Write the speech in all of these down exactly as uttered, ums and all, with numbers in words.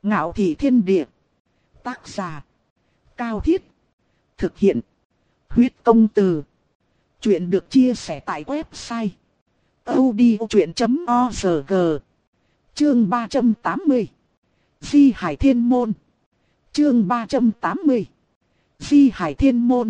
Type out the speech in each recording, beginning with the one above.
Ngạo thị thiên địa. Tác giả. Cao Thiết. Thực hiện. Huyết công từ. Chuyện được chia sẻ tại website audiochuyện chấm org. Chương ba trăm tám mươi. Di Hải Thiên Môn. Chương ba trăm tám mươi. Di Hải Thiên Môn.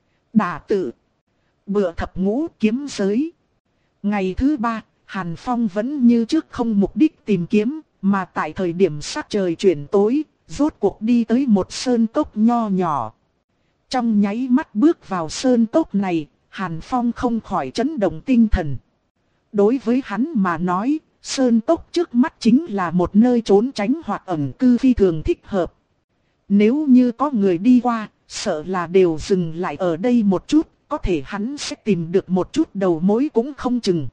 Đả tự. Bựa thập ngũ kiếm giới. Ngày thứ ba, Hàn Phong vẫn như trước không mục đích tìm kiếm, mà tại thời điểm sắc trời chuyển tối, rốt cuộc đi tới một sơn cốc nho nhỏ. Trong nháy mắt bước vào sơn cốc này, Hàn Phong không khỏi chấn động tinh thần. Đối với hắn mà nói, sơn cốc trước mắt chính là một nơi trốn tránh hoặc ẩn cư phi thường thích hợp. Nếu như có người đi qua, sợ là đều dừng lại ở đây một chút, có thể hắn sẽ tìm được một chút đầu mối cũng không chừng.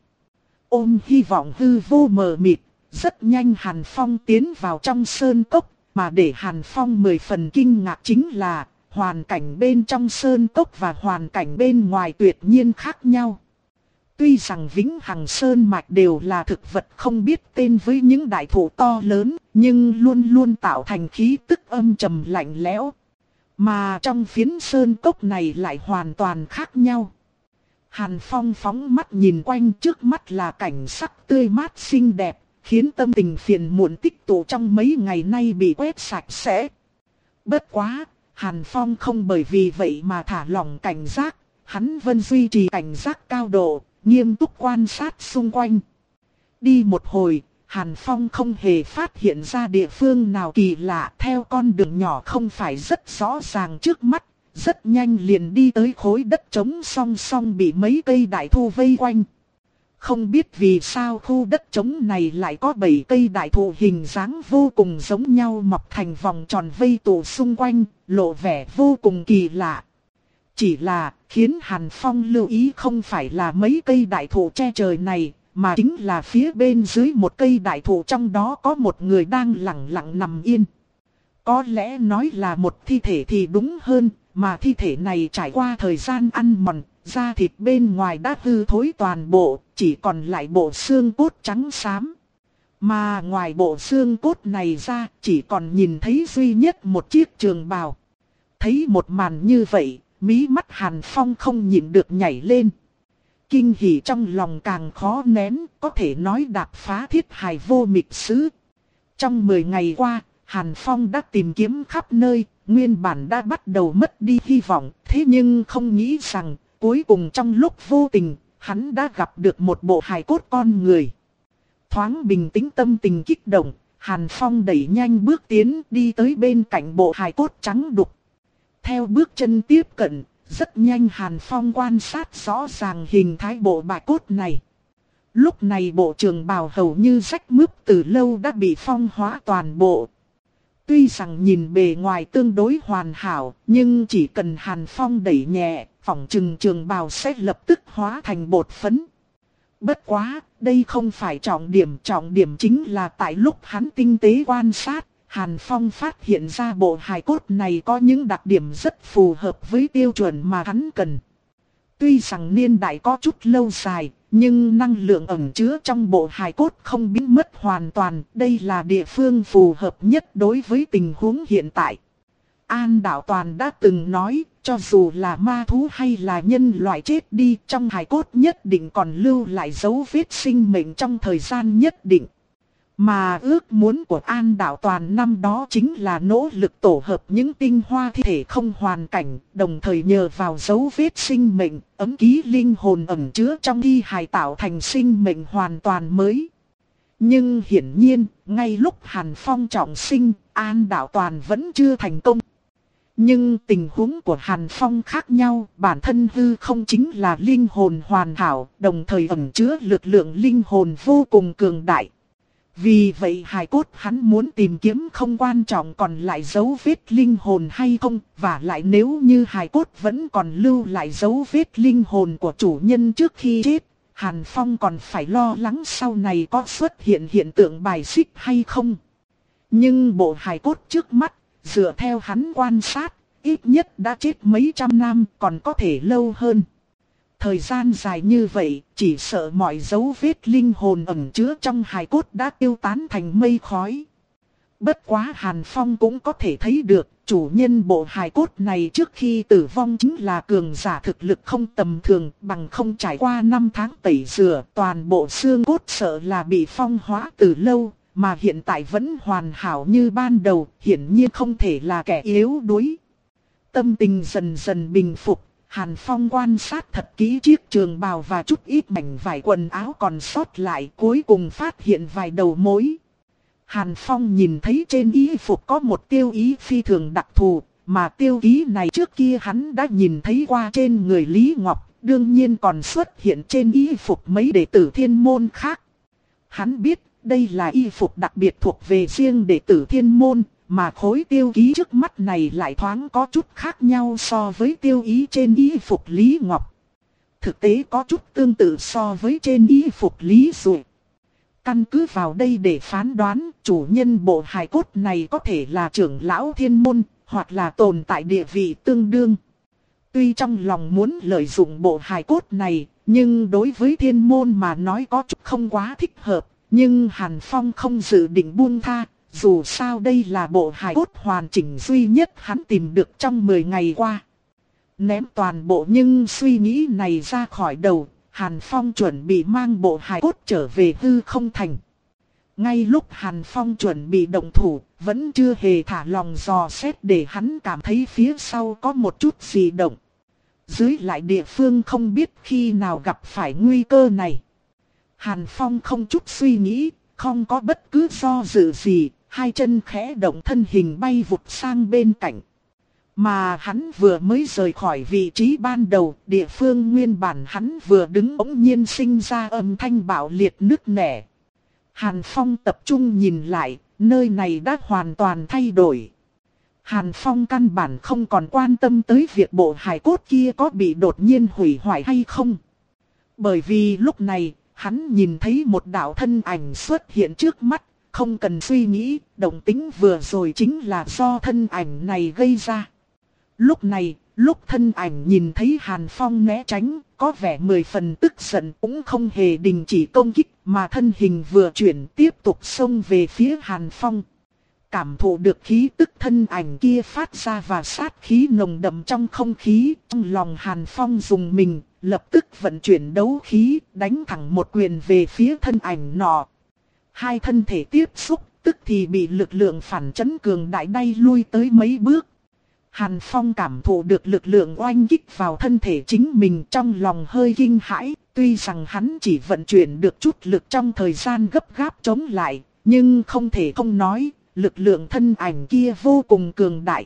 Ôm hy vọng hư vô mờ mịt, rất nhanh Hàn Phong tiến vào trong sơn cốc, mà để Hàn Phong mười phần kinh ngạc chính là hoàn cảnh bên trong sơn cốc và hoàn cảnh bên ngoài tuyệt nhiên khác nhau. Tuy rằng Vĩnh Hằng Sơn Mạch đều là thực vật không biết tên với những đại thụ to lớn, nhưng luôn luôn tạo thành khí tức âm trầm lạnh lẽo. Mà trong phiến sơn cốc này lại hoàn toàn khác nhau. Hàn Phong phóng mắt nhìn quanh, trước mắt là cảnh sắc tươi mát xinh đẹp, khiến tâm tình phiền muộn tích tụ trong mấy ngày nay bị quét sạch sẽ. Bất quá, Hàn Phong không bởi vì vậy mà thả lỏng cảnh giác, hắn vẫn duy trì cảnh giác cao độ, nghiêm túc quan sát xung quanh. Đi một hồi, Hàn Phong không hề phát hiện ra địa phương nào kỳ lạ, theo con đường nhỏ không phải rất rõ ràng trước mắt, rất nhanh liền đi tới khối đất trống song song bị mấy cây đại thụ vây quanh. Không biết vì sao khu đất trống này lại có bảy cây đại thụ hình dáng vô cùng giống nhau mọc thành vòng tròn vây tụ xung quanh, lộ vẻ vô cùng kỳ lạ. Chỉ là khiến Hàn Phong lưu ý không phải là mấy cây đại thụ che trời này, mà chính là phía bên dưới một cây đại thụ trong đó có một người đang lặng lặng nằm yên. Có lẽ nói là một thi thể thì đúng hơn, mà thi thể này trải qua thời gian ăn mòn, da thịt bên ngoài đã hư thối toàn bộ, chỉ còn lại bộ xương cốt trắng xám. Mà ngoài bộ xương cốt này ra, chỉ còn nhìn thấy duy nhất một chiếc trường bào. Thấy một màn như vậy, mí mắt Hàn Phong không nhịn được nhảy lên. Kinh hỉ trong lòng càng khó nén, có thể nói đạp phá thiết hài vô mịch sứ. Trong mười ngày qua, Hàn Phong đã tìm kiếm khắp nơi, nguyên bản đã bắt đầu mất đi hy vọng, thế nhưng không nghĩ rằng, cuối cùng trong lúc vô tình, hắn đã gặp được một bộ hài cốt con người. Thoáng bình tĩnh tâm tình kích động, Hàn Phong đẩy nhanh bước tiến đi tới bên cạnh bộ hài cốt trắng đục. Theo bước chân tiếp cận, rất nhanh Hàn Phong quan sát rõ ràng hình thái bộ bạch cốt này. Lúc này bộ trường bào hầu như rách mướp từ lâu đã bị phong hóa toàn bộ. Tuy rằng nhìn bề ngoài tương đối hoàn hảo, nhưng chỉ cần Hàn Phong đẩy nhẹ, phỏng chừng trường bào sẽ lập tức hóa thành bột phấn. Bất quá, đây không phải trọng điểm, trọng điểm chính là tại lúc hắn tinh tế quan sát, Hàn Phong phát hiện ra bộ hài cốt này có những đặc điểm rất phù hợp với tiêu chuẩn mà hắn cần. Tuy rằng niên đại có chút lâu dài, nhưng năng lượng ẩn chứa trong bộ hài cốt không biến mất hoàn toàn, đây là địa phương phù hợp nhất đối với tình huống hiện tại. An Đạo Toàn đã từng nói, cho dù là ma thú hay là nhân loại chết đi, trong hài cốt nhất định còn lưu lại dấu vết sinh mệnh trong thời gian nhất định. Mà ước muốn của An Đạo Toàn năm đó chính là nỗ lực tổ hợp những tinh hoa thi thể không hoàn cảnh, đồng thời nhờ vào dấu vết sinh mệnh, ấm ký linh hồn ẩn chứa trong thi hài tạo thành sinh mệnh hoàn toàn mới. Nhưng hiển nhiên, ngay lúc Hàn Phong trọng sinh, An Đạo Toàn vẫn chưa thành công. Nhưng tình huống của Hàn Phong khác nhau, bản thân hư không chính là linh hồn hoàn hảo, đồng thời ẩn chứa lực lượng linh hồn vô cùng cường đại. Vì vậy hài cốt hắn muốn tìm kiếm không quan trọng còn lại dấu vết linh hồn hay không, và lại nếu như hài cốt vẫn còn lưu lại dấu vết linh hồn của chủ nhân trước khi chết, Hàn Phong còn phải lo lắng sau này có xuất hiện hiện tượng bài xích hay không. Nhưng bộ hài cốt trước mắt, dựa theo hắn quan sát, ít nhất đã chết mấy trăm năm, còn có thể lâu hơn. Thời gian dài như vậy, chỉ sợ mọi dấu vết linh hồn ẩn chứa trong hài cốt đã tiêu tán thành mây khói. Bất quá Hàn Phong cũng có thể thấy được, chủ nhân bộ hài cốt này trước khi tử vong chính là cường giả thực lực không tầm thường, bằng không trải qua năm tháng tẩy rửa, toàn bộ xương cốt sợ là bị phong hóa từ lâu, mà hiện tại vẫn hoàn hảo như ban đầu, hiển nhiên không thể là kẻ yếu đuối. Tâm tình dần dần bình phục, Hàn Phong quan sát thật kỹ chiếc trường bào và chút ít mảnh vải quần áo còn sót lại, cuối cùng phát hiện vài đầu mối. Hàn Phong nhìn thấy trên y phục có một tiêu ý phi thường đặc thù, mà tiêu ký này trước kia hắn đã nhìn thấy qua trên người Lý Ngọc, đương nhiên còn xuất hiện trên y phục mấy đệ tử thiên môn khác. Hắn biết đây là y phục đặc biệt thuộc về riêng đệ tử thiên môn, mà khối tiêu ký trước mắt này lại thoáng có chút khác nhau so với tiêu ý trên y phục Lý Ngọc. Thực tế có chút tương tự so với trên y phục Lý Dụ. Căn cứ vào đây để phán đoán, chủ nhân bộ hài cốt này có thể là trưởng lão thiên môn, hoặc là tồn tại địa vị tương đương. Tuy trong lòng muốn lợi dụng bộ hài cốt này, nhưng đối với thiên môn mà nói có chút không quá thích hợp. Nhưng Hàn Phong không dự định buông tha, dù sao đây là bộ hài cốt hoàn chỉnh duy nhất hắn tìm được trong mười ngày qua. Ném toàn bộ nhưng suy nghĩ này ra khỏi đầu, Hàn Phong chuẩn bị mang bộ hài cốt trở về hư không thành. Ngay lúc Hàn Phong chuẩn bị động thủ, vẫn chưa hề thả lòng dò xét để hắn cảm thấy phía sau có một chút gì động. Dưới lại địa phương không biết khi nào gặp phải nguy cơ này. Hàn Phong không chút suy nghĩ, không có bất cứ do dự gì, hai chân khẽ động thân hình bay vụt sang bên cạnh. Mà hắn vừa mới rời khỏi vị trí ban đầu, địa phương nguyên bản hắn vừa đứng bỗng nhiên sinh ra âm thanh bạo liệt nứt nẻ. Hàn Phong tập trung nhìn lại, nơi này đã hoàn toàn thay đổi. Hàn Phong căn bản không còn quan tâm tới việc bộ hài cốt kia có bị đột nhiên hủy hoại hay không. Bởi vì lúc này, hắn nhìn thấy một đạo thân ảnh xuất hiện trước mắt, không cần suy nghĩ, động tĩnh vừa rồi chính là do thân ảnh này gây ra. Lúc này, lúc thân ảnh nhìn thấy Hàn Phong né tránh, có vẻ mười phần tức giận cũng không hề đình chỉ công kích, mà thân hình vừa chuyển tiếp tục xông về phía Hàn Phong. Cảm thụ được khí tức thân ảnh kia phát ra và sát khí nồng đậm trong không khí, trong lòng Hàn Phong dùng mình, lập tức vận chuyển đấu khí, đánh thẳng một quyền về phía thân ảnh nọ. Hai thân thể tiếp xúc, tức thì bị lực lượng phản chấn cường đại đẩy lui tới mấy bước. Hàn Phong cảm thụ được lực lượng oanh kích vào thân thể chính mình, trong lòng hơi kinh hãi, tuy rằng hắn chỉ vận chuyển được chút lực trong thời gian gấp gáp chống lại, nhưng không thể không nói, lực lượng thân ảnh kia vô cùng cường đại.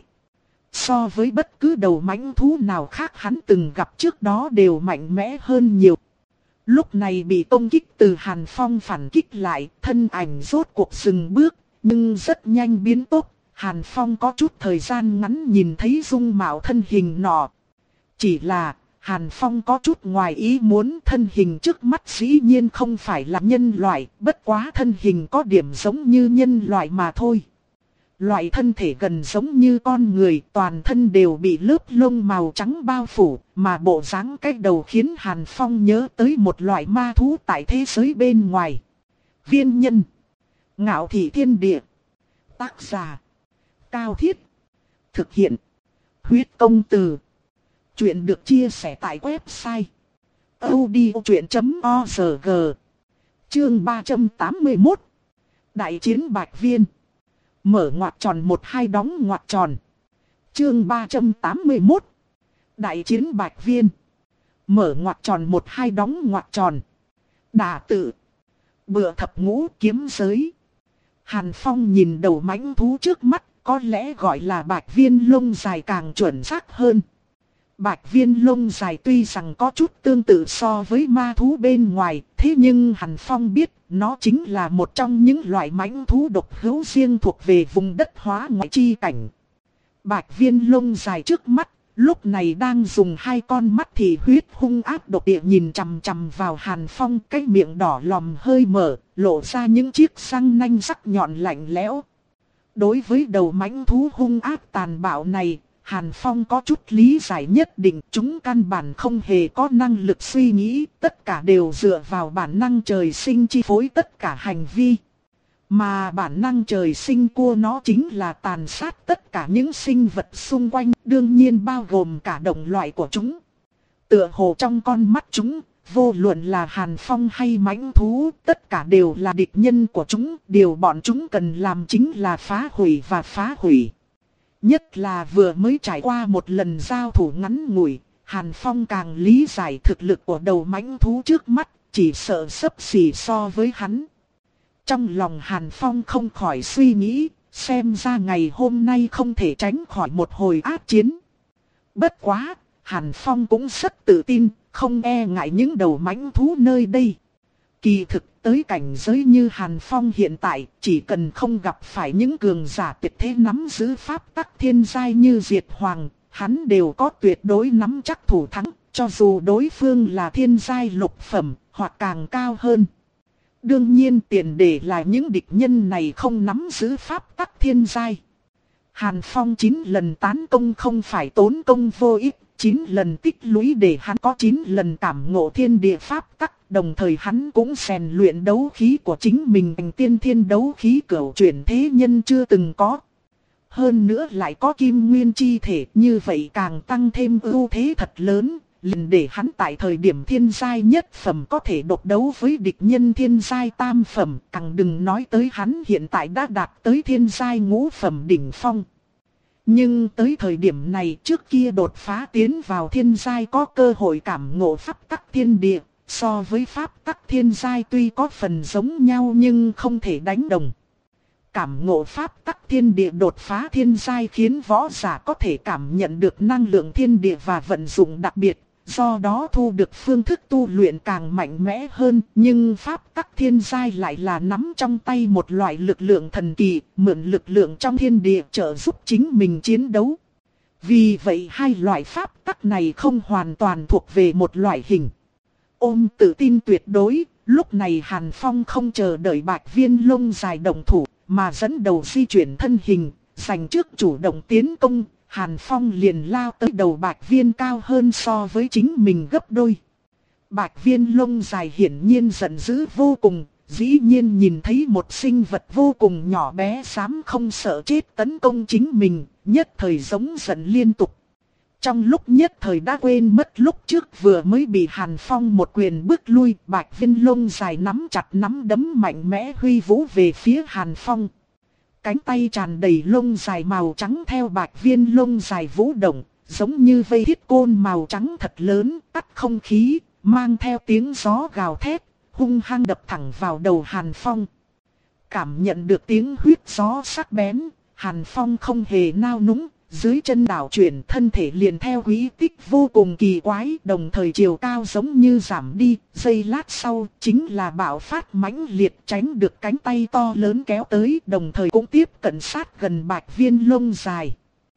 So với bất cứ đầu mãnh thú nào khác hắn từng gặp trước đó đều mạnh mẽ hơn nhiều. Lúc này bị công kích từ Hàn Phong phản kích lại, thân ảnh rốt cuộc dừng bước, nhưng rất nhanh biến tốc. Hàn Phong có chút thời gian ngắn nhìn thấy dung mạo thân hình nọ. Chỉ là, Hàn Phong có chút ngoài ý muốn, thân hình trước mắt dĩ nhiên không phải là nhân loại, bất quá thân hình có điểm giống như nhân loại mà thôi. Loại thân thể gần giống như con người, toàn thân đều bị lớp lông màu trắng bao phủ, mà bộ dáng cái đầu khiến Hàn Phong nhớ tới một loại ma thú tại thế giới bên ngoài. Viên nhân. Ngạo thị thiên địa. Tác giả. Cao Thiết. Thực hiện. Huyết công từ. Chuyện được chia sẻ tại website odchuyện chấm org. Chương ba trăm tám mươi mốt. Đại chiến Bạch Viên. Mở ngoặc tròn một hai đóng ngoặc tròn. Chương ba trăm tám mươi mốt. Đại chiến Bạch Viên. Mở ngoặc tròn một hai đóng ngoặc tròn. Đả tự. Bựa thập ngũ kiếm giới. Hàn Phong nhìn đầu mãnh thú trước mắt, có lẽ gọi là Bạch Viên lông dài càng chuẩn xác hơn. Bạch Viên lông dài tuy rằng có chút tương tự so với ma thú bên ngoài, thế nhưng Hàn Phong biết nó chính là một trong những loại mãnh thú độc hữu riêng thuộc về vùng đất hóa ngoại chi cảnh. Bạch Viên lông dài trước mắt, lúc này đang dùng hai con mắt thị huyết hung ác độc địa nhìn chằm chằm vào Hàn Phong, cái miệng đỏ lòm hơi mở, lộ ra những chiếc răng nanh sắc nhọn lạnh lẽo. Đối với đầu mãnh thú hung ác tàn bạo này, Hàn Phong có chút lý giải nhất định, chúng căn bản không hề có năng lực suy nghĩ, tất cả đều dựa vào bản năng trời sinh chi phối tất cả hành vi. Mà bản năng trời sinh của nó chính là tàn sát tất cả những sinh vật xung quanh, đương nhiên bao gồm cả đồng loại của chúng. Tựa hồ trong con mắt chúng, vô luận là Hàn Phong hay mãnh thú, tất cả đều là địch nhân của chúng, điều bọn chúng cần làm chính là phá hủy và phá hủy. Nhất là vừa mới trải qua một lần giao thủ ngắn ngủi, Hàn Phong càng lý giải thực lực của đầu mãnh thú trước mắt, chỉ sợ xấp xỉ so với hắn. Trong lòng Hàn Phong không khỏi suy nghĩ, xem ra ngày hôm nay không thể tránh khỏi một hồi ác chiến. Bất quá, Hàn Phong cũng rất tự tin, không e ngại những đầu mãnh thú nơi đây. Kỳ thực tới cảnh giới như Hàn Phong hiện tại, chỉ cần không gặp phải những cường giả tuyệt thế nắm giữ pháp tắc thiên giai như Diệt Hoàng, hắn đều có tuyệt đối nắm chắc thủ thắng, cho dù đối phương là thiên giai lục phẩm, hoặc càng cao hơn. Đương nhiên tiền đề là những địch nhân này không nắm giữ pháp tắc thiên giai. Hàn Phong chín lần tán công không phải tốn công vô ích, chín lần tích lũy để hắn có chín lần cảm ngộ thiên địa pháp tắc, đồng thời hắn cũng rèn luyện đấu khí của chính mình thành tiên thiên đấu khí cửu chuyển thế nhân chưa từng có. Hơn nữa lại có kim nguyên chi thể, như vậy càng tăng thêm ưu thế thật lớn, liền để hắn tại thời điểm thiên giai nhất phẩm có thể độc đấu với địch nhân thiên giai tam phẩm, càng đừng nói tới hắn hiện tại đã đạt tới thiên giai ngũ phẩm đỉnh phong. Nhưng tới thời điểm này, trước kia đột phá tiến vào thiên giai có cơ hội cảm ngộ pháp tắc thiên địa, so với pháp tắc thiên giai tuy có phần giống nhau nhưng không thể đánh đồng. Cảm ngộ pháp tắc thiên địa đột phá thiên giai khiến võ giả có thể cảm nhận được năng lượng thiên địa và vận dụng đặc biệt, do đó thu được phương thức tu luyện càng mạnh mẽ hơn. Nhưng pháp tắc thiên giai lại là nắm trong tay một loại lực lượng thần kỳ, mượn lực lượng trong thiên địa trợ giúp chính mình chiến đấu. Vì vậy hai loại pháp tắc này không hoàn toàn thuộc về một loại hình. Ôm tự tin tuyệt đối, lúc này Hàn Phong không chờ đợi Bạch Viên lông dài động thủ, mà dẫn đầu di chuyển thân hình, giành trước chủ động tiến công. Hàn Phong liền lao tới đầu Bạch Viên cao hơn so với chính mình gấp đôi. Bạch Viên lông dài hiển nhiên giận dữ vô cùng, dĩ nhiên nhìn thấy một sinh vật vô cùng nhỏ bé dám không sợ chết tấn công chính mình, nhất thời giống giận liên tục. Trong lúc nhất thời đã quên mất lúc trước vừa mới bị Hàn Phong một quyền bước lui, Bạch Viên lông dài nắm chặt nắm đấm mạnh mẽ huy vũ về phía Hàn Phong. Cánh tay tràn đầy lông dài màu trắng theo Bạch Viên lông dài vũ động, giống như vây thiết côn màu trắng thật lớn, cắt không khí, mang theo tiếng gió gào thét, hung hăng đập thẳng vào đầu Hàn Phong. Cảm nhận được tiếng huyết gió sắc bén, Hàn Phong không hề nao núng, dưới chân đảo chuyển thân thể liền theo quỹ tích vô cùng kỳ quái, đồng thời chiều cao giống như giảm đi, giây lát sau chính là bạo phát mãnh liệt tránh được cánh tay to lớn kéo tới, đồng thời cũng tiếp cận sát gần Bạch Viên lông dài.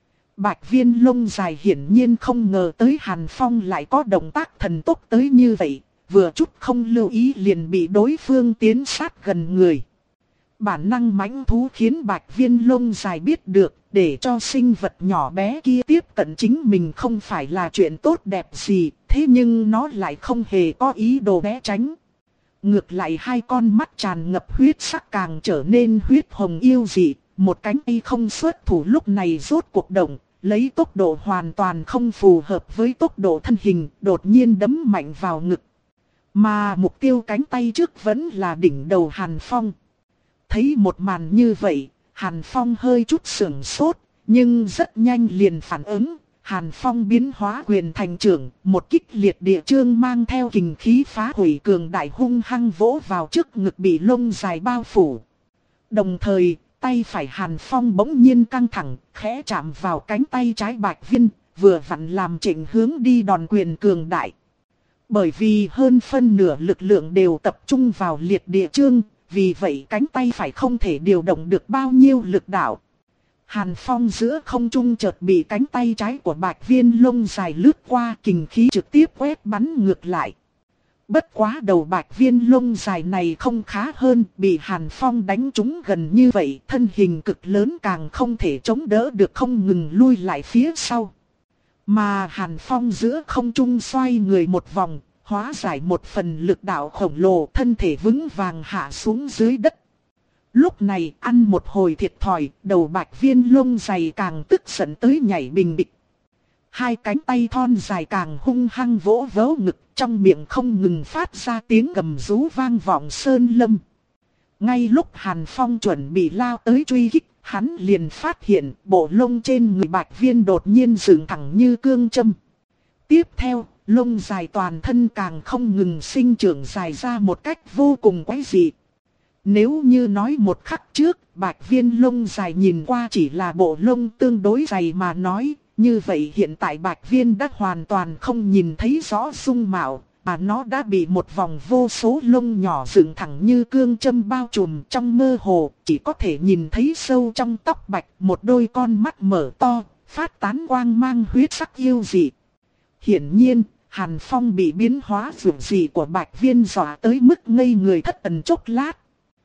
Bạch Viên lông dài hiển nhiên không ngờ tới Hàn Phong lại có động tác thần tốc tới như vậy, vừa chút không lưu ý liền bị đối phương tiến sát gần người. Bản năng mãnh thú khiến Bạch Viên lông dài biết được, để cho sinh vật nhỏ bé kia tiếp cận chính mình không phải là chuyện tốt đẹp gì, thế nhưng nó lại không hề có ý đồ né tránh. Ngược lại hai con mắt tràn ngập huyết sắc càng trở nên huyết hồng yêu dị, một cánh tay không xuất thủ lúc này rốt cuộc động, lấy tốc độ hoàn toàn không phù hợp với tốc độ thân hình, đột nhiên đấm mạnh vào ngực. Mà mục tiêu cánh tay trước vẫn là đỉnh đầu Hàn Phong. Thấy một màn như vậy, Hàn Phong hơi chút sửng sốt, nhưng rất nhanh liền phản ứng. Hàn Phong biến hóa quyền thành trưởng, một kích liệt địa chương mang theo kình khí phá hủy cường đại hung hăng vỗ vào trước ngực bị lông dài bao phủ. Đồng thời, tay phải Hàn Phong bỗng nhiên căng thẳng, khẽ chạm vào cánh tay trái Bạch Viên, vừa vặn làm chỉnh hướng đi đòn quyền cường đại. Bởi vì hơn phân nửa lực lượng đều tập trung vào liệt địa chương, vì vậy cánh tay phải không thể điều động được bao nhiêu lực đạo. Hàn Phong giữa không trung chợt bị cánh tay trái của Bạch Viên lông dài lướt qua, kình khí trực tiếp quét bắn ngược lại. Bất quá đầu Bạch Viên lông dài này không khá hơn, bị Hàn Phong đánh trúng gần như vậy, thân hình cực lớn càng không thể chống đỡ được, không ngừng lui lại phía sau. Mà Hàn Phong giữa không trung xoay người một vòng, hóa giải một phần lực đạo khổng lồ, thân thể vững vàng hạ xuống dưới đất. Lúc này ăn một hồi thiệt thòi, đầu bạch viên lông dày càng tức giận tới nhảy bình bịch. Hai cánh tay thon dài càng hung hăng vỗ vỗ ngực, trong miệng không ngừng phát ra tiếng gầm rú vang vọng sơn lâm. Ngay lúc Hàn Phong chuẩn bị lao tới truy kích, hắn liền phát hiện bộ lông trên người bạch viên đột nhiên dựng thẳng như cương châm. Tiếp theo, lông dài toàn thân càng không ngừng sinh trưởng dài ra một cách vô cùng quái dị. Nếu như nói một khắc trước, bạch viên lông dài nhìn qua chỉ là bộ lông tương đối dày mà nói, như vậy hiện tại bạch viên đã hoàn toàn không nhìn thấy rõ dung mạo, mà nó đã bị một vòng vô số lông nhỏ dựng thẳng như cương châm bao trùm, trong mơ hồ, chỉ có thể nhìn thấy sâu trong tóc bạch, một đôi con mắt mở to, phát tán quang mang huyết sắc yêu dị. Hiển nhiên, Hàn Phong bị biến hóa dữ dị của bạch viên dọa tới mức ngây người thất thần chốc lát.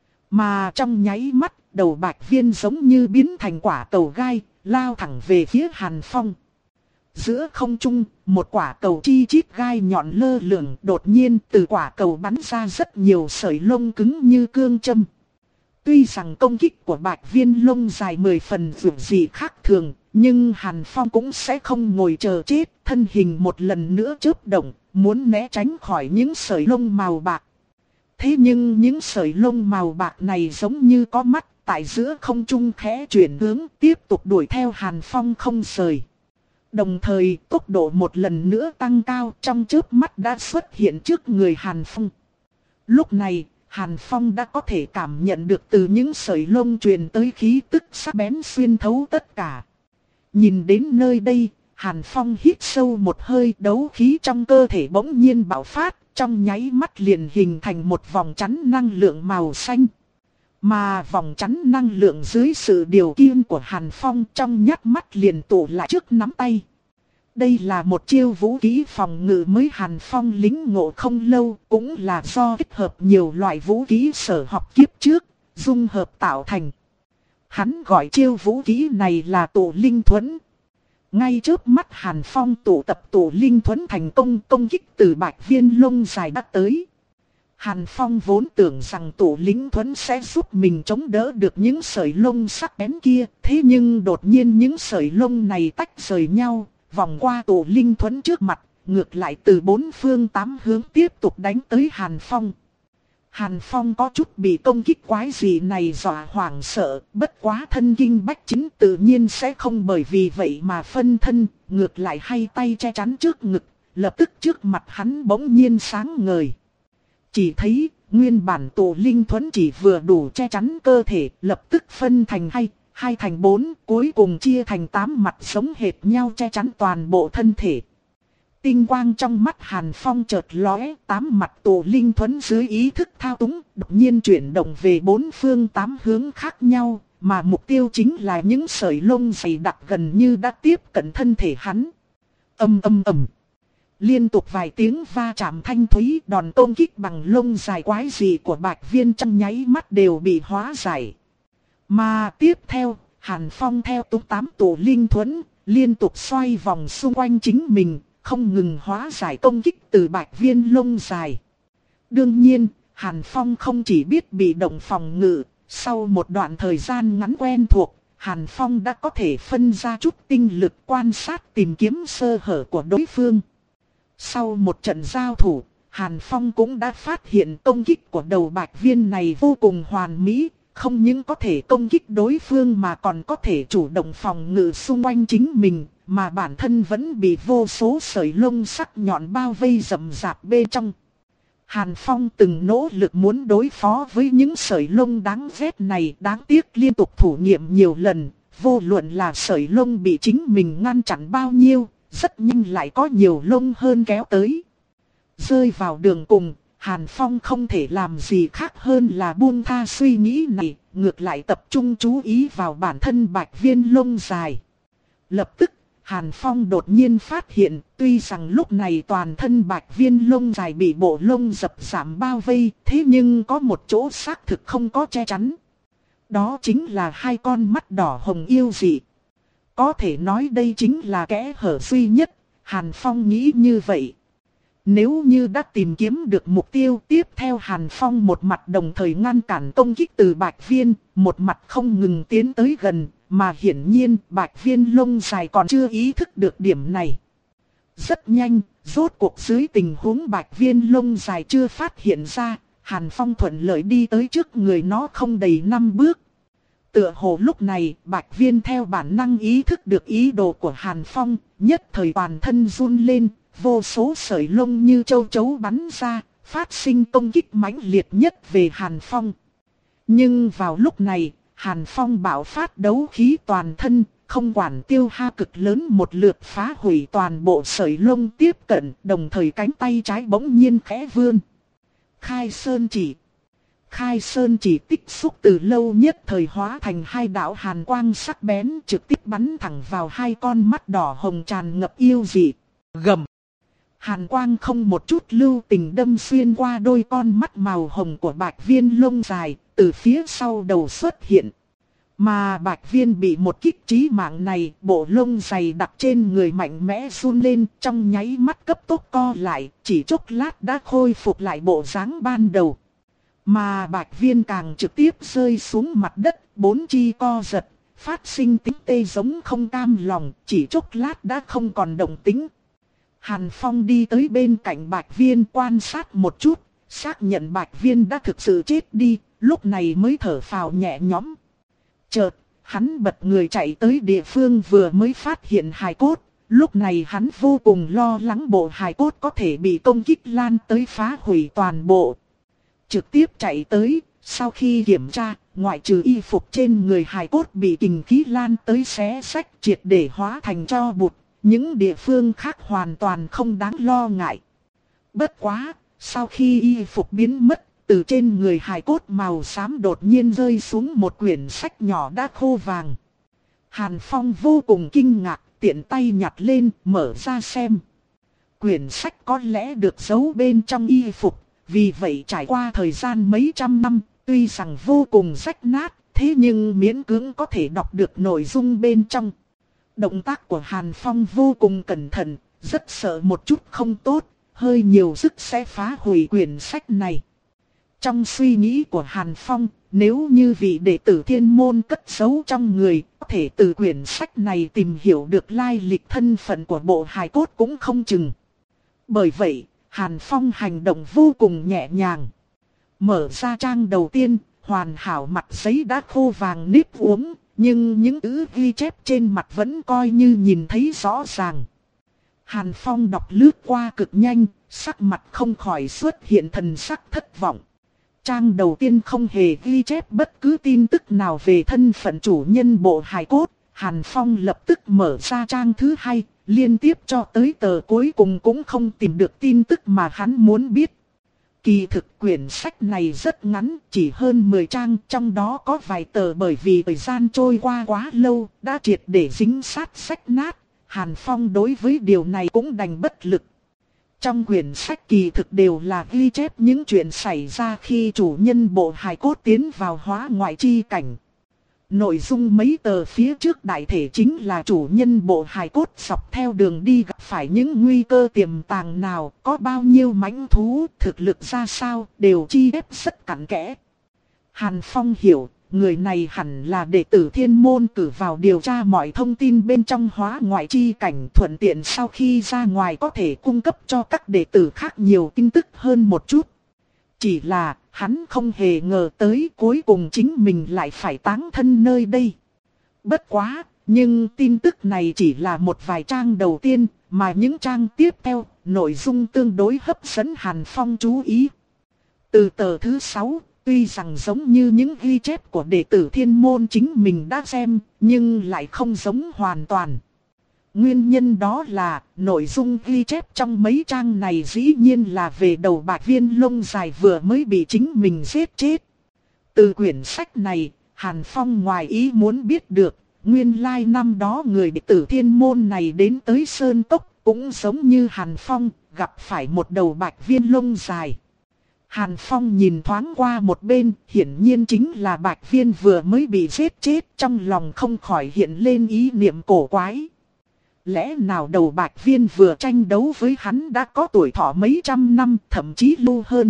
Mà trong nháy mắt, đầu bạch viên giống như biến thành quả cầu gai, lao thẳng về phía Hàn Phong. Giữa không trung, một quả cầu chi chít gai nhọn lơ lửng, đột nhiên từ quả cầu bắn ra rất nhiều sợi lông cứng như cương châm. Tuy rằng công kích của bạch viên lông dài mười phần dữ dị khác thường, nhưng Hàn Phong cũng sẽ không ngồi chờ chết, thân hình một lần nữa chớp động, muốn né tránh khỏi những sợi lông màu bạc. Thế nhưng những sợi lông màu bạc này giống như có mắt, tại giữa không trung khẽ chuyển hướng, tiếp tục đuổi theo Hàn Phong không rời. Đồng thời tốc độ một lần nữa tăng cao, trong chớp mắt đã xuất hiện trước người Hàn Phong. Lúc này, Hàn Phong đã có thể cảm nhận được từ những sợi lông truyền tới khí tức sắc bén xuyên thấu tất cả. Nhìn đến nơi đây, Hàn Phong hít sâu một hơi, đấu khí trong cơ thể bỗng nhiên bạo phát, trong nháy mắt liền hình thành một vòng chắn năng lượng màu xanh. Mà vòng chắn năng lượng dưới sự điều khiển của Hàn Phong trong nhát mắt liền tụ lại trước nắm tay. Đây là một chiêu vũ khí phòng ngự mới Hàn Phong lĩnh ngộ không lâu, cũng là do kết hợp nhiều loại vũ khí sở học kiếp trước, dung hợp tạo thành. Hắn gọi chiêu vũ khí này là tụ linh thuẫn. Ngay trước mắt Hàn Phong tụ tập tụ linh thuẫn thành công, công kích từ bạch viên lông dài đã tới. Hàn Phong vốn tưởng rằng tụ linh thuẫn sẽ giúp mình chống đỡ được những sợi lông sắc bén kia, thế nhưng đột nhiên những sợi lông này tách rời nhau, vòng qua tụ linh thuẫn trước mặt, ngược lại từ bốn phương tám hướng tiếp tục đánh tới Hàn Phong. Hàn Phong có chút bị công kích quái dị này dọa hoảng sợ, bất quá thân kinh bách chính tự nhiên sẽ không bởi vì vậy mà phân thân, ngược lại hai tay che chắn trước ngực, lập tức trước mặt hắn bỗng nhiên sáng ngời. Chỉ thấy, nguyên bản tụ linh thuẫn chỉ vừa đủ che chắn cơ thể, lập tức phân thành hai, hai thành bốn, cuối cùng chia thành tám mặt giống hệt nhau che chắn toàn bộ thân thể. Tinh quang trong mắt Hàn Phong chợt lóe, tám mặt tụ linh thuẫn dưới ý thức thao túng, đột nhiên chuyển động về bốn phương tám hướng khác nhau, mà mục tiêu chính là những sợi lông dày đặc gần như đã tiếp cận thân thể hắn. Ầm ầm ầm. Liên tục vài tiếng va chạm thanh thúy, đòn công kích bằng lông dài quái dị của bạch viên trong nháy mắt đều bị hóa giải. Mà tiếp theo, Hàn Phong theo túng tám tụ linh thuẫn, liên tục xoay vòng xung quanh chính mình, không ngừng hóa giải công kích từ bạch viên lông dài. Đương nhiên, Hàn Phong không chỉ biết bị động phòng ngự, sau một đoạn thời gian ngắn quen thuộc, Hàn Phong đã có thể phân ra chút tinh lực quan sát tìm kiếm sơ hở của đối phương. Sau một trận giao thủ, Hàn Phong cũng đã phát hiện công kích của đầu bạch viên này vô cùng hoàn mỹ, không những có thể công kích đối phương mà còn có thể chủ động phòng ngự xung quanh chính mình, mà bản thân vẫn bị vô số sợi lông sắc nhọn bao vây rậm rạp bên trong. Hàn Phong từng nỗ lực muốn đối phó với những sợi lông đáng ghét này, đáng tiếc liên tục thử nghiệm nhiều lần, vô luận là sợi lông bị chính mình ngăn chặn bao nhiêu, rất nhanh lại có nhiều lông hơn kéo tới. Rơi vào đường cùng, Hàn Phong không thể làm gì khác hơn là buông tha suy nghĩ này, ngược lại tập trung chú ý vào bản thân bạch viên lông dài. Lập tức, Hàn Phong đột nhiên phát hiện, tuy rằng lúc này toàn thân bạch viên lông dài bị bộ lông rậm rạp bao vây, thế nhưng có một chỗ xác thực không có che chắn. Đó chính là hai con mắt đỏ hồng yêu dị. Có thể nói đây chính là kẽ hở duy nhất, Hàn Phong nghĩ như vậy. Nếu như đã tìm kiếm được mục tiêu tiếp theo, Hàn Phong một mặt đồng thời ngăn cản công kích từ Bạch Viên, một mặt không ngừng tiến tới gần, mà hiển nhiên Bạch Viên lông dài còn chưa ý thức được điểm này. Rất nhanh, rốt cuộc dưới tình huống Bạch Viên lông dài chưa phát hiện ra, Hàn Phong thuận lợi đi tới trước người nó không đầy năm bước. Tựa hồ lúc này, Bạch Viên theo bản năng ý thức được ý đồ của Hàn Phong, nhất thời toàn thân run lên, vô số sợi lông như châu chấu bắn ra, phát sinh công kích mãnh liệt nhất về Hàn Phong. Nhưng vào lúc này, Hàn Phong bạo phát đấu khí toàn thân, không quản tiêu hao cực lớn một lượt phá hủy toàn bộ sợi lông tiếp cận, đồng thời cánh tay trái bỗng nhiên khẽ vươn. Khai Sơn Chỉ. Khai Sơn Chỉ tích xúc từ lâu nhất thời hóa thành hai đạo hàn quang sắc bén, trực tiếp bắn thẳng vào hai con mắt đỏ hồng tràn ngập yêu dị. Gầm. Hàn quang không một chút lưu tình đâm xuyên qua đôi con mắt màu hồng của Bạch Viên lông dài, từ phía sau đầu xuất hiện. Mà Bạch Viên bị một kích chí mạng này, bộ lông dày đặc trên người mạnh mẽ run lên, trong nháy mắt cấp tốc co lại, chỉ chốc lát đã khôi phục lại bộ dáng ban đầu. Mà Bạch Viên càng trực tiếp rơi xuống mặt đất, bốn chi co giật, phát sinh tiếng tê giống không cam lòng, chỉ chốc lát đã không còn động tĩnh. Hàn Phong đi tới bên cạnh Bạch Viên quan sát một chút, xác nhận Bạch Viên đã thực sự chết đi, lúc này mới thở phào nhẹ nhõm. Chợt, hắn bật người chạy tới địa phương vừa mới phát hiện hài cốt, lúc này hắn vô cùng lo lắng bộ hài cốt có thể bị công kích lan tới phá hủy toàn bộ. Trực tiếp chạy tới, sau khi kiểm tra, ngoại trừ y phục trên người hài cốt bị kình khí lan tới xé rách triệt để hóa thành tro bụt, những địa phương khác hoàn toàn không đáng lo ngại. Bất quá, sau khi y phục biến mất, từ trên người hài cốt màu xám đột nhiên rơi xuống một quyển sách nhỏ đã khô vàng. Hàn Phong vô cùng kinh ngạc, tiện tay nhặt lên, mở ra xem. Quyển sách có lẽ được giấu bên trong y phục, vì vậy trải qua thời gian mấy trăm năm, tuy rằng vô cùng rách nát, thế nhưng miễn cưỡng có thể đọc được nội dung bên trong. Động tác của Hàn Phong vô cùng cẩn thận, rất sợ một chút không tốt, hơi nhiều sức sẽ phá hủy quyển sách này. Trong suy nghĩ của Hàn Phong, nếu như vị đệ tử thiên môn cất giấu trong người, có thể từ quyển sách này tìm hiểu được lai lịch thân phận của bộ hài cốt cũng không chừng. Bởi vậy, Hàn Phong hành động vô cùng nhẹ nhàng. Mở ra trang đầu tiên, hoàn hảo mặt giấy đã khô vàng nếp uống, nhưng những chữ ghi chép trên mặt vẫn coi như nhìn thấy rõ ràng. Hàn Phong đọc lướt qua cực nhanh, sắc mặt không khỏi xuất hiện thần sắc thất vọng. Trang đầu tiên không hề ghi chép bất cứ tin tức nào về thân phận chủ nhân bộ hài cốt. Hàn Phong lập tức mở ra trang thứ hai, liên tiếp cho tới tờ cuối cùng cũng không tìm được tin tức mà hắn muốn biết. Kỳ thực quyển sách này rất ngắn, chỉ hơn mười trang, trong đó có vài tờ bởi vì thời gian trôi qua quá lâu, đã triệt để dính sát sách nát. Hàn Phong đối với điều này cũng đành bất lực. Trong quyển sách kỳ thực đều là ghi chép những chuyện xảy ra khi chủ nhân bộ hài cốt tiến vào hóa ngoại chi cảnh. Nội dung mấy tờ phía trước đại thể chính là chủ nhân bộ hài cốt dọc theo đường đi gặp phải những nguy cơ tiềm tàng nào, có bao nhiêu mãnh thú, thực lực ra sao, đều chi chép rất cặn kẽ. Hàn Phong hiểu, người này hẳn là đệ tử thiên môn cử vào điều tra mọi thông tin bên trong hóa ngoại chi cảnh, thuận tiện sau khi ra ngoài có thể cung cấp cho các đệ tử khác nhiều tin tức hơn một chút. Chỉ là, hắn không hề ngờ tới cuối cùng chính mình lại phải táng thân nơi đây. Bất quá, nhưng tin tức này chỉ là một vài trang đầu tiên, mà những trang tiếp theo, nội dung tương đối hấp dẫn Hàn Phong chú ý. Từ tờ thứ sáu, tuy rằng giống như những ghi chép của đệ tử thiên môn chính mình đã xem, nhưng lại không giống hoàn toàn. Nguyên nhân đó là, nội dung ghi chép trong mấy trang này dĩ nhiên là về đầu Bạch Viên lông dài vừa mới bị chính mình giết chết. Từ quyển sách này, Hàn Phong ngoài ý muốn biết được, nguyên lai năm đó người đệ tử thiên môn này đến tới Sơn Cốc, cũng giống như Hàn Phong, gặp phải một đầu Bạch Viên lông dài. Hàn Phong nhìn thoáng qua một bên, hiển nhiên chính là Bạch Viên vừa mới bị giết chết, trong lòng không khỏi hiện lên ý niệm cổ quái. Lẽ nào đầu bạch viên vừa tranh đấu với hắn đã có tuổi thọ mấy trăm năm, thậm chí lâu hơn.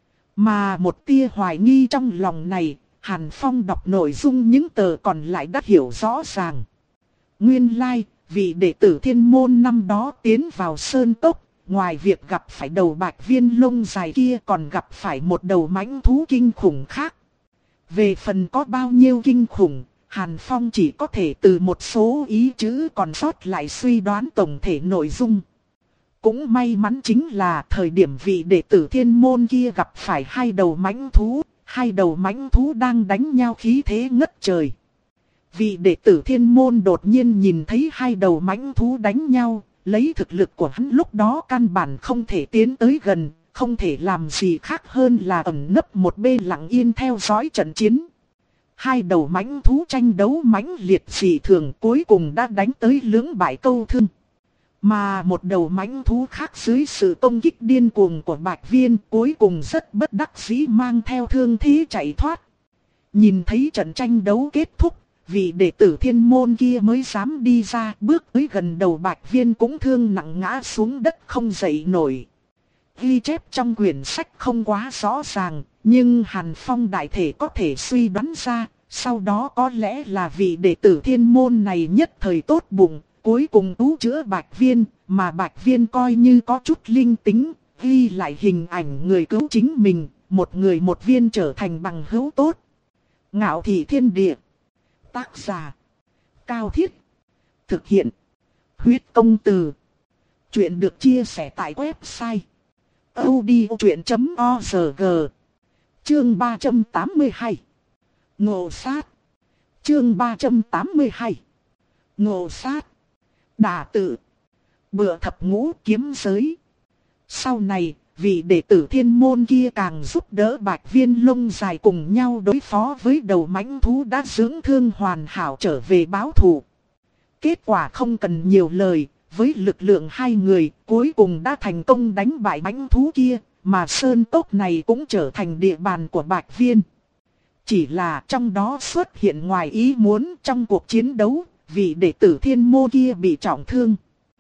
Mà một tia hoài nghi trong lòng này, Hàn Phong đọc nội dung những tờ còn lại đã hiểu rõ ràng. Nguyên lai, vị đệ tử thiên môn năm đó tiến vào sơn cốc, ngoài việc gặp phải đầu bạch viên lông dài kia còn gặp phải một đầu mãnh thú kinh khủng khác. Về phần có bao nhiêu kinh khủng, Hàn Phong chỉ có thể từ một số ý chữ còn sót lại suy đoán tổng thể nội dung. Cũng may mắn chính là thời điểm vị đệ tử thiên môn kia gặp phải hai đầu mãnh thú, hai đầu mãnh thú đang đánh nhau khí thế ngất trời. Vị đệ tử thiên môn đột nhiên nhìn thấy hai đầu mãnh thú đánh nhau, lấy thực lực của hắn lúc đó căn bản không thể tiến tới gần, không thể làm gì khác hơn là ẩn nấp một bên lặng yên theo dõi trận chiến. Hai đầu mãnh thú tranh đấu mãnh liệt dị thường cuối cùng đã đánh tới lưỡng bại câu thương. Mà một đầu mãnh thú khác dưới sự công kích điên cuồng của Bạch Viên cuối cùng rất bất đắc dĩ mang theo thương thế chạy thoát. Nhìn thấy trận tranh đấu kết thúc, vị đệ tử thiên môn kia mới dám đi ra, bước tới gần đầu Bạch Viên cũng thương nặng ngã xuống đất không dậy nổi. Ghi chép trong quyển sách không quá rõ ràng, nhưng Hàn Phong đại thể có thể suy đoán ra, sau đó có lẽ là vị đệ tử thiên môn này nhất thời tốt bụng, cuối cùng cứu chữa Bạch Viên, mà Bạch Viên coi như có chút linh tính, ghi lại hình ảnh người cứu chính mình, một người một viên trở thành bằng hữu tốt. Ngạo thị thiên địa. Tác giả Cao Thiết. Thực hiện Huyết Công Từ. Chuyện được chia sẻ tại website audiochuyện chấm org. Chương ba trăm tám mươi hai. Ngộ sát. Chương ba trăm tám mươi hai. Ngộ sát. Đả tự. Bựa thập ngũ kiếm giới. Sau này, vị đệ tử thiên môn kia càng giúp đỡ Bạch Viên lông dài cùng nhau đối phó với đầu mãnh thú đã dưỡng thương hoàn hảo trở về báo thù. Kết quả không cần nhiều lời, với lực lượng hai người cuối cùng đã thành công đánh bại mãnh thú kia, mà sơn cốc này cũng trở thành địa bàn của Bạch Viên. Chỉ là trong đó xuất hiện ngoài ý muốn trong cuộc chiến đấu, vị đệ tử thiên môn kia bị trọng thương.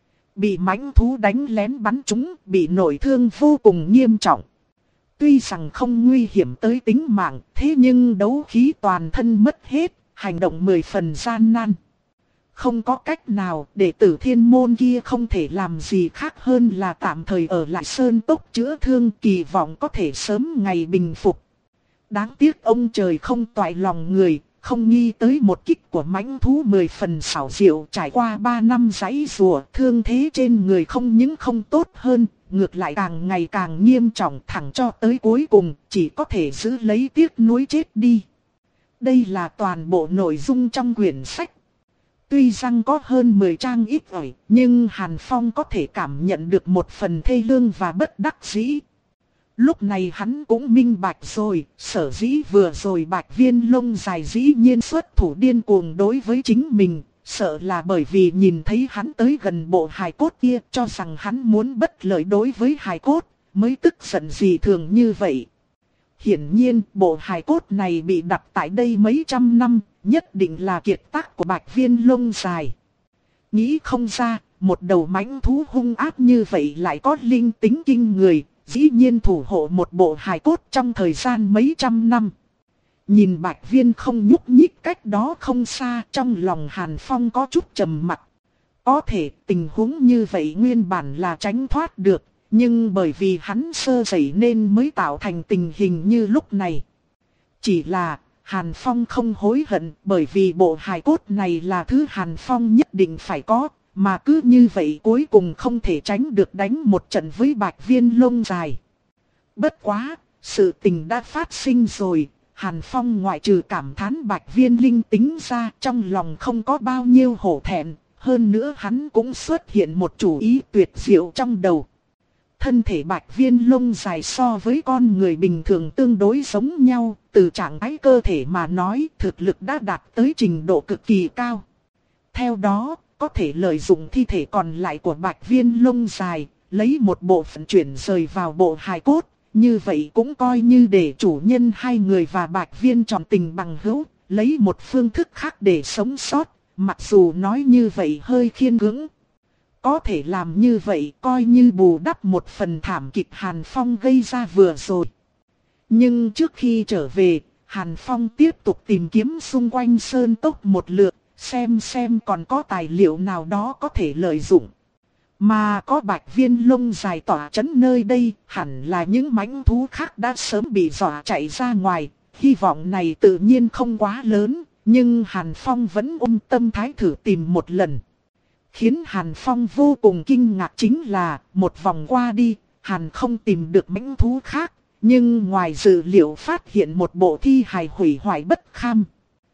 Bị mãnh thú đánh lén bắn trúng, bị nội thương vô cùng nghiêm trọng. Tuy rằng không nguy hiểm tới tính mạng, thế nhưng đấu khí toàn thân mất hết, hành động mười phần gian nan. Không có cách nào, đệ tử thiên môn kia không thể làm gì khác hơn là tạm thời ở lại sơn cốc chữa thương, kỳ vọng có thể sớm ngày bình phục. Đáng tiếc ông trời không toại lòng người, không nghi tới một kích của mãnh thú mười phần xảo diệu, trải qua ba năm giãy giụa, thương thế trên người không những không tốt hơn, ngược lại càng ngày càng nghiêm trọng, thẳng cho tới cuối cùng chỉ có thể giữ lấy tiếc nuối chết đi. Đây là toàn bộ nội dung trong quyển sách. Tuy rằng có hơn mười trang ít ỏi, nhưng Hàn Phong có thể cảm nhận được một phần thê lương và bất đắc dĩ. Lúc này hắn cũng minh bạch rồi, sở dĩ vừa rồi Bạch Viên lông dài dĩ nhiên xuất thủ điên cuồng đối với chính mình, sợ là bởi vì nhìn thấy hắn tới gần bộ hài cốt kia, cho rằng hắn muốn bất lợi đối với hài cốt, mới tức giận gì thường như vậy. Hiển nhiên, bộ hài cốt này bị đặt tại đây mấy trăm năm, nhất định là kiệt tác của Bạch Viên lông dài. Nghĩ không ra, một đầu mãnh thú hung ác như vậy lại có linh tính kinh người, dĩ nhiên thủ hộ một bộ hài cốt trong thời gian mấy trăm năm. Nhìn Bạch Viên không nhúc nhích cách đó không xa, trong lòng Hàn Phong có chút trầm mặc. Có thể tình huống như vậy nguyên bản là tránh thoát được, nhưng bởi vì hắn sơ sẩy nên mới tạo thành tình hình như lúc này. Chỉ là Hàn Phong không hối hận, bởi vì bộ hài cốt này là thứ Hàn Phong nhất định phải có, mà cứ như vậy cuối cùng không thể tránh được đánh một trận với Bạch Viên lông dài. Bất quá, sự tình đã phát sinh rồi, Hàn Phong ngoại trừ cảm thán Bạch Viên linh tính ra, trong lòng không có bao nhiêu hổ thẹn, hơn nữa hắn cũng xuất hiện một chủ ý tuyệt diệu trong đầu. Thân thể Bạch Viên lông dài so với con người bình thường tương đối giống nhau, từ trạng thái cơ thể mà nói thực lực đã đạt tới trình độ cực kỳ cao. Theo đó, có thể lợi dụng thi thể còn lại của Bạch Viên lông dài, lấy một bộ phận chuyển rời vào bộ hài cốt, như vậy cũng coi như để chủ nhân hai người và Bạch Viên tròn tình bằng hữu, lấy một phương thức khác để sống sót, mặc dù nói như vậy hơi khiên cưỡng. Có thể làm như vậy coi như bù đắp một phần thảm kịch Hàn Phong gây ra vừa rồi. Nhưng trước khi trở về, Hàn Phong tiếp tục tìm kiếm xung quanh sơn cốc một lượt, xem xem còn có tài liệu nào đó có thể lợi dụng. Mà có bạch viên lông dài tỏa chấn nơi đây, hẳn là những mãnh thú khác đã sớm bị dọa chạy ra ngoài. Hy vọng này tự nhiên không quá lớn, nhưng Hàn Phong vẫn ôm tâm thái thử tìm một lần. Khiến Hàn Phong vô cùng kinh ngạc chính là, một vòng qua đi, Hàn không tìm được mãnh thú khác, nhưng ngoài dự liệu phát hiện một bộ thi hài hủy hoại bất kham.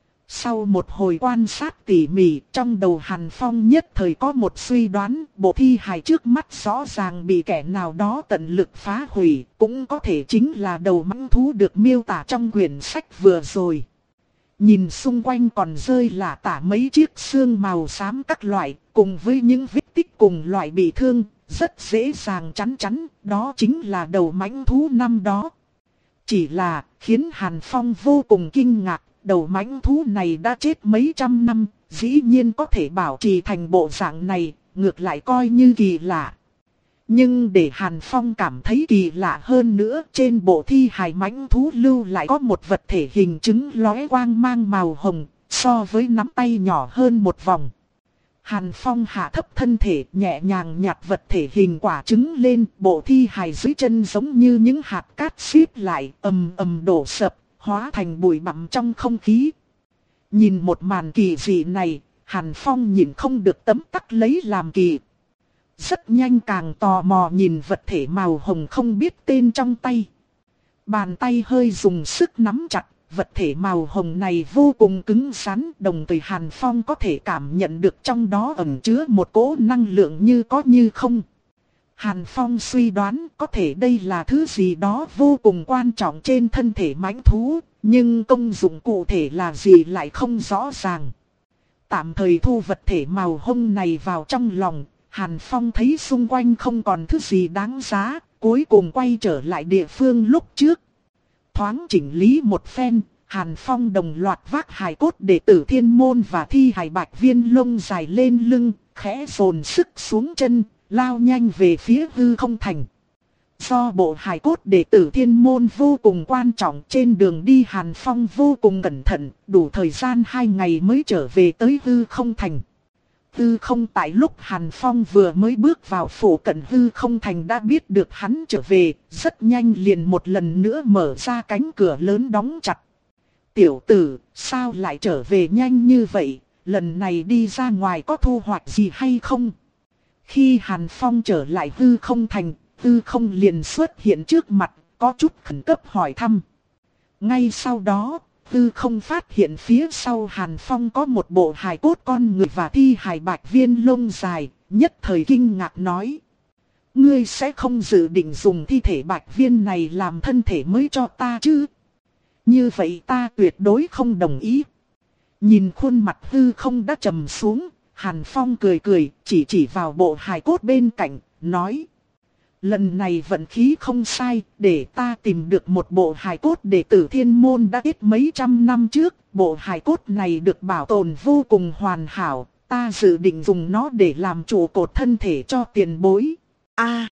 Sau một hồi quan sát tỉ mỉ, trong đầu Hàn Phong nhất thời có một suy đoán, bộ thi hài trước mắt rõ ràng bị kẻ nào đó tận lực phá hủy, cũng có thể chính là đầu mãng thú được miêu tả trong quyển sách vừa rồi. Nhìn xung quanh còn rơi lả tả mấy chiếc xương màu xám các loại, cùng với những vết tích cùng loại bị thương, rất dễ dàng chắn chắn, đó chính là đầu mãng thú năm đó. Chỉ là, khiến Hàn Phong vô cùng kinh ngạc, đầu mãnh thú này đã chết mấy trăm năm, dĩ nhiên có thể bảo trì thành bộ dạng này, ngược lại coi như kỳ lạ. Nhưng để Hàn Phong cảm thấy kỳ lạ hơn nữa, trên bộ thi hài mãnh thú lưu lại có một vật thể hình chứng lóe quang mang màu hồng, so với nắm tay nhỏ hơn một vòng. Hàn Phong hạ thấp thân thể, nhẹ nhàng nhặt vật thể hình quả trứng lên, bộ thi hài dưới chân giống như những hạt cát xếp lại, ầm ầm đổ sập, hóa thành bụi bặm trong không khí. Nhìn một màn kỳ dị này, Hàn Phong nhìn không được tấm tắc lấy làm kỳ. Rất nhanh càng tò mò nhìn vật thể màu hồng không biết tên trong tay. Bàn tay hơi dùng sức nắm chặt, vật thể màu hồng này vô cùng cứng rắn, đồng thời Hàn Phong có thể cảm nhận được trong đó ẩn chứa một cỗ năng lượng như có như không. Hàn Phong suy đoán có thể đây là thứ gì đó vô cùng quan trọng trên thân thể mãnh thú, nhưng công dụng cụ thể là gì lại không rõ ràng. Tạm thời thu vật thể màu hồng này vào trong lòng, Hàn Phong thấy xung quanh không còn thứ gì đáng giá, cuối cùng quay trở lại địa phương lúc trước. Thoáng chỉnh lý một phen, Hàn Phong đồng loạt vác hài cốt đệ tử Thiên Môn và thi hài bạch viên lông dài lên lưng, khẽ dồn sức xuống chân, lao nhanh về phía hư không thành. Do bộ hài cốt đệ tử Thiên Môn vô cùng quan trọng, trên đường đi Hàn Phong vô cùng cẩn thận, đủ thời gian hai ngày mới trở về tới hư không thành. Hư không tại lúc Hàn Phong vừa mới bước vào phủ cận hư không thành đã biết được hắn trở về, rất nhanh liền một lần nữa mở ra cánh cửa lớn đóng chặt. Tiểu tử, sao lại trở về nhanh như vậy, lần này đi ra ngoài có thu hoạch gì hay không? Khi Hàn Phong trở lại hư không thành, hư không liền xuất hiện trước mặt, có chút khẩn cấp hỏi thăm. Ngay sau đó, hư không phát hiện phía sau Hàn Phong có một bộ hài cốt con người và thi hài bạch viên lông dài, nhất thời kinh ngạc nói. Ngươi sẽ không dự định dùng thi thể bạch viên này làm thân thể mới cho ta chứ? Như vậy ta tuyệt đối không đồng ý. Nhìn khuôn mặt hư không đã trầm xuống, Hàn Phong cười cười, chỉ chỉ vào bộ hài cốt bên cạnh, nói. Lần này vận khí không sai, để ta tìm được một bộ hài cốt đệ tử Thiên Môn đã chết mấy trăm năm trước. Bộ hài cốt này được bảo tồn vô cùng hoàn hảo, ta dự định dùng nó để làm trụ cột thân thể cho tiền bối. A,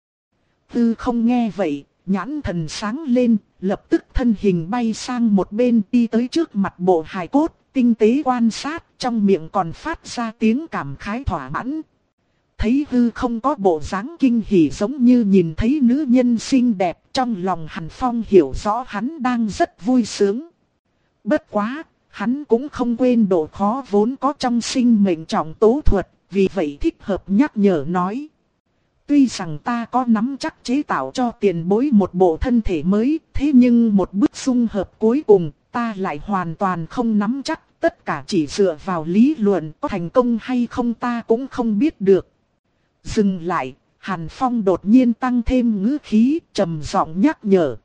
Tư không nghe vậy, nhãn thần sáng lên, lập tức thân hình bay sang một bên đi tới trước mặt bộ hài cốt, tinh tế quan sát, trong miệng còn phát ra tiếng cảm khái thỏa mãn. Thấy hư không có bộ dáng kinh hỉ giống như nhìn thấy nữ nhân xinh đẹp, trong lòng Hàn Phong hiểu rõ hắn đang rất vui sướng. Bất quá, hắn cũng không quên độ khó vốn có trong sinh mệnh trọng tố thuật, vì vậy thích hợp nhắc nhở nói. Tuy rằng ta có nắm chắc chế tạo cho tiền bối một bộ thân thể mới, thế nhưng một bước xung hợp cuối cùng, ta lại hoàn toàn không nắm chắc, tất cả chỉ dựa vào lý luận, có thành công hay không ta cũng không biết được. Dừng lại, Hàn Phong đột nhiên tăng thêm ngữ khí, trầm giọng nhắc nhở.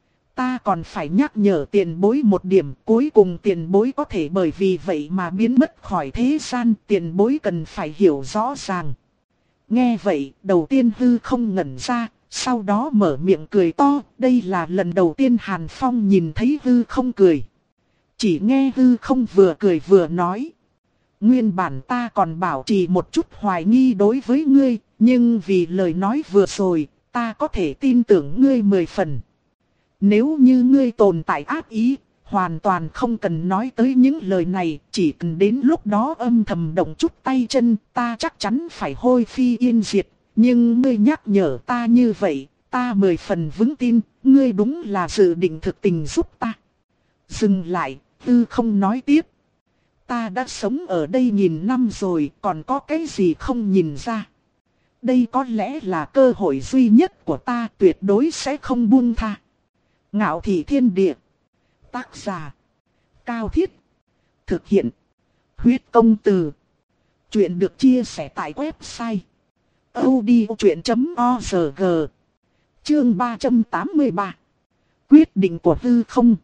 Ta còn phải nhắc nhở tiền bối một điểm, cuối cùng tiền bối có thể bởi vì vậy mà biến mất khỏi thế gian, tiền bối cần phải hiểu rõ ràng. Nghe vậy, đầu tiên hư không ngẩn ra, sau đó mở miệng cười to, đây là lần đầu tiên Hàn Phong nhìn thấy hư không cười. Chỉ nghe hư không vừa cười vừa nói. Nguyên bản ta còn bảo trì một chút hoài nghi đối với ngươi, nhưng vì lời nói vừa rồi, ta có thể tin tưởng ngươi mười phần. Nếu như ngươi tồn tại ác ý, hoàn toàn không cần nói tới những lời này, chỉ cần đến lúc đó âm thầm động chút tay chân, ta chắc chắn phải hôi phi yên diệt. Nhưng ngươi nhắc nhở ta như vậy, ta mười phần vững tin, ngươi đúng là dự định thực tình giúp ta. Dừng lại, Tư Không nói tiếp. Ta đã sống ở đây nghìn năm rồi, còn có cái gì không nhìn ra. Đây có lẽ là cơ hội duy nhất của ta, tuyệt đối sẽ không buông tha. Ngạo Thị Thiên Địa. Tác giả Cao Thiết. Thực hiện Huyết Công Từ. Chuyện được chia sẻ tại website audiochuyện chấm org. Chương ba trăm tám mươi ba. Quyết định của hư không.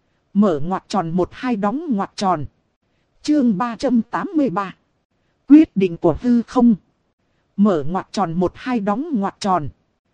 Mở ngoặc tròn một hai đóng ngoặc tròn. Chương ba trăm tám mươi ba. Quyết định của hư không. Mở ngoặc tròn một hai đóng ngoặc tròn.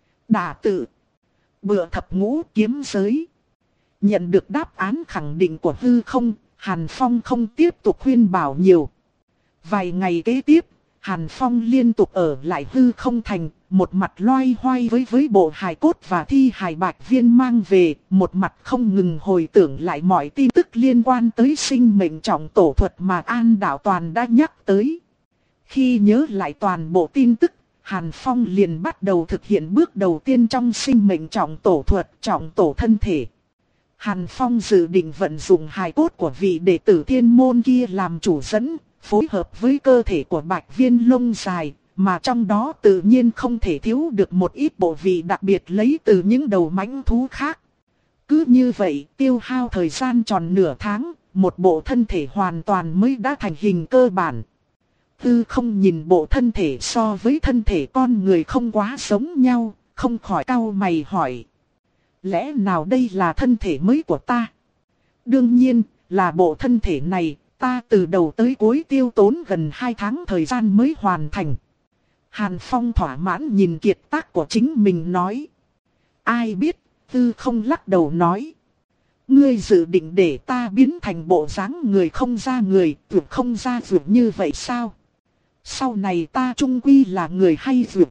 Đả tự. Bựa thập ngũ kiếm giới. Nhận được đáp án khẳng định của hư không, Hàn Phong không tiếp tục khuyên bảo nhiều. Vài ngày kế tiếp, Hàn Phong liên tục ở lại hư không thành, một mặt loay hoay với với bộ hài cốt và thi hài bạch viên mang về, một mặt không ngừng hồi tưởng lại mọi tin tức liên quan tới sinh mệnh trọng tổ thuật mà An Đạo Toàn đã nhắc tới. Khi nhớ lại toàn bộ tin tức, Hàn Phong liền bắt đầu thực hiện bước đầu tiên trong sinh mệnh trọng tổ thuật, trọng tổ thân thể. Hàn Phong dự định vận dụng hài cốt của vị đệ tử thiên môn kia làm chủ dẫn, phối hợp với cơ thể của bạch viên lông dài, mà trong đó tự nhiên không thể thiếu được một ít bộ vị đặc biệt lấy từ những đầu mãnh thú khác. Cứ như vậy, tiêu hao thời gian tròn nửa tháng, một bộ thân thể hoàn toàn mới đã thành hình cơ bản. Tư Không nhìn bộ thân thể so với thân thể con người không quá giống nhau, không khỏi cau mày hỏi. Lẽ nào đây là thân thể mới của ta? Đương nhiên, là bộ thân thể này, ta từ đầu tới cuối tiêu tốn gần hai tháng thời gian mới hoàn thành. Hàn Phong thỏa mãn nhìn kiệt tác của chính mình nói. Ai biết, Tư Không lắc đầu nói. Ngươi dự định để ta biến thành bộ dáng người không ra người, vượt không ra vượt như vậy sao? Sau này ta chung quy là người hay vượt?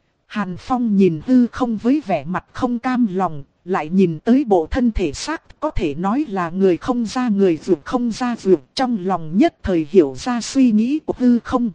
Hàn Phong nhìn Tư Không với vẻ mặt không cam lòng, lại nhìn tới bộ thân thể xác, có thể nói là người không ra người vượt không ra vượt, trong lòng nhất thời hiểu ra suy nghĩ của Tư Không.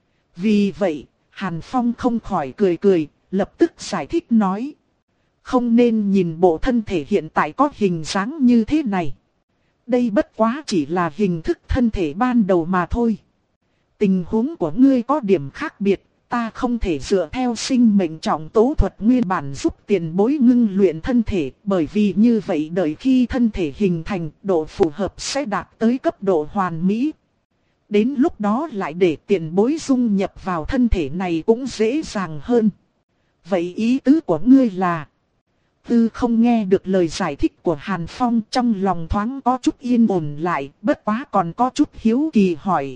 Vì vậy, Hàn Phong không khỏi cười cười, lập tức giải thích nói. Không nên nhìn bộ thân thể hiện tại có hình dáng như thế này. Đây bất quá chỉ là hình thức thân thể ban đầu mà thôi. Tình huống của ngươi có điểm khác biệt, ta không thể dựa theo sinh mệnh trọng tố thuật nguyên bản giúp tiền bối ngưng luyện thân thể, bởi vì như vậy đợi khi thân thể hình thành, độ phù hợp sẽ đạt tới cấp độ hoàn mỹ. Đến lúc đó lại để tiền bối dung nhập vào thân thể này cũng dễ dàng hơn. Vậy ý tứ của ngươi là? Tư Không nghe được lời giải thích của Hàn Phong, trong lòng thoáng có chút yên ổn lại, bất quá còn có chút hiếu kỳ hỏi.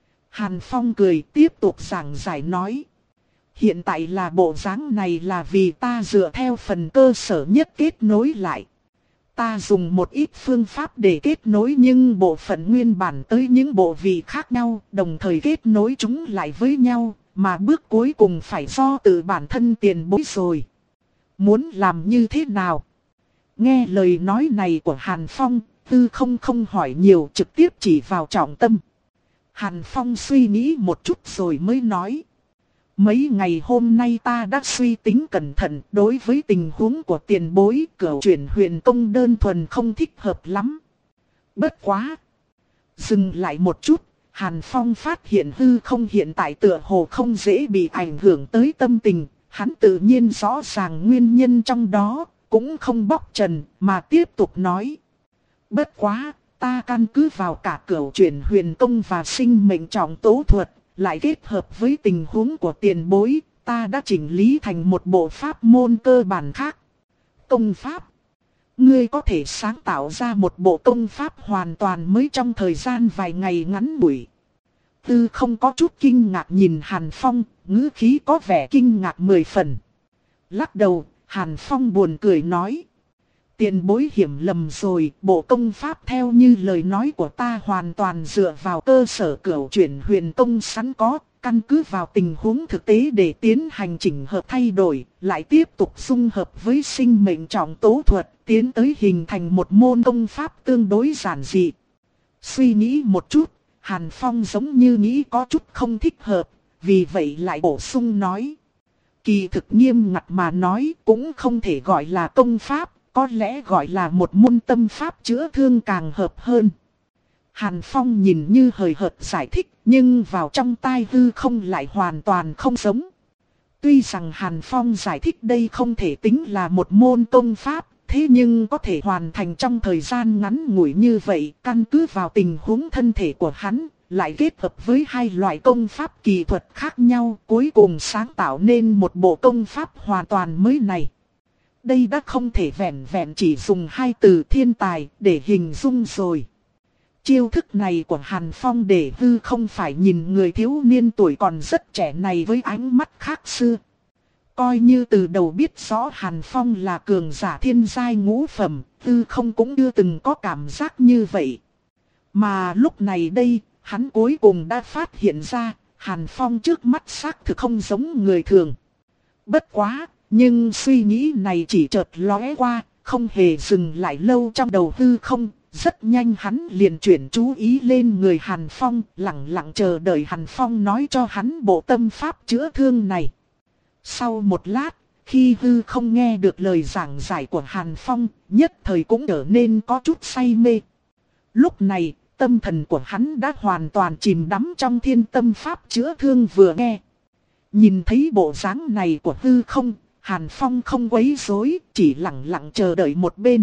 Hàn Phong cười tiếp tục giảng giải nói. Hiện tại là bộ dáng này là vì ta dựa theo phần cơ sở nhất kết nối lại. Ta dùng một ít phương pháp để kết nối nhưng bộ phận nguyên bản tới những bộ vị khác nhau, đồng thời kết nối chúng lại với nhau, mà bước cuối cùng phải do tự bản thân tiền bối rồi. Muốn làm như thế nào? Nghe lời nói này của Hàn Phong, Tư Không không hỏi nhiều, trực tiếp chỉ vào trọng tâm. Hàn Phong suy nghĩ một chút rồi mới nói. Mấy ngày hôm nay ta đã suy tính cẩn thận, đối với tình huống của tiền bối, cửu chuyển huyền công đơn thuần không thích hợp lắm. Bất quá. Dừng lại một chút, Hàn Phong phát hiện hư không hiện tại tựa hồ không dễ bị ảnh hưởng tới tâm tình. Hắn tự nhiên rõ ràng nguyên nhân trong đó, cũng không bóc trần, mà tiếp tục nói. Bất quá, ta căn cứ vào cả cửu chuyển huyền công và sinh mệnh trọng tố thuật, lại kết hợp với tình huống của tiền bối, ta đã chỉnh lý thành một bộ pháp môn cơ bản khác. Công pháp. Ngươi có thể sáng tạo ra một bộ công pháp hoàn toàn mới trong thời gian vài ngày ngắn ngủi. Tư Không có chút kinh ngạc nhìn Hàn Phong, ngữ khí có vẻ kinh ngạc mười phần. Lắc đầu, Hàn Phong buồn cười nói. Tiền bối hiểu lầm rồi, bộ công pháp theo như lời nói của ta hoàn toàn dựa vào cơ sở cửu chuyển huyền công sẵn có, căn cứ vào tình huống thực tế để tiến hành chỉnh hợp thay đổi, lại tiếp tục dung hợp với sinh mệnh trọng tố thuật, tiến tới hình thành một môn công pháp tương đối giản dị. Suy nghĩ một chút, Hàn Phong giống như nghĩ có chút không thích hợp, vì vậy lại bổ sung nói. Kỳ thực nghiêm ngặt mà nói cũng không thể gọi là công pháp, có lẽ gọi là một môn tâm pháp chữa thương càng hợp hơn. Hàn Phong nhìn như hời hợt giải thích, nhưng vào trong tai hư không lại hoàn toàn không giống. Tuy rằng Hàn Phong giải thích đây không thể tính là một môn công pháp, thế nhưng có thể hoàn thành trong thời gian ngắn ngủi như vậy, căn cứ vào tình huống thân thể của hắn, lại kết hợp với hai loại công pháp kỳ thuật khác nhau, cuối cùng sáng tạo nên một bộ công pháp hoàn toàn mới này. Đây đã không thể vẹn vẹn chỉ dùng hai từ thiên tài để hình dung rồi. Chiêu thức này của Hàn Phong để hư không phải nhìn người thiếu niên tuổi còn rất trẻ này với ánh mắt khác xưa. Coi như từ đầu biết rõ Hàn Phong là cường giả thiên giai ngũ phẩm, hư không cũng chưa từng có cảm giác như vậy. Mà lúc này đây, hắn cuối cùng đã phát hiện ra, Hàn Phong trước mắt xác thực không giống người thường. Bất quá, nhưng suy nghĩ này chỉ chợt lóe qua, không hề dừng lại lâu trong đầu hư không. Rất nhanh hắn liền chuyển chú ý lên người Hàn Phong, lặng lặng chờ đợi Hàn Phong nói cho hắn bộ tâm pháp chữa thương này. Sau một lát, khi hư không nghe được lời giảng giải của Hàn Phong, nhất thời cũng trở nên có chút say mê. Lúc này, tâm thần của hắn đã hoàn toàn chìm đắm trong thiên tâm pháp chữa thương vừa nghe. Nhìn thấy bộ dáng này của hư không, Hàn Phong không quấy rối, chỉ lặng lặng chờ đợi một bên.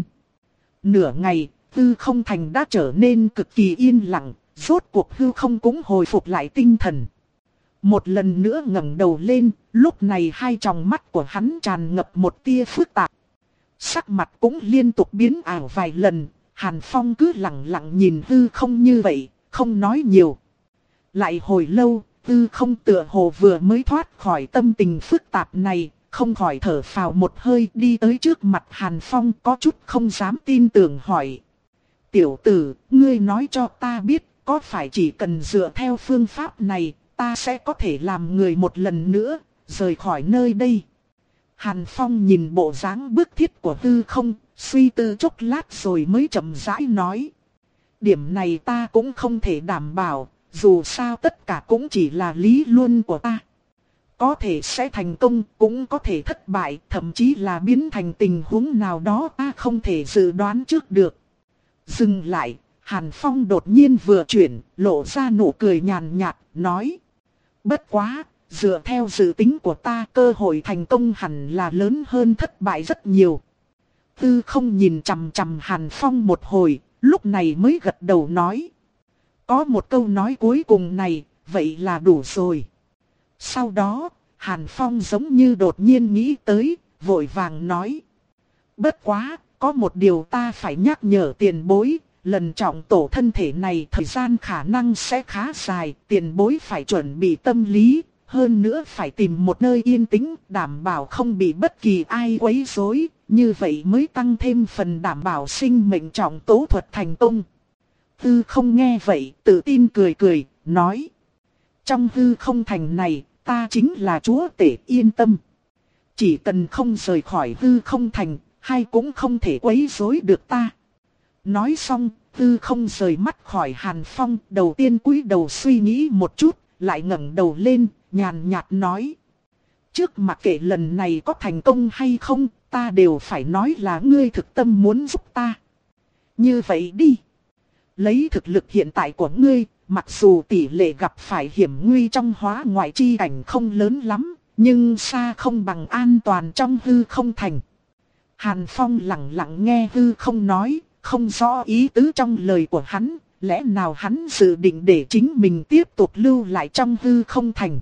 Nửa ngày, hư không thành đã trở nên cực kỳ yên lặng, rốt cuộc hư không cũng hồi phục lại tinh thần. Một lần nữa ngẩng đầu lên, lúc này hai tròng mắt của hắn tràn ngập một tia phức tạp. Sắc mặt cũng liên tục biến ảo vài lần, Hàn Phong cứ lặng lặng nhìn hư không như vậy, không nói nhiều. Lại hồi lâu, hư không tựa hồ vừa mới thoát khỏi tâm tình phức tạp này, không khỏi thở phào một hơi đi tới trước mặt Hàn Phong có chút không dám tin tưởng hỏi. Tiểu tử, ngươi nói cho ta biết, có phải chỉ cần dựa theo phương pháp này, ta sẽ có thể làm người một lần nữa, rời khỏi nơi đây. Hàn Phong nhìn bộ dáng bức thiết của hư không, suy tư chốc lát rồi mới chậm rãi nói. Điểm này ta cũng không thể đảm bảo, dù sao tất cả cũng chỉ là lý luận của ta. Có thể sẽ thành công, cũng có thể thất bại, thậm chí là biến thành tình huống nào đó ta không thể dự đoán trước được. Dừng lại, Hàn Phong đột nhiên vừa chuyển, lộ ra nụ cười nhàn nhạt, nói. Bất quá, dựa theo dự tính của ta cơ hội thành công hẳn là lớn hơn thất bại rất nhiều. Tư không nhìn chằm chằm Hàn Phong một hồi, lúc này mới gật đầu nói. Có một câu nói cuối cùng này, vậy là đủ rồi. Sau đó, Hàn Phong giống như đột nhiên nghĩ tới, vội vàng nói. Bất quá, có một điều ta phải nhắc nhở tiền bối, lần trọng tổ thân thể này thời gian khả năng sẽ khá dài, tiền bối phải chuẩn bị tâm lý, hơn nữa phải tìm một nơi yên tĩnh, đảm bảo không bị bất kỳ ai quấy rối, như vậy mới tăng thêm phần đảm bảo sinh mệnh trọng tố thuật thành công. Hư không nghe vậy, tự tin cười cười, nói. Trong hư không thành này, ta chính là chúa tể, yên tâm. Chỉ cần không rời khỏi hư không thành, hay cũng không thể quấy rối được ta. Nói xong, hư không rời mắt khỏi Hàn Phong, đầu tiên cúi đầu suy nghĩ một chút, lại ngẩng đầu lên, nhàn nhạt nói. Trước mặc kệ lần này có thành công hay không, ta đều phải nói là ngươi thực tâm muốn giúp ta. Như vậy đi. Lấy thực lực hiện tại của ngươi, mặc dù tỷ lệ gặp phải hiểm nguy trong hóa ngoại chi cảnh không lớn lắm, nhưng xa không bằng an toàn trong hư không thành. Hàn Phong lặng lặng nghe hư không nói, không rõ ý tứ trong lời của hắn, lẽ nào hắn dự định để chính mình tiếp tục lưu lại trong hư không thành.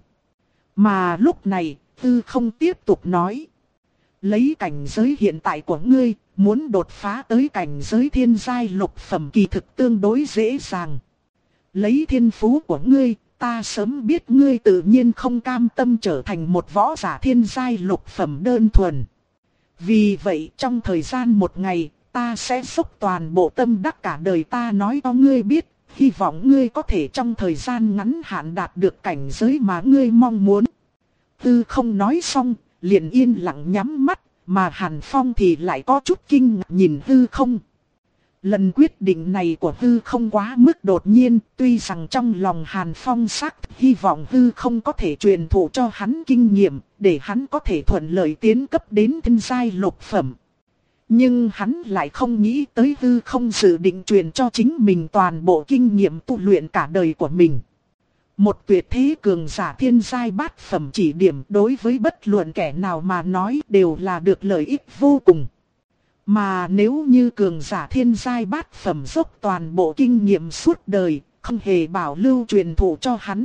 Mà lúc này, hư không tiếp tục nói. Lấy cảnh giới hiện tại của ngươi, muốn đột phá tới cảnh giới thiên giai lục phẩm kỳ thực tương đối dễ dàng. Lấy thiên phú của ngươi, ta sớm biết ngươi tự nhiên không cam tâm trở thành một võ giả thiên giai lục phẩm đơn thuần. Vì vậy trong thời gian một ngày, ta sẽ dốc toàn bộ tâm đắc cả đời ta nói cho ngươi biết, hy vọng ngươi có thể trong thời gian ngắn hạn đạt được cảnh giới mà ngươi mong muốn. Tư không nói xong, liền yên lặng nhắm mắt, mà Hàn Phong thì lại có chút kinh ngạc nhìn Tư không. Lần quyết định này của Tư không quá mức đột nhiên, tuy rằng trong lòng Hàn Phong xác hy vọng Tư không có thể truyền thụ cho hắn kinh nghiệm, để hắn có thể thuận lợi tiến cấp đến thiên giai lục phẩm. Nhưng hắn lại không nghĩ tới Tư không dự định truyền cho chính mình toàn bộ kinh nghiệm tu luyện cả đời của mình. Một tuyệt thế cường giả thiên giai bát phẩm chỉ điểm đối với bất luận kẻ nào mà nói đều là được lợi ích vô cùng. Mà nếu như cường giả thiên giai bát phẩm dốc toàn bộ kinh nghiệm suốt đời, không hề bảo lưu truyền thụ cho hắn.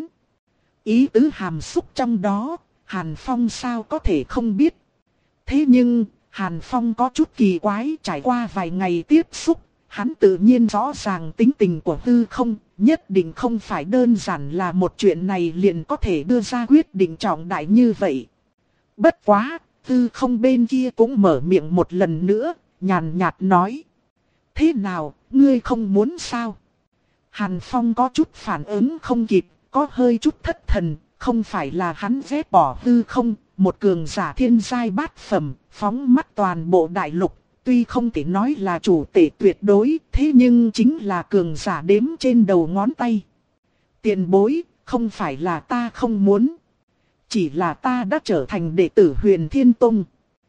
Ý tứ hàm xúc trong đó, Hàn Phong sao có thể không biết. Thế nhưng, Hàn Phong có chút kỳ quái, trải qua vài ngày tiếp xúc, hắn tự nhiên rõ ràng tính tình của Tư không, nhất định không phải đơn giản là một chuyện này liền có thể đưa ra quyết định trọng đại như vậy. Bất quá, Tư không bên kia cũng mở miệng một lần nữa, nhàn nhạt nói. Thế nào, ngươi không muốn sao? Hàn Phong có chút phản ứng không kịp, có hơi chút thất thần, không phải là hắn ghét bỏ Tư không, một cường giả thiên giai bát phẩm, phóng mắt toàn bộ đại lục, tuy không thể nói là chủ tể tuyệt đối, thế nhưng chính là cường giả đếm trên đầu ngón tay. Tiền bối, không phải là ta không muốn, chỉ là ta đã trở thành đệ tử Huyền Thiên Tông.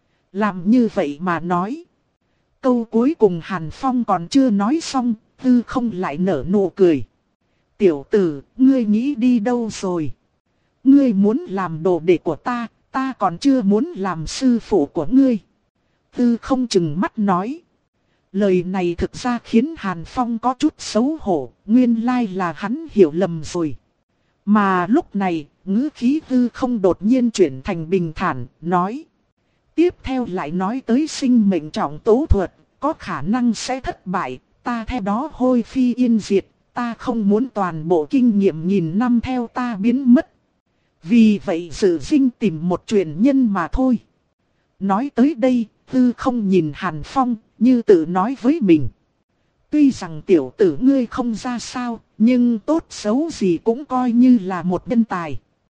Làm như vậy mà nói. Câu cuối cùng Hàn Phong còn chưa nói xong, Tư không lại nở nụ cười. Tiểu tử, ngươi nghĩ đi đâu rồi? Ngươi muốn làm đồ đệ của ta, ta còn chưa muốn làm sư phụ của ngươi. Tư không chừng mắt nói. Lời này thực ra khiến Hàn Phong có chút xấu hổ, nguyên lai là hắn hiểu lầm rồi. Mà lúc này, ngữ khí Tư không đột nhiên chuyển thành bình thản, nói. Tiếp theo lại nói tới sinh mệnh trọng tố thuật, có khả năng sẽ thất bại, ta theo đó hôi phi yên diệt, ta không muốn toàn bộ kinh nghiệm nghìn năm theo ta biến mất. Vì vậy sự sinh tìm một truyền nhân mà thôi. Nói tới đây, Tư không nhìn Hàn Phong, như tự nói với mình. Tuy rằng tiểu tử ngươi không ra sao, nhưng tốt xấu gì cũng coi như là một nhân tài.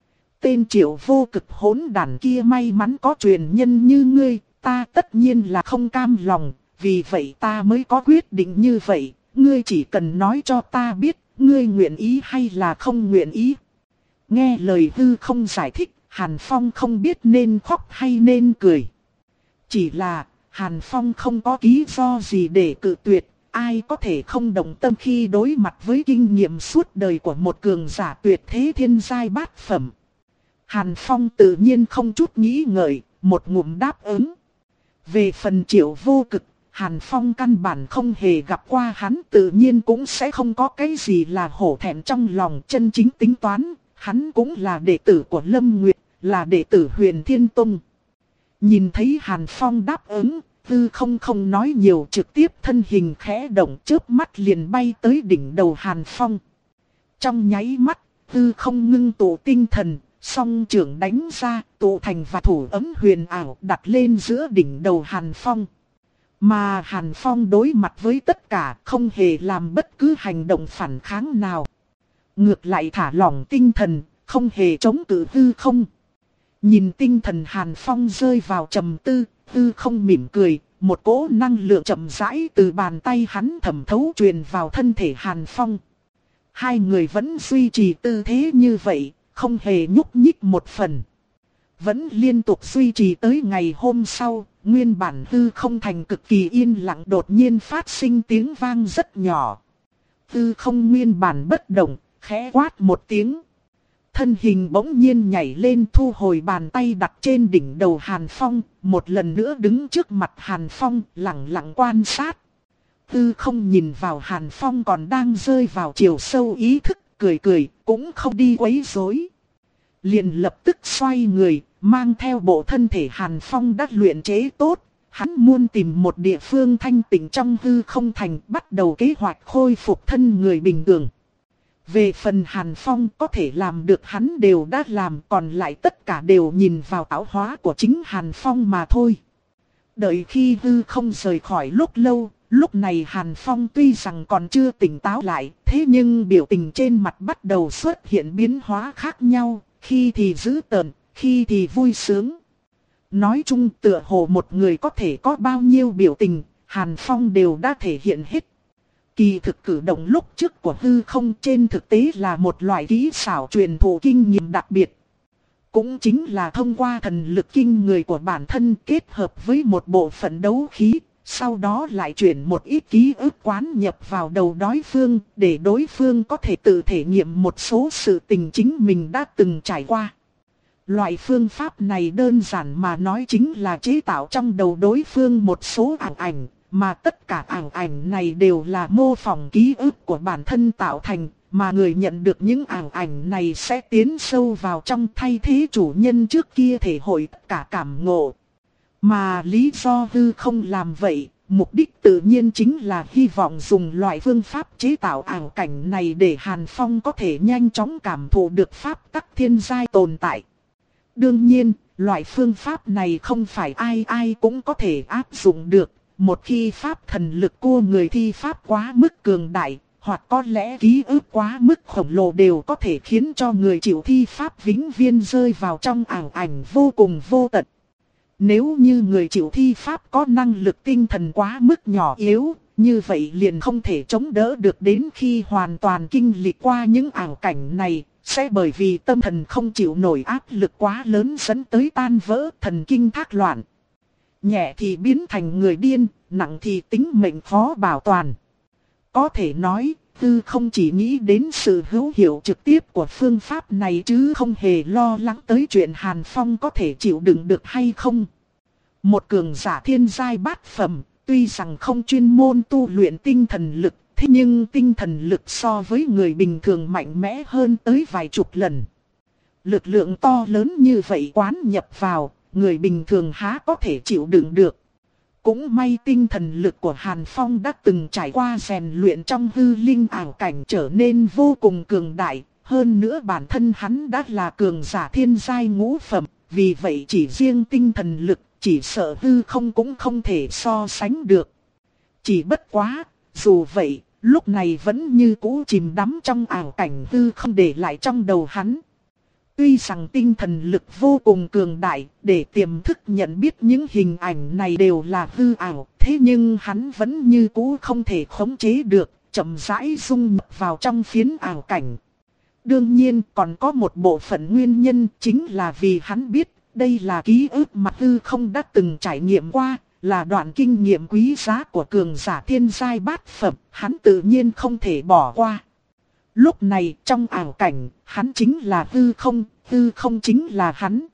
Tên Triệu Vô Cực hỗn đản kia may mắn có truyền nhân như ngươi, ta tất nhiên là không cam lòng, vì vậy ta mới có quyết định như vậy, ngươi chỉ cần nói cho ta biết, ngươi nguyện ý hay là không nguyện ý. Nghe lời Tư không giải thích, Hàn Phong không biết nên khóc hay nên cười. Chỉ là, Hàn Phong không có lý do gì để cự tuyệt, ai có thể không đồng tâm khi đối mặt với kinh nghiệm suốt đời của một cường giả tuyệt thế thiên giai bát phẩm. Hàn Phong tự nhiên không chút nghĩ ngợi, một ngụm đáp ứng. Về phần Triệu Vô Cực, Hàn Phong căn bản không hề gặp qua hắn, tự nhiên cũng sẽ không có cái gì là hổ thẹn trong lòng. Chân chính tính toán, hắn cũng là đệ tử của Lâm Nguyệt, là đệ tử Huyền Thiên Tông. Nhìn thấy Hàn Phong đáp ứng, Tư không không nói nhiều, trực tiếp thân hình khẽ động, chớp mắt liền bay tới đỉnh đầu Hàn Phong. Trong nháy mắt, Tư không ngưng tụ tinh thần, song trưởng đánh ra, tụ thành và thủ ấm huyền ảo đặt lên giữa đỉnh đầu Hàn Phong. Mà Hàn Phong đối mặt với tất cả, không hề làm bất cứ hành động phản kháng nào. Ngược lại thả lỏng tinh thần, không hề chống cự Tư không. Nhìn tinh thần Hàn Phong rơi vào trầm tư, Tư không mỉm cười, một cỗ năng lượng chậm rãi từ bàn tay hắn thẩm thấu truyền vào thân thể Hàn Phong. Hai người vẫn duy trì tư thế như vậy, không hề nhúc nhích một phần. Vẫn liên tục duy trì tới ngày hôm sau, nguyên bản Tư không thành cực kỳ yên lặng đột nhiên phát sinh tiếng vang rất nhỏ. Tư không nguyên bản bất động, khẽ quát một tiếng. Thân hình bỗng nhiên nhảy lên, thu hồi bàn tay đặt trên đỉnh đầu Hàn Phong, một lần nữa đứng trước mặt Hàn Phong, lặng lặng quan sát. Tư không nhìn vào Hàn Phong còn đang rơi vào chiều sâu ý thức, cười cười, cũng không đi quấy rối. Liền lập tức xoay người, mang theo bộ thân thể Hàn Phong đã luyện chế tốt. Hắn muốn tìm một địa phương thanh tịnh trong hư không thành, bắt đầu kế hoạch khôi phục thân người bình thường. Về phần Hàn Phong có thể làm được hắn đều đã làm, còn lại tất cả đều nhìn vào tạo hóa của chính Hàn Phong mà thôi. Đợi khi hư không rời khỏi lúc lâu, lúc này Hàn Phong tuy rằng còn chưa tỉnh táo lại, thế nhưng biểu tình trên mặt bắt đầu xuất hiện biến hóa khác nhau, khi thì dữ tợn, khi thì vui sướng. Nói chung tựa hồ một người có thể có bao nhiêu biểu tình, Hàn Phong đều đã thể hiện hết. Kỳ thực cử động lúc trước của hư không trên thực tế là một loại kỹ xảo truyền thụ kinh nghiệm đặc biệt. Cũng chính là thông qua thần lực kinh người của bản thân kết hợp với một bộ phận đấu khí, sau đó lại chuyển một ít ký ức quán nhập vào đầu đối phương để đối phương có thể tự thể nghiệm một số sự tình chính mình đã từng trải qua. Loại phương pháp này đơn giản mà nói chính là chế tạo trong đầu đối phương một số ảo ảnh, mà tất cả ảo ảnh này đều là mô phỏng ký ức của bản thân tạo thành, mà người nhận được những ảo ảnh này sẽ tiến sâu vào trong thay thế chủ nhân trước kia thể hội tất cả cảm ngộ. Mà lý do hư không làm vậy, mục đích tự nhiên chính là hy vọng dùng loại phương pháp chế tạo ảo cảnh này để Hàn Phong có thể nhanh chóng cảm thụ được pháp tắc thiên giai tồn tại. Đương nhiên, loại phương pháp này không phải ai ai cũng có thể áp dụng được. Một khi pháp thần lực của người thi pháp quá mức cường đại, hoặc có lẽ ký ức quá mức khổng lồ đều có thể khiến cho người chịu thi pháp vĩnh viễn rơi vào trong ảo ảnh vô cùng vô tận. Nếu như người chịu thi pháp có năng lực tinh thần quá mức nhỏ yếu, như vậy liền không thể chống đỡ được đến khi hoàn toàn kinh lịch qua những ảo cảnh này, sẽ bởi vì tâm thần không chịu nổi áp lực quá lớn dẫn tới tan vỡ thần kinh thác loạn. Nhẹ thì biến thành người điên, nặng thì tính mệnh khó bảo toàn. Có thể nói, Tư không chỉ nghĩ đến sự hữu hiệu trực tiếp của phương pháp này chứ không hề lo lắng tới chuyện Hàn Phong có thể chịu đựng được hay không. Một cường giả thiên giai bát phẩm, tuy rằng không chuyên môn tu luyện tinh thần lực, thế nhưng tinh thần lực so với người bình thường mạnh mẽ hơn tới vài chục lần. Lực lượng to lớn như vậy quán nhập vào, người bình thường há có thể chịu đựng được. Cũng may tinh thần lực của Hàn Phong đã từng trải qua rèn luyện trong hư linh ảo cảnh trở nên vô cùng cường đại. Hơn nữa bản thân hắn đã là cường giả thiên giai ngũ phẩm, vì vậy chỉ riêng tinh thần lực, chỉ sợ hư không cũng không thể so sánh được. Chỉ bất quá, dù vậy, lúc này vẫn như cũ chìm đắm trong ảo cảnh hư không để lại trong đầu hắn. Tuy rằng tinh thần lực vô cùng cường đại, để tiềm thức nhận biết những hình ảnh này đều là hư ảo, thế nhưng hắn vẫn như cũ không thể khống chế được, chậm rãi dung nhập vào trong phiến ảo cảnh. Đương nhiên còn có một bộ phận nguyên nhân chính là vì hắn biết đây là ký ức mà hư không đã từng trải nghiệm qua, là đoạn kinh nghiệm quý giá của cường giả thiên giai bát phẩm, hắn tự nhiên không thể bỏ qua. Lúc này trong ảo cảnh, hắn chính là hư không, hư không chính là hắn.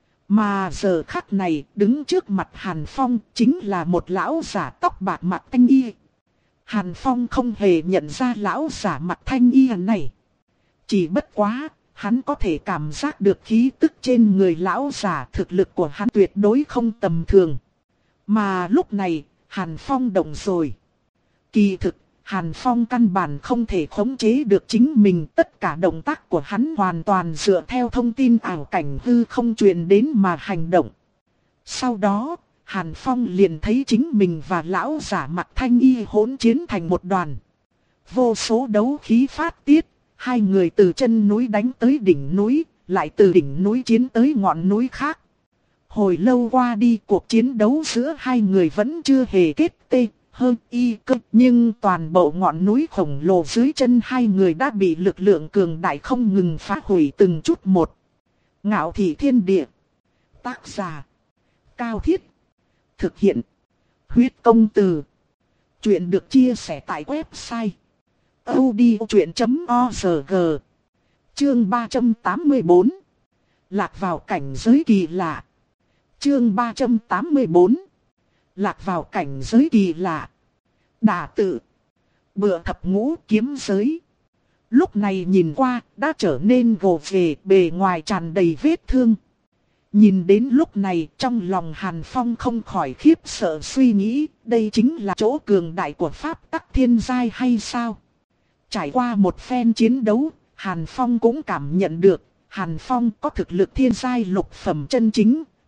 Mà giờ khắc này, đứng trước mặt Hàn Phong chính là một lão giả tóc bạc mặt thanh y. Hàn Phong không hề nhận ra lão giả mặt thanh y này. Chỉ bất quá, hắn có thể cảm giác được khí tức trên người lão giả, thực lực của hắn tuyệt đối không tầm thường. Mà lúc này, Hàn Phong động rồi. Kỳ thực, Hàn Phong căn bản không thể khống chế được chính mình, tất cả động tác của hắn hoàn toàn dựa theo thông tin ảo cảnh hư không truyền đến mà hành động. Sau đó, Hàn Phong liền thấy chính mình và lão giả mặt thanh y hỗn chiến thành một đoàn. Vô số đấu khí phát tiết, hai người từ chân núi đánh tới đỉnh núi, lại từ đỉnh núi chiến tới ngọn núi khác. Hồi lâu qua đi, cuộc chiến đấu giữa hai người vẫn chưa hề kết tê. Hơn y cơ, nhưng toàn bộ ngọn núi khổng lồ dưới chân hai người đã bị lực lượng cường đại không ngừng phá hủy từng chút một. Ngạo thị thiên địa. Tác giả: Cao Thiết. Thực hiện: Huyết Công Từ. Chuyện được chia sẻ tại website audiochuyện chấm org. Chương ba trăm tám mươi bốn. Lạc vào cảnh giới kỳ lạ. Chương ba trăm tám mươi bốn. Lạc vào cảnh giới kỳ lạ. Đả tự. Bựa thập ngũ kiếm giới. Lúc này nhìn qua đã trở nên gồ ghề, bề ngoài tràn đầy vết thương. Nhìn đến lúc này trong lòng Hàn Phong không khỏi khiếp sợ suy nghĩ, đây chính là chỗ cường đại của pháp tắc thiên giai hay sao? Trải qua một phen chiến đấu, Hàn Phong cũng cảm nhận được, Hàn Phong có thực lực thiên giai lục phẩm chân chính.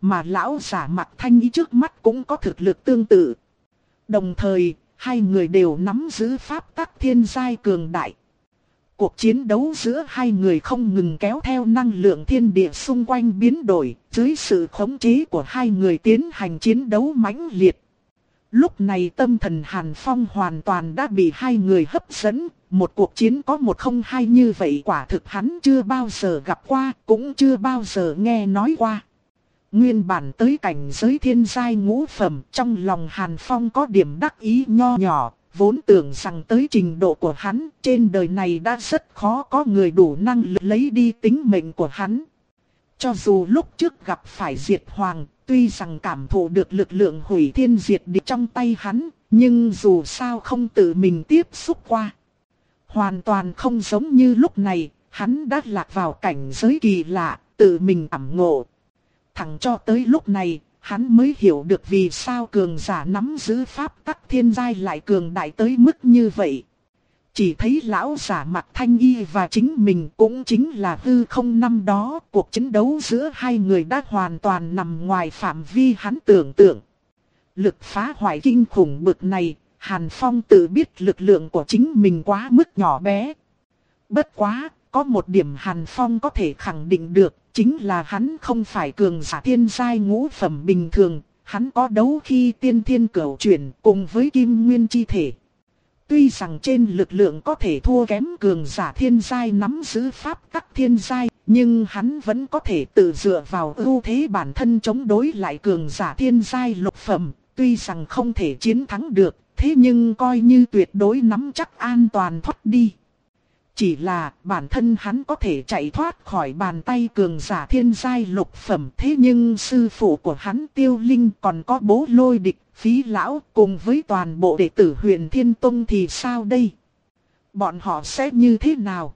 mà lão giả Mạc Thanh Y trước mắt cũng có thực lực tương tự. Đồng thời, hai người đều nắm giữ pháp tắc thiên giai cường đại. Cuộc chiến đấu giữa hai người không ngừng kéo theo năng lượng thiên địa xung quanh biến đổi, dưới sự khống chế của hai người tiến hành chiến đấu mãnh liệt. Lúc này tâm thần Hàn Phong hoàn toàn đã bị hai người hấp dẫn, một cuộc chiến có một không hai như vậy quả thực hắn chưa bao giờ gặp qua, cũng chưa bao giờ nghe nói qua. Nguyên bản tới cảnh giới thiên giai ngũ phẩm, trong lòng Hàn Phong có điểm đắc ý nho nhỏ, vốn tưởng rằng tới trình độ của hắn, trên đời này đã rất khó có người đủ năng lực lấy đi tính mệnh của hắn. Cho dù lúc trước gặp phải Diệt Hoàng, tuy rằng cảm thụ được lực lượng hủy thiên diệt địa trong tay hắn, nhưng dù sao không tự mình tiếp xúc qua. Hoàn toàn không giống như lúc này, hắn đã lạc vào cảnh giới kỳ lạ, tự mình cảm ngộ. Thẳng cho tới lúc này, hắn mới hiểu được vì sao cường giả nắm giữ pháp tắc thiên giai lại cường đại tới mức như vậy. Chỉ thấy lão giả Mạc Thanh Y và chính mình cũng chính là hư không năm đó, cuộc chiến đấu giữa hai người đã hoàn toàn nằm ngoài phạm vi hắn tưởng tượng. Lực phá hoại kinh khủng bực này, Hàn Phong tự biết lực lượng của chính mình quá mức nhỏ bé. Bất quá, có một điểm Hàn Phong có thể khẳng định được, chính là hắn không phải cường giả thiên giai ngũ phẩm bình thường, hắn có đấu khi tiên thiên cửu chuyển cùng với kim nguyên chi thể. Tuy rằng trên lực lượng có thể thua kém cường giả thiên giai nắm giữ pháp tắc thiên giai, nhưng hắn vẫn có thể tự dựa vào ưu thế bản thân chống đối lại cường giả thiên giai lục phẩm. Tuy rằng không thể chiến thắng được, thế nhưng coi như tuyệt đối nắm chắc an toàn thoát đi. Chỉ là bản thân hắn có thể chạy thoát khỏi bàn tay cường giả thiên giai lục phẩm, thế nhưng sư phụ của hắn Tiêu Linh còn có Bố Lôi Địch, Phí Lão cùng với toàn bộ đệ tử Huyền Thiên Tông thì sao đây? Bọn họ sẽ như thế nào?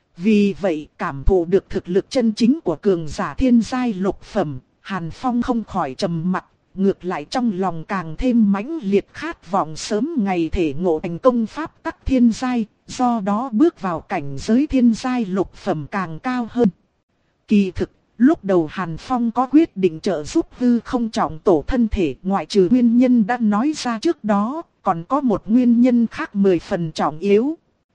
Vì vậy cảm thụ được thực lực chân chính của cường giả thiên giai lục phẩm, Hàn Phong không khỏi trầm mặc, ngược lại trong lòng càng thêm mãnh liệt khát vọng sớm ngày thể ngộ thành công pháp tắc thiên giai, do đó bước vào cảnh giới thiên giai lục phẩm càng cao hơn. Kỳ thực, lúc đầu Hàn Phong có quyết định trợ giúp hư không trọng tổ thân thể, ngoại trừ nguyên nhân đã nói ra trước đó, còn có một nguyên nhân khác mười phần trọng yếu.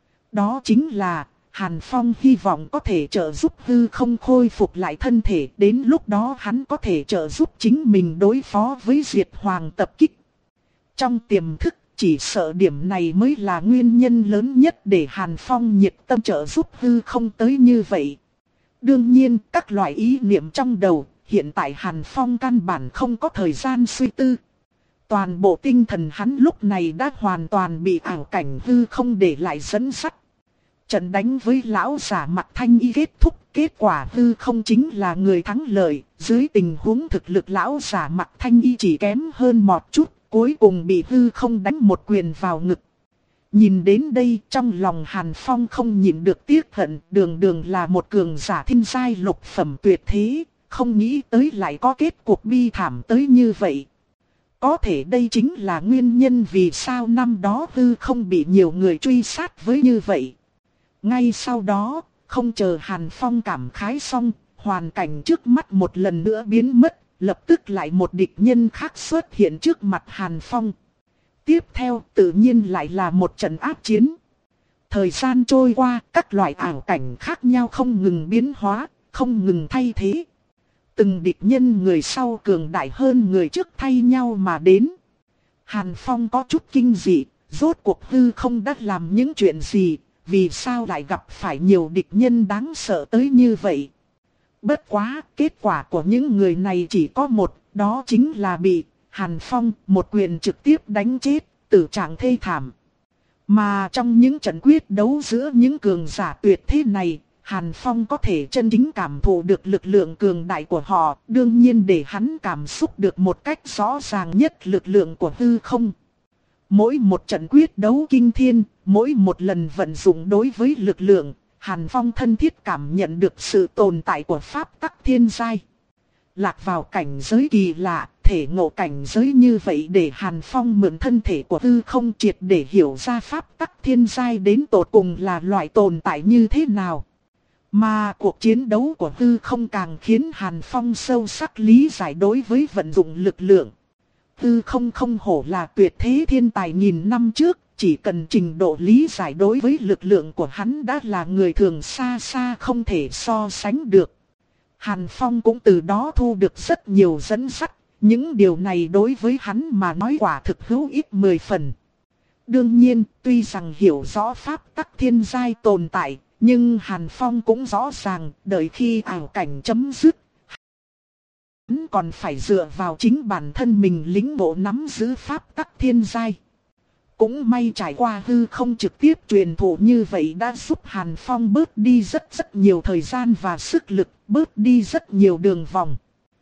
Đó chính là Hàn Phong hy vọng có thể trợ giúp hư không khôi phục lại thân thể, đến lúc đó hắn có thể trợ giúp chính mình đối phó với Diệt Hoàng tập kích. Trong tiềm thức, chỉ sợ điểm này mới là nguyên nhân lớn nhất để Hàn Phong nhiệt tâm trợ giúp hư không tới như vậy. Đương nhiên, các loại ý niệm trong đầu, hiện tại Hàn Phong căn bản không có thời gian suy tư. Toàn bộ tinh thần hắn lúc này đã hoàn toàn bị ảo cảnh hư không để lại dẫn dắt. Trận đánh với lão giả Mạc Thanh Y kết thúc, kết quả hư không chính là người thắng lợi, dưới tình huống thực lực lão giả Mạc Thanh Y chỉ kém hơn một chút, cuối cùng bị hư không đánh một quyền vào ngực. Nhìn đến đây trong lòng Hàn Phong không nhịn được tiếc hận, đường đường là một cường giả thiên giai lục phẩm tuyệt thế, không nghĩ tới lại có kết cuộc bi thảm tới như vậy. Có thể đây chính là nguyên nhân vì sao năm đó hư không bị nhiều người truy sát với như vậy. Ngay sau đó, không chờ Hàn Phong cảm khái xong, hoàn cảnh trước mắt một lần nữa biến mất, lập tức lại một địch nhân khác xuất hiện trước mặt Hàn Phong. Tiếp theo tự nhiên lại là một trận ác chiến. Thời gian trôi qua, các loại ảo cảnh khác nhau không ngừng biến hóa, không ngừng thay thế. Từng địch nhân người sau cường đại hơn người trước thay nhau mà đến. Hàn Phong có chút kinh dị, rốt cuộc hư không đã làm những chuyện gì, vì sao lại gặp phải nhiều địch nhân đáng sợ tới như vậy. Bất quá, kết quả của những người này chỉ có một, đó chính là bị Hàn Phong một quyền trực tiếp đánh chết, tử trạng thê thảm. Mà trong những trận quyết đấu giữa những cường giả tuyệt thế này, Hàn Phong có thể chân chính cảm thụ được lực lượng cường đại của họ, đương nhiên để hắn cảm xúc được một cách rõ ràng nhất lực lượng của hư không. Mỗi một trận quyết đấu kinh thiên, mỗi một lần vận dụng đối với lực lượng, Hàn Phong thân thiết cảm nhận được sự tồn tại của pháp tắc thiên giai. Lạc vào cảnh giới kỳ lạ, thể ngộ cảnh giới như vậy để Hàn Phong mượn thân thể của hư không triệt để hiểu ra pháp tắc thiên giai đến tột cùng là loại tồn tại như thế nào. Mà cuộc chiến đấu của hư không càng khiến Hàn Phong sâu sắc lý giải đối với vận dụng lực lượng. Hư không không hổ là tuyệt thế thiên tài nghìn năm trước, chỉ cần trình độ lý giải đối với lực lượng của hắn đã là người thường xa xa không thể so sánh được. Hàn Phong cũng từ đó thu được rất nhiều dẫn dắt, những điều này đối với hắn mà nói quả thực hữu ích mười phần. Đương nhiên, tuy rằng hiểu rõ pháp tắc thiên giai tồn tại, nhưng Hàn Phong cũng rõ ràng, đợi khi ảo cảnh chấm dứt, hắn còn phải dựa vào chính bản thân mình lĩnh ngộ nắm giữ pháp tắc thiên giai. Cũng may trải qua hư không trực tiếp truyền thụ như vậy đã giúp Hàn Phong bớt đi rất rất nhiều thời gian và sức lực, bớt đi rất nhiều đường vòng.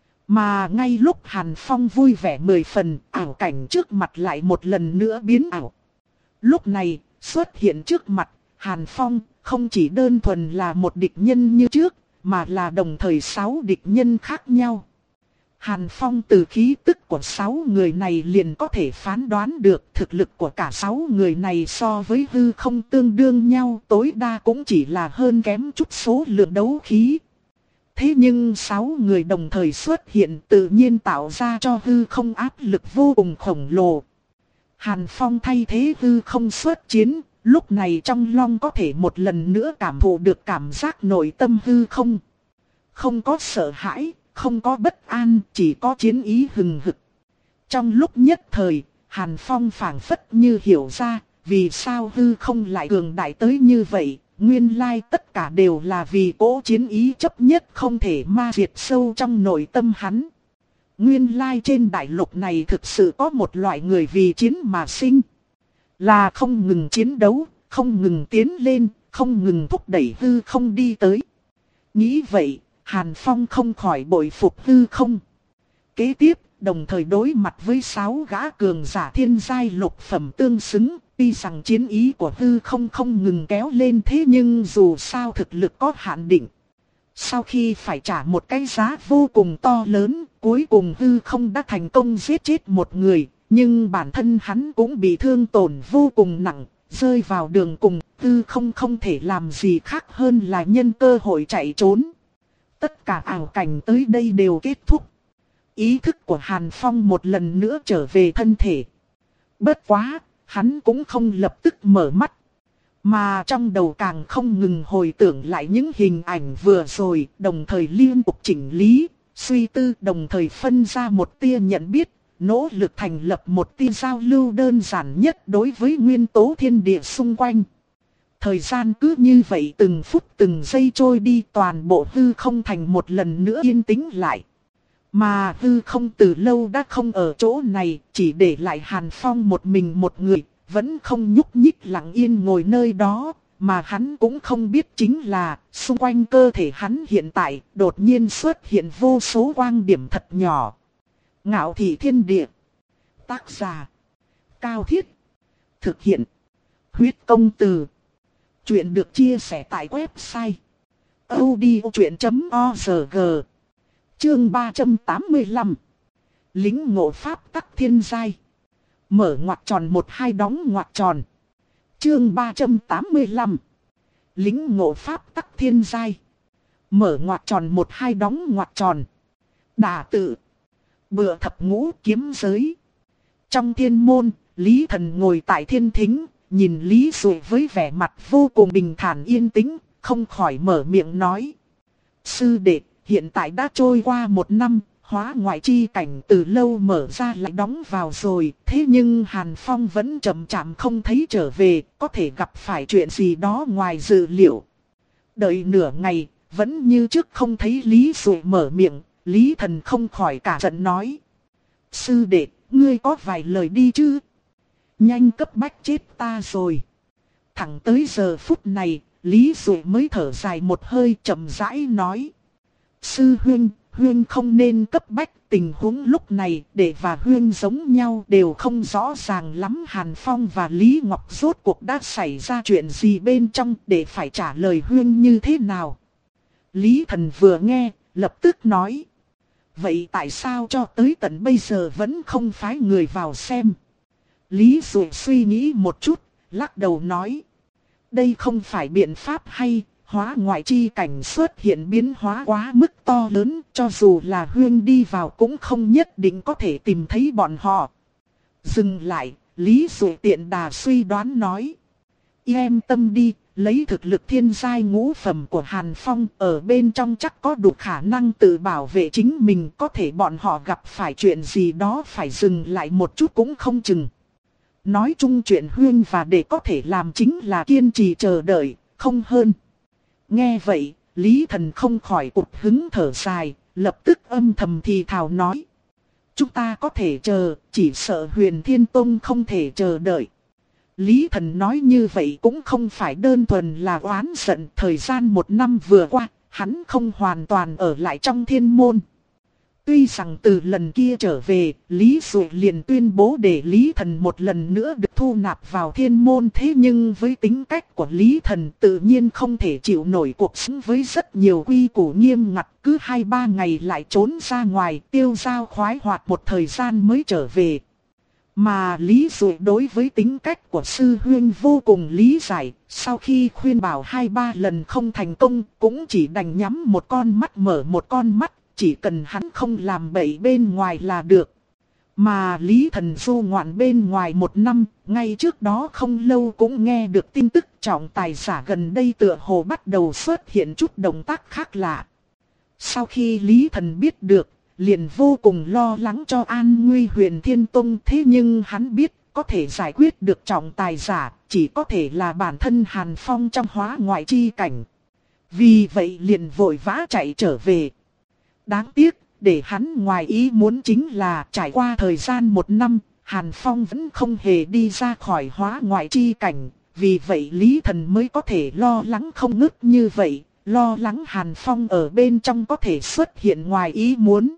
Mà ngay lúc Hàn Phong vui vẻ mười phần, ảo cảnh trước mặt lại một lần nữa biến ảo. Lúc này, xuất hiện trước mặt, Hàn Phong không chỉ đơn thuần là một địch nhân như trước, mà là đồng thời sáu địch nhân khác nhau. Hàn Phong từ khí tức của sáu người này liền có thể phán đoán được thực lực của cả sáu người này so với hư không tương đương nhau, tối đa cũng chỉ là hơn kém chút số lượng đấu khí. Thế nhưng sáu người đồng thời xuất hiện tự nhiên tạo ra cho hư không áp lực vô cùng khổng lồ. Hàn Phong thay thế hư không xuất chiến, lúc này trong lòng có thể một lần nữa cảm thụ được cảm giác nội tâm hư không. Không có sợ hãi, không có bất an, chỉ có chiến ý hừng hực. Trong lúc nhất thời, Hàn Phong phảng phất như hiểu ra, vì sao hư không lại cường đại tới như vậy. Nguyên lai tất cả đều là vì cỗ chiến ý chấp nhất không thể ma diệt sâu trong nội tâm hắn. Nguyên lai trên đại lục này thực sự có một loại người vì chiến mà sinh. Là không ngừng chiến đấu, không ngừng tiến lên, không ngừng thúc đẩy hư không đi tới. Nghĩ vậy, Hàn Phong không khỏi bội phục hư không. Kế tiếp, đồng thời đối mặt với sáu gã cường giả thiên giai lục phẩm tương xứng, tuy rằng chiến ý của hư không không ngừng kéo lên thế nhưng dù sao thực lực có hạn định. Sau khi phải trả một cái giá vô cùng to lớn, cuối cùng hư không đã thành công giết chết một người, nhưng bản thân hắn cũng bị thương tổn vô cùng nặng, rơi vào đường cùng, hư không không thể làm gì khác hơn là nhân cơ hội chạy trốn. Tất cả ảo cảnh tới đây đều kết thúc. Ý thức của Hàn Phong một lần nữa trở về thân thể. Bất quá, hắn cũng không lập tức mở mắt. Mà trong đầu càng không ngừng hồi tưởng lại những hình ảnh vừa rồi, đồng thời liên tục chỉnh lý, suy tư, đồng thời phân ra một tia nhận biết, nỗ lực thành lập một tia giao lưu đơn giản nhất đối với nguyên tố thiên địa xung quanh. Thời gian cứ như vậy từng phút từng giây trôi đi, toàn bộ hư không thành một lần nữa yên tĩnh lại. Mà hư không từ lâu đã không ở chỗ này, chỉ để lại Hàn Phong một mình một người, vẫn không nhúc nhích lặng yên ngồi nơi đó, mà hắn cũng không biết chính là xung quanh cơ thể hắn hiện tại đột nhiên xuất hiện vô số quang điểm thật nhỏ. Ngạo thị thiên địa. Tác giả: Cao Thiết. Thực hiện: Huyết Công Từ. Chuyện được chia sẻ tại website audiochuyện chấm org. Chương ba trăm tám mươi lăm. Lính ngộ pháp tắc thiên giai. Mở ngoặc tròn một hai đóng ngoặc tròn. Chương ba trăm tám mươi lăm. Lính ngộ pháp tắc thiên giai. Mở ngoặc tròn một hai đóng ngoặc tròn. Đả tự. Bựa thập ngũ kiếm giới. Trong thiên môn, Lý Thần ngồi tại thiên thính, nhìn Lý Dụ với vẻ mặt vô cùng bình thản yên tĩnh, không khỏi mở miệng nói. Sư đệ, hiện tại đã trôi qua một năm, hóa ngoại chi cảnh từ lâu mở ra lại đóng vào rồi, thế nhưng Hàn Phong vẫn chậm chạp không thấy trở về, có thể gặp phải chuyện gì đó ngoài dự liệu. Đợi nửa ngày, vẫn như trước không thấy Lý Dụ mở miệng, Lý Thần không khỏi cả giận nói. Sư đệ, ngươi có vài lời đi chứ? Nhanh cấp bách chết ta rồi. Thẳng tới giờ phút này, Lý Dụ mới thở dài một hơi chậm rãi nói. Sư huynh, huynh không nên cấp bách, tình huống lúc này đệ và huynh giống nhau đều không rõ ràng lắm. Hàn Phong và Lý Ngọc rốt cuộc đã xảy ra chuyện gì bên trong, để phải trả lời huynh như thế nào? Lý Thần vừa nghe, lập tức nói. Vậy tại sao cho tới tận bây giờ vẫn không phái người vào xem? Lý Dụ suy nghĩ một chút, lắc đầu nói. Đây không phải biện pháp hay, hóa ngoại chi cảnh xuất hiện biến hóa quá mức to lớn, cho dù là Huyên đi vào cũng không nhất định có thể tìm thấy bọn họ. Dừng lại, Lý Dụ tiện đà suy đoán nói. Em tâm đi, lấy thực lực thiên giai ngũ phẩm của Hàn Phong ở bên trong chắc có đủ khả năng tự bảo vệ chính mình, có thể bọn họ gặp phải chuyện gì đó phải dừng lại một chút cũng không chừng. Nói chung chuyện Huyên và để có thể làm chính là kiên trì chờ đợi, không hơn. Nghe vậy, Lý Thần không khỏi cụt hứng thở dài, lập tức âm thầm thì thào nói. Chúng ta có thể chờ, chỉ sợ Huyền Thiên Tông không thể chờ đợi. Lý Thần nói như vậy cũng không phải đơn thuần là oán giận. Thời gian một năm vừa qua, hắn không hoàn toàn ở lại trong thiên môn. Tuy rằng từ lần kia trở về, Lý Dụ liền tuyên bố để Lý Thần một lần nữa được thu nạp vào thiên môn. Thế nhưng với tính cách của Lý Thần tự nhiên không thể chịu nổi cuộc sống với rất nhiều quy củ nghiêm ngặt. Cứ hai ba ngày lại trốn ra ngoài tiêu dao khoái hoạt một thời gian mới trở về. Mà Lý Dụ đối với tính cách của sư huynh vô cùng lý giải, sau khi khuyên bảo hai ba lần không thành công, cũng chỉ đành nhắm một con mắt mở một con mắt, chỉ cần hắn không làm bậy bên ngoài là được. Mà Lý Thần du ngoạn bên ngoài một năm, ngay trước đó không lâu cũng nghe được tin tức trọng tài giả gần đây tựa hồ bắt đầu xuất hiện chút động tác khác lạ. Sau khi Lý Thần biết được, liền vô cùng lo lắng cho an nguy Huyền Thiên Tông, thế nhưng hắn biết có thể giải quyết được trọng tài giả chỉ có thể là bản thân Hàn Phong trong hóa ngoại chi cảnh. Vì vậy liền vội vã chạy trở về. Đáng tiếc, để hắn ngoài ý muốn chính là trải qua thời gian một năm, Hàn Phong vẫn không hề đi ra khỏi hóa ngoại chi cảnh. Vì vậy Lý Thần mới có thể lo lắng không ngớt như vậy, lo lắng Hàn Phong ở bên trong có thể xuất hiện ngoài ý muốn.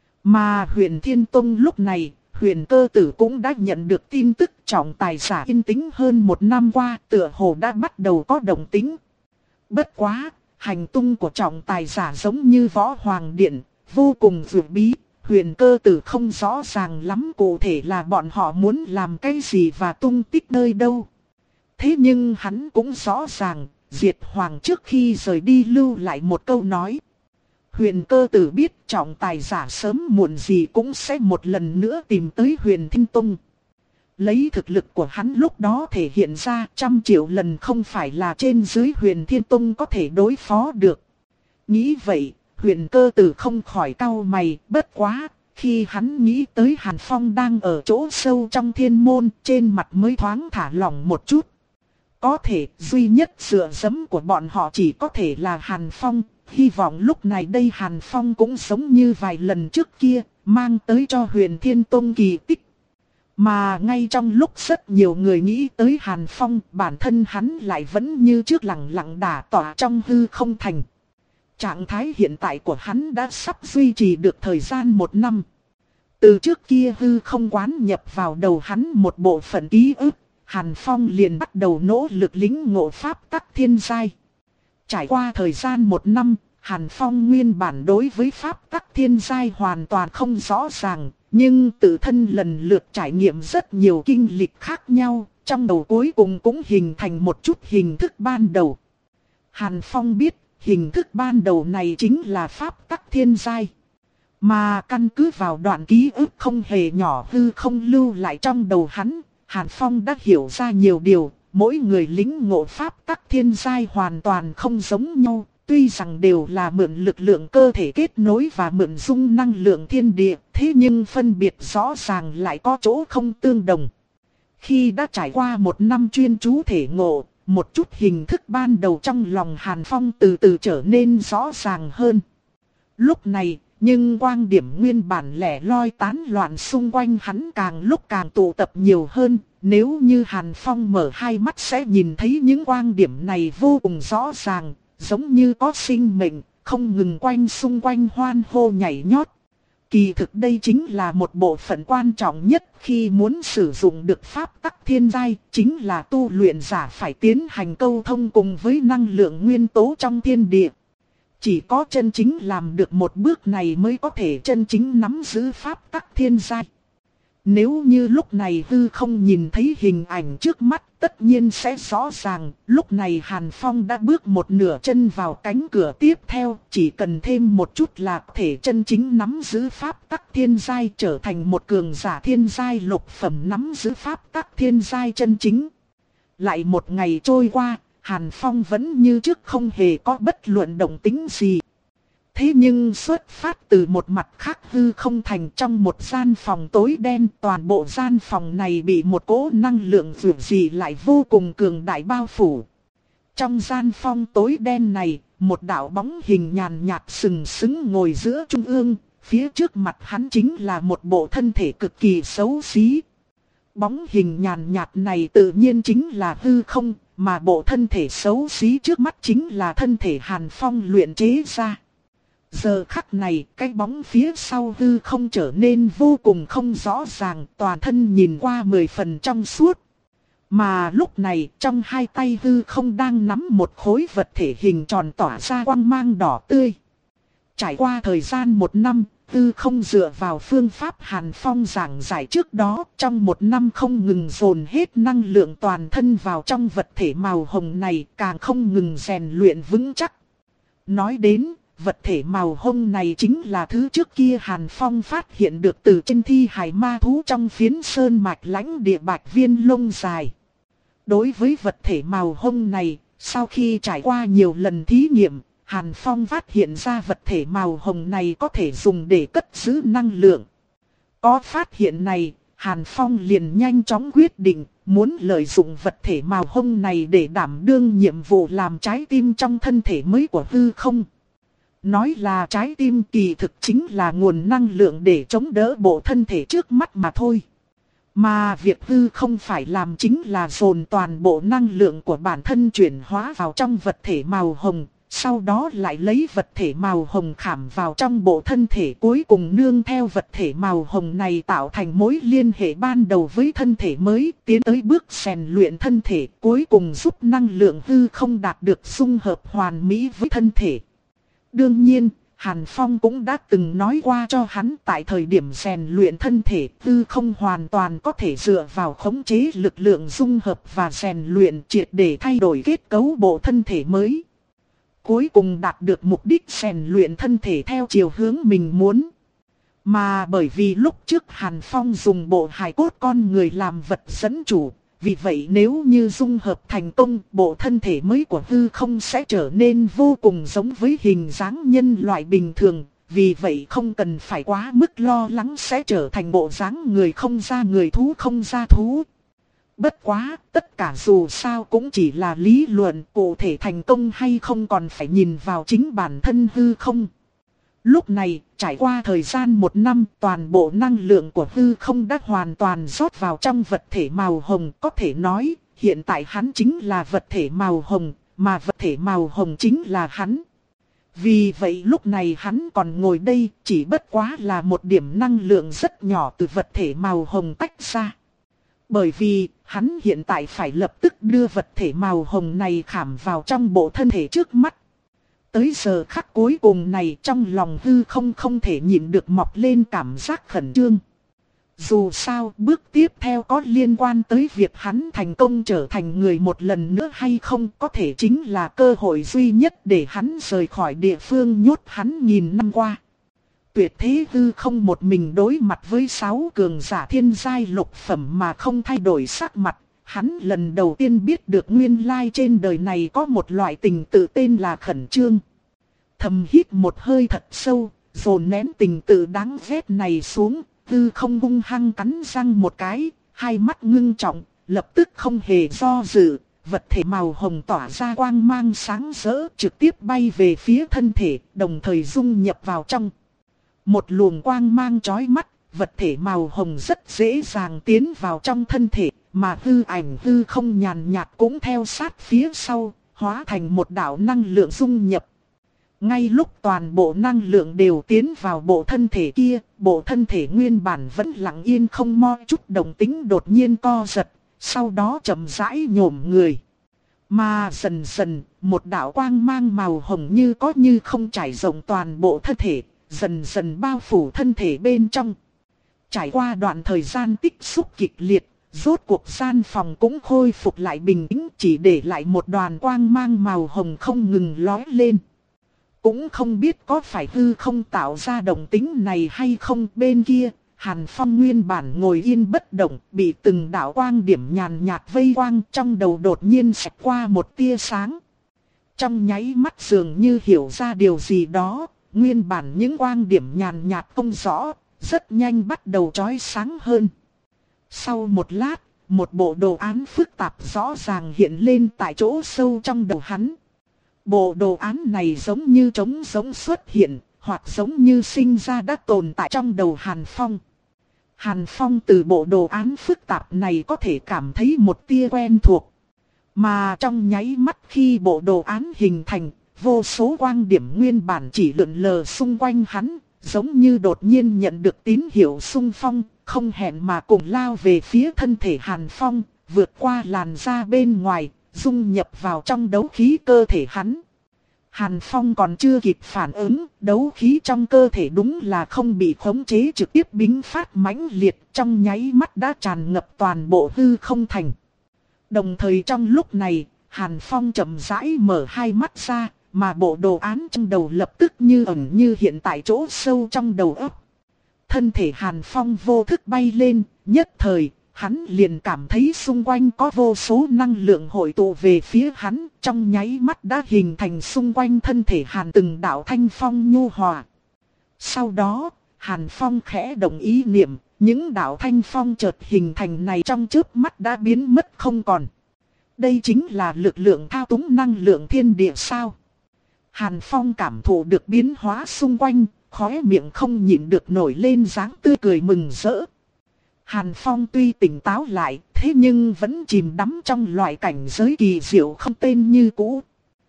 Mà Huyền Thiên Tông lúc này, Huyền Cơ Tử cũng đã nhận được tin tức trọng tài giả yên tĩnh hơn một năm qua, tựa hồ đã bắt đầu có động tĩnh. Bất quá, hành tung của trọng tài giả giống như Võ Hoàng Điện, vô cùng dữ bí. Huyền Cơ Tử không rõ ràng lắm cụ thể là bọn họ muốn làm cái gì và tung tích nơi đâu. Thế nhưng hắn cũng rõ ràng, Diệt Hoàng trước khi rời đi lưu lại một câu nói. Huyền Cơ Tử biết trọng tài giả sớm muộn gì cũng sẽ một lần nữa tìm tới Huyền Thiên Tông. Lấy thực lực của hắn lúc đó thể hiện ra trăm triệu lần không phải là trên dưới Huyền Thiên Tông có thể đối phó được. Nghĩ vậy, Huyền Cơ Tử không khỏi cau mày, bất quá, khi hắn nghĩ tới Hàn Phong đang ở chỗ sâu trong thiên môn, trên mặt mới thoáng thả lỏng một chút. Có thể duy nhất dựa dẫm của bọn họ chỉ có thể là Hàn Phong. Hy vọng lúc này đây Hàn Phong cũng giống như vài lần trước kia, mang tới cho Huyền Thiên Tông kỳ tích. Mà ngay trong lúc rất nhiều người nghĩ tới Hàn Phong, bản thân hắn lại vẫn như trước lặng lặng đả tỏa trong hư không thành. Trạng thái hiện tại của hắn đã sắp duy trì được thời gian một năm. Từ trước kia hư không quán nhập vào đầu hắn một bộ phận ký ức, Hàn Phong liền bắt đầu nỗ lực lĩnh ngộ pháp tắc thiên giai. Trải qua thời gian một năm, Hàn Phong nguyên bản đối với pháp tắc thiên giai hoàn toàn không rõ ràng, nhưng tự thân lần lượt trải nghiệm rất nhiều kinh lịch khác nhau, trong đầu cuối cùng cũng hình thành một chút hình thức ban đầu. Hàn Phong biết, hình thức ban đầu này chính là pháp tắc thiên giai. Mà căn cứ vào đoạn ký ức không hề nhỏ hư không lưu lại trong đầu hắn, Hàn Phong đã hiểu ra nhiều điều. Mỗi người lĩnh ngộ pháp tắc thiên giai hoàn toàn không giống nhau, tuy rằng đều là mượn lực lượng cơ thể kết nối và mượn dung năng lượng thiên địa, thế nhưng phân biệt rõ ràng lại có chỗ không tương đồng. Khi đã trải qua một năm chuyên chú thể ngộ, một chút hình thức ban đầu trong lòng Hàn Phong từ từ trở nên rõ ràng hơn. Lúc này, nhưng quang điểm nguyên bản lẻ loi tán loạn xung quanh hắn càng lúc càng tụ tập nhiều hơn. Nếu như Hàn Phong mở hai mắt sẽ nhìn thấy những quang điểm này vô cùng rõ ràng, giống như có sinh mệnh, không ngừng quanh xung quanh hoan hô nhảy nhót. Kỳ thực đây chính là một bộ phận quan trọng nhất khi muốn sử dụng được pháp tắc thiên giai, chính là tu luyện giả phải tiến hành câu thông cùng với năng lượng nguyên tố trong thiên địa. Chỉ có chân chính làm được một bước này mới có thể chân chính nắm giữ pháp tắc thiên giai. Nếu như lúc này hư không nhìn thấy hình ảnh trước mắt, tất nhiên sẽ rõ ràng, lúc này Hàn Phong đã bước một nửa chân vào cánh cửa tiếp theo, chỉ cần thêm một chút là thể chân chính nắm giữ pháp tắc thiên giai, trở thành một cường giả thiên giai lục phẩm nắm giữ pháp tắc thiên giai chân chính. Lại một ngày trôi qua, Hàn Phong vẫn như trước không hề có bất luận động tĩnh gì. Thế nhưng xuất phát từ một mặt khác hư không thành trong một gian phòng tối đen, toàn bộ gian phòng này bị một cỗ năng lượng vượt dị lại vô cùng cường đại bao phủ. Trong gian phòng tối đen này, một đạo bóng hình nhàn nhạt sừng sững ngồi giữa trung ương, phía trước mặt hắn chính là một bộ thân thể cực kỳ xấu xí. Bóng hình nhàn nhạt này tự nhiên chính là hư không, mà bộ thân thể xấu xí trước mắt chính là thân thể Hàn Phong luyện chế ra. Giờ khắc này, cái bóng phía sau hư không trở nên vô cùng không rõ ràng, toàn thân nhìn qua mười phần trong suốt. Mà lúc này, trong hai tay hư không đang nắm một khối vật thể hình tròn tỏa ra quang mang đỏ tươi. Trải qua thời gian một năm, hư không dựa vào phương pháp Hàn Phong giảng giải trước đó, trong một năm không ngừng dồn hết năng lượng toàn thân vào trong vật thể màu hồng này, càng không ngừng rèn luyện vững chắc. Nói đến, vật thể màu hồng này chính là thứ trước kia Hàn Phong phát hiện được từ trên thi hài ma thú trong phiến sơn mạch lãnh địa bạch viên lông dài. Đối với vật thể màu hồng này, sau khi trải qua nhiều lần thí nghiệm, Hàn Phong phát hiện ra vật thể màu hồng này có thể dùng để cất giữ năng lượng. Có phát hiện này, Hàn Phong liền nhanh chóng quyết định muốn lợi dụng vật thể màu hồng này để đảm đương nhiệm vụ làm trái tim trong thân thể mới của hư không. Nói là trái tim kỳ thực chính là nguồn năng lượng để chống đỡ bộ thân thể trước mắt mà thôi. Mà việc hư không phải làm chính là dồn toàn bộ năng lượng của bản thân chuyển hóa vào trong vật thể màu hồng, sau đó lại lấy vật thể màu hồng khảm vào trong bộ thân thể, cuối cùng nương theo vật thể màu hồng này tạo thành mối liên hệ ban đầu với thân thể mới, tiến tới bước rèn luyện thân thể, cuối cùng giúp năng lượng hư không đạt được dung hợp hoàn mỹ với thân thể. Đương nhiên, Hàn Phong cũng đã từng nói qua cho hắn tại thời điểm rèn luyện thân thể, hư không hoàn toàn có thể dựa vào khống chế lực lượng dung hợp và rèn luyện triệt để thay đổi kết cấu bộ thân thể mới. Cuối cùng đạt được mục đích rèn luyện thân thể theo chiều hướng mình muốn. Mà bởi vì lúc trước Hàn Phong dùng bộ hài cốt con người làm vật dẫn chủ, vì vậy nếu như dung hợp thành công, bộ thân thể mới của hư không sẽ trở nên vô cùng giống với hình dáng nhân loại bình thường. Vì vậy không cần phải quá mức lo lắng sẽ trở thành bộ dáng người không ra người, thú không ra thú. Bất quá, tất cả dù sao cũng chỉ là lý luận, cụ thể thành công hay không còn phải nhìn vào chính bản thân hư không. Lúc này, trải qua thời gian một năm, toàn bộ năng lượng của hư không đã hoàn toàn rót vào trong vật thể màu hồng. Có thể nói, hiện tại hắn chính là vật thể màu hồng, mà vật thể màu hồng chính là hắn. Vì vậy lúc này hắn còn ngồi đây, chỉ bất quá là một điểm năng lượng rất nhỏ từ vật thể màu hồng tách ra. Bởi vì, hắn hiện tại phải lập tức đưa vật thể màu hồng này khảm vào trong bộ thân thể trước mắt. Tới giờ khắc cuối cùng này, trong lòng hư không không thể nhịn được mọc lên cảm giác khẩn trương. Dù sao, bước tiếp theo có liên quan tới việc hắn thành công trở thành người một lần nữa hay không, có thể chính là cơ hội duy nhất để hắn rời khỏi địa phương nhốt hắn nghìn năm qua. Tuyệt thế hư không một mình đối mặt với sáu cường giả thiên giai lục phẩm mà không thay đổi sắc mặt. Hắn lần đầu tiên biết được nguyên lai trên đời này có một loại tình tự tên là khẩn trương. Thầm hít một hơi thật sâu, dồn nén tình tự đáng ghét này xuống, hư không hung hăng cắn răng một cái, hai mắt ngưng trọng, lập tức không hề do dự, vật thể màu hồng tỏa ra quang mang sáng rỡ trực tiếp bay về phía thân thể, đồng thời dung nhập vào trong. Một luồng quang mang chói mắt, vật thể màu hồng rất dễ dàng tiến vào trong thân thể, mà hư ảnh hư không nhàn nhạt cũng theo sát phía sau, hóa thành một đạo năng lượng dung nhập. Ngay lúc toàn bộ năng lượng đều tiến vào bộ thân thể kia, bộ thân thể nguyên bản vẫn lặng yên không mo chút động tĩnh đột nhiên co giật, sau đó chậm rãi nhổm người. Mà dần dần, một đạo quang mang màu hồng như có như không trải rộng toàn bộ thân thể, dần dần bao phủ thân thể bên trong. Trải qua đoạn thời gian tích xúc kịch liệt, rốt cuộc gian phòng cũng khôi phục lại bình tĩnh, chỉ để lại một đoàn quang mang màu hồng không ngừng lói lên. Cũng không biết có phải hư không tạo ra động tĩnh này hay không. Bên kia, Hàn Phong nguyên bản ngồi yên bất động, bị từng đạo quang điểm nhàn nhạt vây quanh, trong đầu đột nhiên xẹt qua một tia sáng. Trong nháy mắt dường như hiểu ra điều gì đó, nguyên bản những quang điểm nhàn nhạt không rõ, rất nhanh bắt đầu chói sáng hơn. Sau một lát, một bộ đồ án phức tạp rõ ràng hiện lên tại chỗ sâu trong đầu hắn. Bộ đồ án này giống như trống rỗng xuất hiện, hoặc giống như sinh ra đã tồn tại trong đầu Hàn Phong. Hàn Phong từ bộ đồ án phức tạp này có thể cảm thấy một tia quen thuộc. Mà trong nháy mắt khi bộ đồ án hình thành, vô số quang điểm nguyên bản chỉ lượn lờ xung quanh hắn, giống như đột nhiên nhận được tín hiệu xung phong, không hẹn mà cùng lao về phía thân thể Hàn Phong, vượt qua làn da bên ngoài, dung nhập vào trong đấu khí cơ thể hắn. Hàn Phong còn chưa kịp phản ứng, đấu khí trong cơ thể đúng là không bị khống chế trực tiếp bính phát mãnh liệt, trong nháy mắt đã tràn ngập toàn bộ hư không thành. Đồng thời trong lúc này, Hàn Phong chậm rãi mở hai mắt ra, mà bộ đồ án trong đầu lập tức như ẩn như hiện tại chỗ sâu trong đầu óc. Thân thể Hàn Phong vô thức bay lên, nhất thời, hắn liền cảm thấy xung quanh có vô số năng lượng hội tụ về phía hắn, trong nháy mắt đã hình thành xung quanh thân thể Hàn từng đạo thanh phong nhu hòa. Sau đó, Hàn Phong khẽ động ý niệm, những đạo thanh phong chợt hình thành này trong chớp mắt đã biến mất không còn. Đây chính là lực lượng thao túng năng lượng thiên địa sao? Hàn Phong cảm thụ được biến hóa xung quanh, khóe miệng không nhịn được nổi lên dáng tươi cười mừng rỡ. Hàn Phong tuy tỉnh táo lại, thế nhưng vẫn chìm đắm trong loại cảnh giới kỳ diệu không tên như cũ.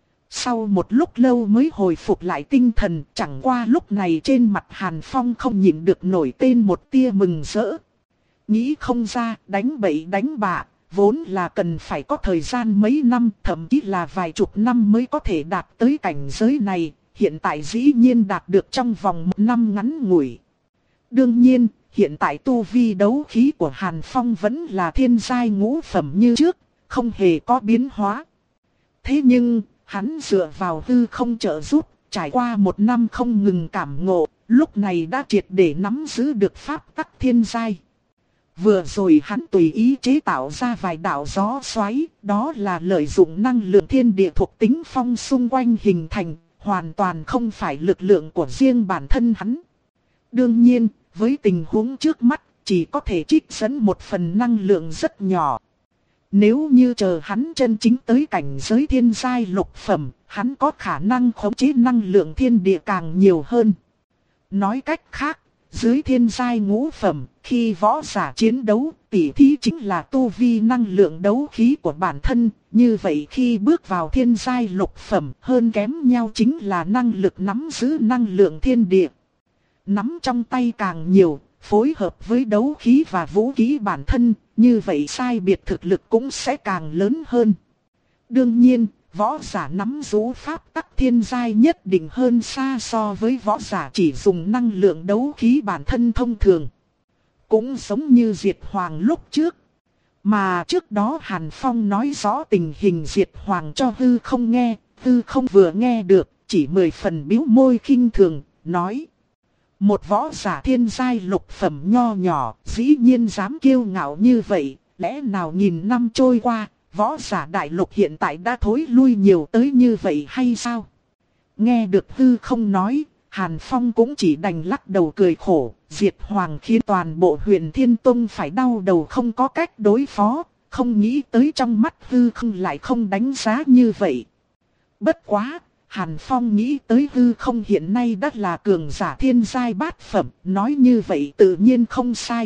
Sau một lúc lâu mới hồi phục lại tinh thần, chẳng qua lúc này trên mặt Hàn Phong không nhịn được nổi tên một tia mừng rỡ. Nghĩ không ra, đánh bậy đánh bạ, vốn là cần phải có thời gian mấy năm, thậm chí là vài chục năm mới có thể đạt tới cảnh giới này, hiện tại dĩ nhiên đạt được trong vòng một năm ngắn ngủi. Đương nhiên, hiện tại tu vi đấu khí của Hàn Phong vẫn là thiên giai ngũ phẩm như trước, không hề có biến hóa. Thế nhưng, hắn dựa vào hư không trợ giúp, trải qua một năm không ngừng cảm ngộ, lúc này đã triệt để nắm giữ được pháp tắc thiên giai. Vừa rồi hắn tùy ý chế tạo ra vài đạo gió xoáy, đó là lợi dụng năng lượng thiên địa thuộc tính phong xung quanh hình thành, hoàn toàn không phải lực lượng của riêng bản thân hắn. Đương nhiên, với tình huống trước mắt, chỉ có thể trích dẫn một phần năng lượng rất nhỏ. Nếu như chờ hắn chân chính tới cảnh giới thiên giai lục phẩm, hắn có khả năng khống chế năng lượng thiên địa càng nhiều hơn. Nói cách khác, dưới thiên giai ngũ phẩm, khi võ giả chiến đấu, tỉ thí chính là tu vi năng lượng đấu khí của bản thân. Như vậy khi bước vào thiên giai lục phẩm, hơn kém nhau chính là năng lực nắm giữ năng lượng thiên địa. Nắm trong tay càng nhiều, phối hợp với đấu khí và vũ khí bản thân, như vậy sai biệt thực lực cũng sẽ càng lớn hơn. Đương nhiên, võ giả nắm giữ pháp tắc thiên giai nhất định hơn xa so với võ giả chỉ dùng năng lượng đấu khí bản thân thông thường. Cũng giống như Diệt Hoàng lúc trước. Mà trước đó Hàn Phong nói rõ tình hình Diệt Hoàng cho hư không nghe, hư không vừa nghe được, chỉ mười phần bĩu môi khinh thường, nói. Một võ giả thiên giai lục phẩm nho nhỏ, dĩ nhiên dám kiêu ngạo như vậy, lẽ nào nghìn năm trôi qua, võ giả đại lục hiện tại đã thối lui nhiều tới như vậy hay sao? Nghe được hư không nói, Hàn Phong cũng chỉ đành lắc đầu cười khổ, Diệt Hoàng khiến toàn bộ Huyền Thiên Tông phải đau đầu không có cách đối phó, không nghĩ tới trong mắt hư không lại không đánh giá như vậy. Bất quá! Hàn Phong nghĩ tới hư không hiện nay đã là cường giả thiên giai bát phẩm, nói như vậy tự nhiên không sai.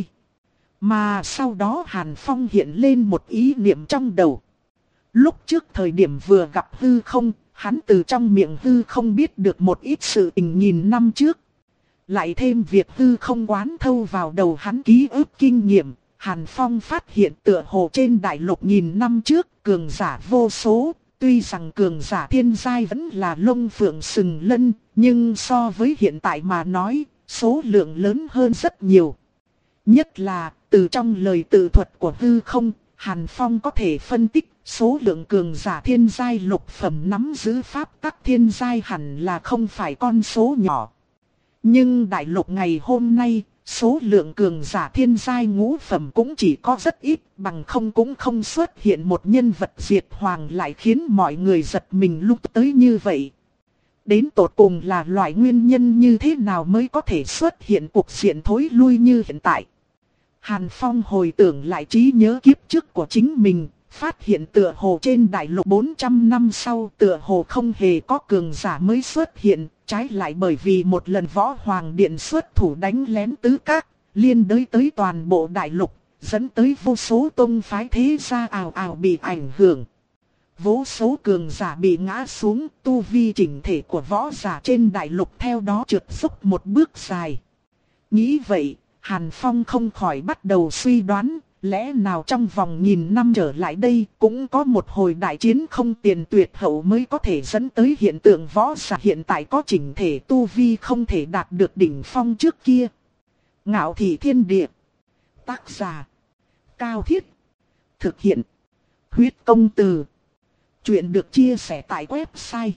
Mà sau đó Hàn Phong hiện lên một ý niệm trong đầu. Lúc trước thời điểm vừa gặp hư không, hắn từ trong miệng hư không biết được một ít sự tình nghìn năm trước. Lại thêm việc hư không quán thâu vào đầu hắn ký ức kinh nghiệm, Hàn Phong phát hiện tựa hồ trên đại lục nghìn năm trước cường giả vô số. Tuy rằng cường giả thiên giai vẫn là lông phượng sừng lân, nhưng so với hiện tại mà nói, số lượng lớn hơn rất nhiều. Nhất là, từ trong lời tự thuật của hư không, Hàn Phong có thể phân tích số lượng cường giả thiên giai lục phẩm nắm giữ pháp tắc thiên giai hẳn là không phải con số nhỏ. Nhưng đại lục ngày hôm nay, số lượng cường giả thiên giai ngũ phẩm cũng chỉ có rất ít, bằng không cũng không xuất hiện một nhân vật diệt hoàng lại khiến mọi người giật mình lúc tới như vậy. Đến tột cùng là loại nguyên nhân như thế nào mới có thể xuất hiện cuộc diện thối lui như hiện tại. Hàn Phong hồi tưởng lại trí nhớ kiếp trước của chính mình, phát hiện tựa hồ trên đại lục bốn trăm năm sau tựa hồ không hề có cường giả mới xuất hiện, trái lại bởi vì một lần Võ Hoàng Điện xuất thủ đánh lén tứ các, liên đới tới toàn bộ đại lục, dẫn tới vô số tông phái thế gia ào ào bị ảnh hưởng. Vô số cường giả bị ngã xuống, tu vi chỉnh thể của võ giả trên đại lục theo đó trượt dốc một bước dài. Nghĩ vậy, Hàn Phong không khỏi bắt đầu suy đoán, lẽ nào trong vòng nghìn năm trở lại đây cũng có một hồi đại chiến không tiền tuyệt hậu mới có thể dẫn tới hiện tượng võ giả hiện tại có chỉnh thể tu vi không thể đạt được đỉnh phong trước kia. Ngạo Thị Thiên Địa. Tác giả: Cao Thiết. Thực hiện: Huyết Công Từ. Chuyện được chia sẻ tại website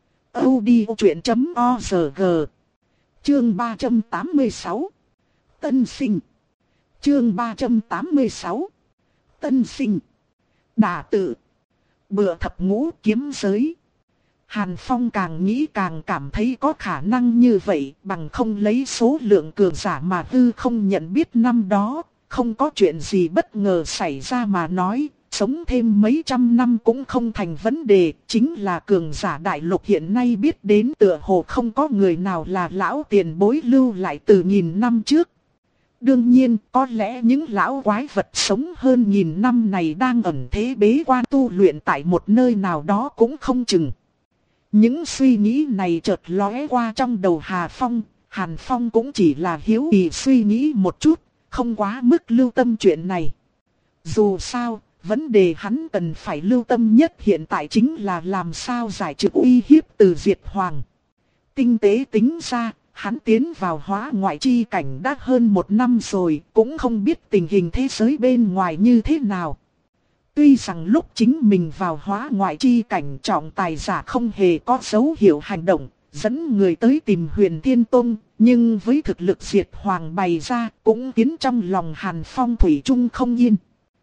odchuyện chấm org. Chương ba trăm tám mươi sáu. Tân sinh. Chương ba trăm tám mươi sáu. Tân sinh. Đả tự. Bựa thập ngũ kiếm giới. Hàn Phong càng nghĩ càng cảm thấy có khả năng như vậy, bằng không lấy số lượng cường giả mà hư không nhận biết năm đó, không có chuyện gì bất ngờ xảy ra mà nói, sống thêm mấy trăm năm cũng không thành vấn đề, chính là cường giả đại lục hiện nay biết đến tựa hồ không có người nào là lão tiền bối lưu lại từ nghìn năm trước. Đương nhiên, có lẽ những lão quái vật sống hơn nghìn năm này đang ẩn thế bế quan tu luyện tại một nơi nào đó cũng không chừng. Những suy nghĩ này chợt lóe qua trong đầu Hà Phong, Hàn Phong cũng chỉ là hiếu kỳ suy nghĩ một chút, không quá mức lưu tâm chuyện này. Dù sao, vấn đề hắn cần phải lưu tâm nhất hiện tại chính là làm sao giải trừ uy hiếp từ Diệt Hoàng. Tinh tế tính ra, hắn tiến vào hóa ngoại chi cảnh đã hơn một năm rồi, cũng không biết tình hình thế giới bên ngoài như thế nào. Tuy rằng lúc chính mình vào hóa ngoại chi cảnh trọng tài giả không hề có dấu hiệu hành động, dẫn người tới tìm Huyền Thiên Tông, nhưng với thực lực Diệt Hoàng bày ra cũng khiến trong lòng Hàn Phong thủy chung không yên.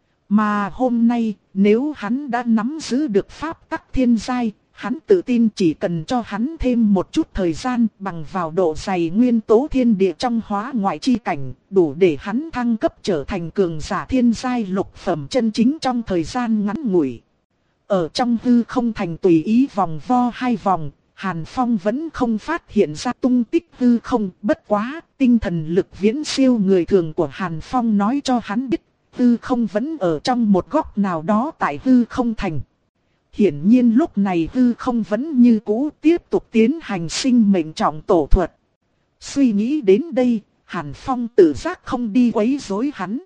Mà hôm nay, nếu hắn đã nắm giữ được pháp tắc thiên giai, hắn tự tin chỉ cần cho hắn thêm một chút thời gian bằng vào độ dày nguyên tố thiên địa trong hóa ngoại chi cảnh, đủ để hắn thăng cấp trở thành cường giả thiên giai lục phẩm chân chính trong thời gian ngắn ngủi. Ở trong hư không thành tùy ý vòng vo hai vòng, Hàn Phong vẫn không phát hiện ra tung tích hư không, bất quá, tinh thần lực viễn siêu người thường của Hàn Phong nói cho hắn biết, hư không vẫn ở trong một góc nào đó tại hư không thành. Hiển nhiên lúc này hư không vẫn như cũ tiếp tục tiến hành sinh mệnh trọng tổ thuật. Suy nghĩ đến đây, Hàn Phong tự giác không đi quấy rối hắn.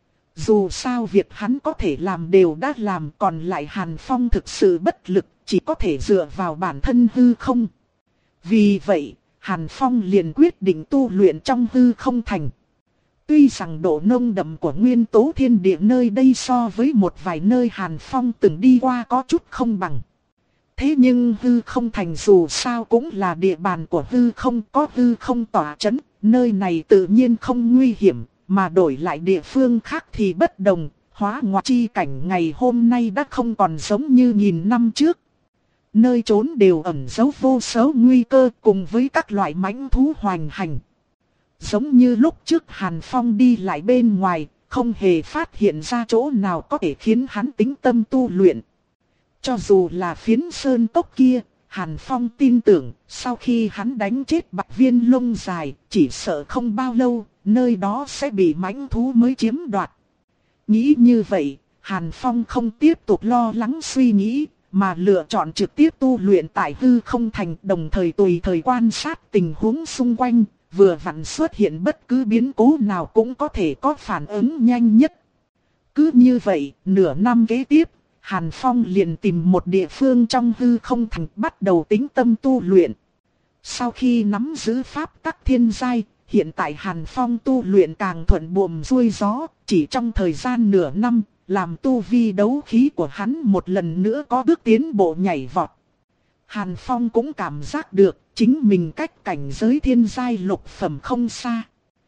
Dù sao việc hắn có thể làm đều đã làm, còn lại Hàn Phong thực sự bất lực, chỉ có thể dựa vào bản thân hư không. Vì vậy, Hàn Phong liền quyết định tu luyện trong hư không thành. Tuy rằng độ nông đậm của nguyên tố thiên địa nơi đây so với một vài nơi Hàn Phong từng đi qua có chút không bằng. Thế nhưng hư không thành dù sao cũng là địa bàn của hư không, có hư không tỏa chấn, nơi này tự nhiên không nguy hiểm, mà đổi lại địa phương khác thì bất đồng, hóa ngoại chi cảnh ngày hôm nay đã không còn giống như nghìn năm trước. Nơi trốn đều ẩn giấu vô số nguy cơ cùng với các loại mãnh thú hoành hành. Giống như lúc trước Hàn Phong đi lại bên ngoài, không hề phát hiện ra chỗ nào có thể khiến hắn tĩnh tâm tu luyện. Cho dù là phiến sơn cốc kia, Hàn Phong tin tưởng, sau khi hắn đánh chết Bạch Viên lông dài, chỉ sợ không bao lâu, nơi đó sẽ bị mãnh thú mới chiếm đoạt. Nghĩ như vậy, Hàn Phong không tiếp tục lo lắng suy nghĩ, mà lựa chọn trực tiếp tu luyện tại hư không thành, đồng thời tùy thời quan sát tình huống xung quanh. Vừa vặn xuất hiện bất cứ biến cố nào cũng có thể có phản ứng nhanh nhất. Cứ như vậy, nửa năm kế tiếp, Hàn Phong liền tìm một địa phương trong hư không thành bắt đầu tĩnh tâm tu luyện. Sau khi nắm giữ pháp tắc thiên giai, hiện tại Hàn Phong tu luyện càng thuận buồm xuôi gió, chỉ trong thời gian nửa năm, làm tu vi đấu khí của hắn một lần nữa có bước tiến bộ nhảy vọt. Hàn Phong cũng cảm giác được chính mình cách cảnh giới thiên giai lục phẩm không xa.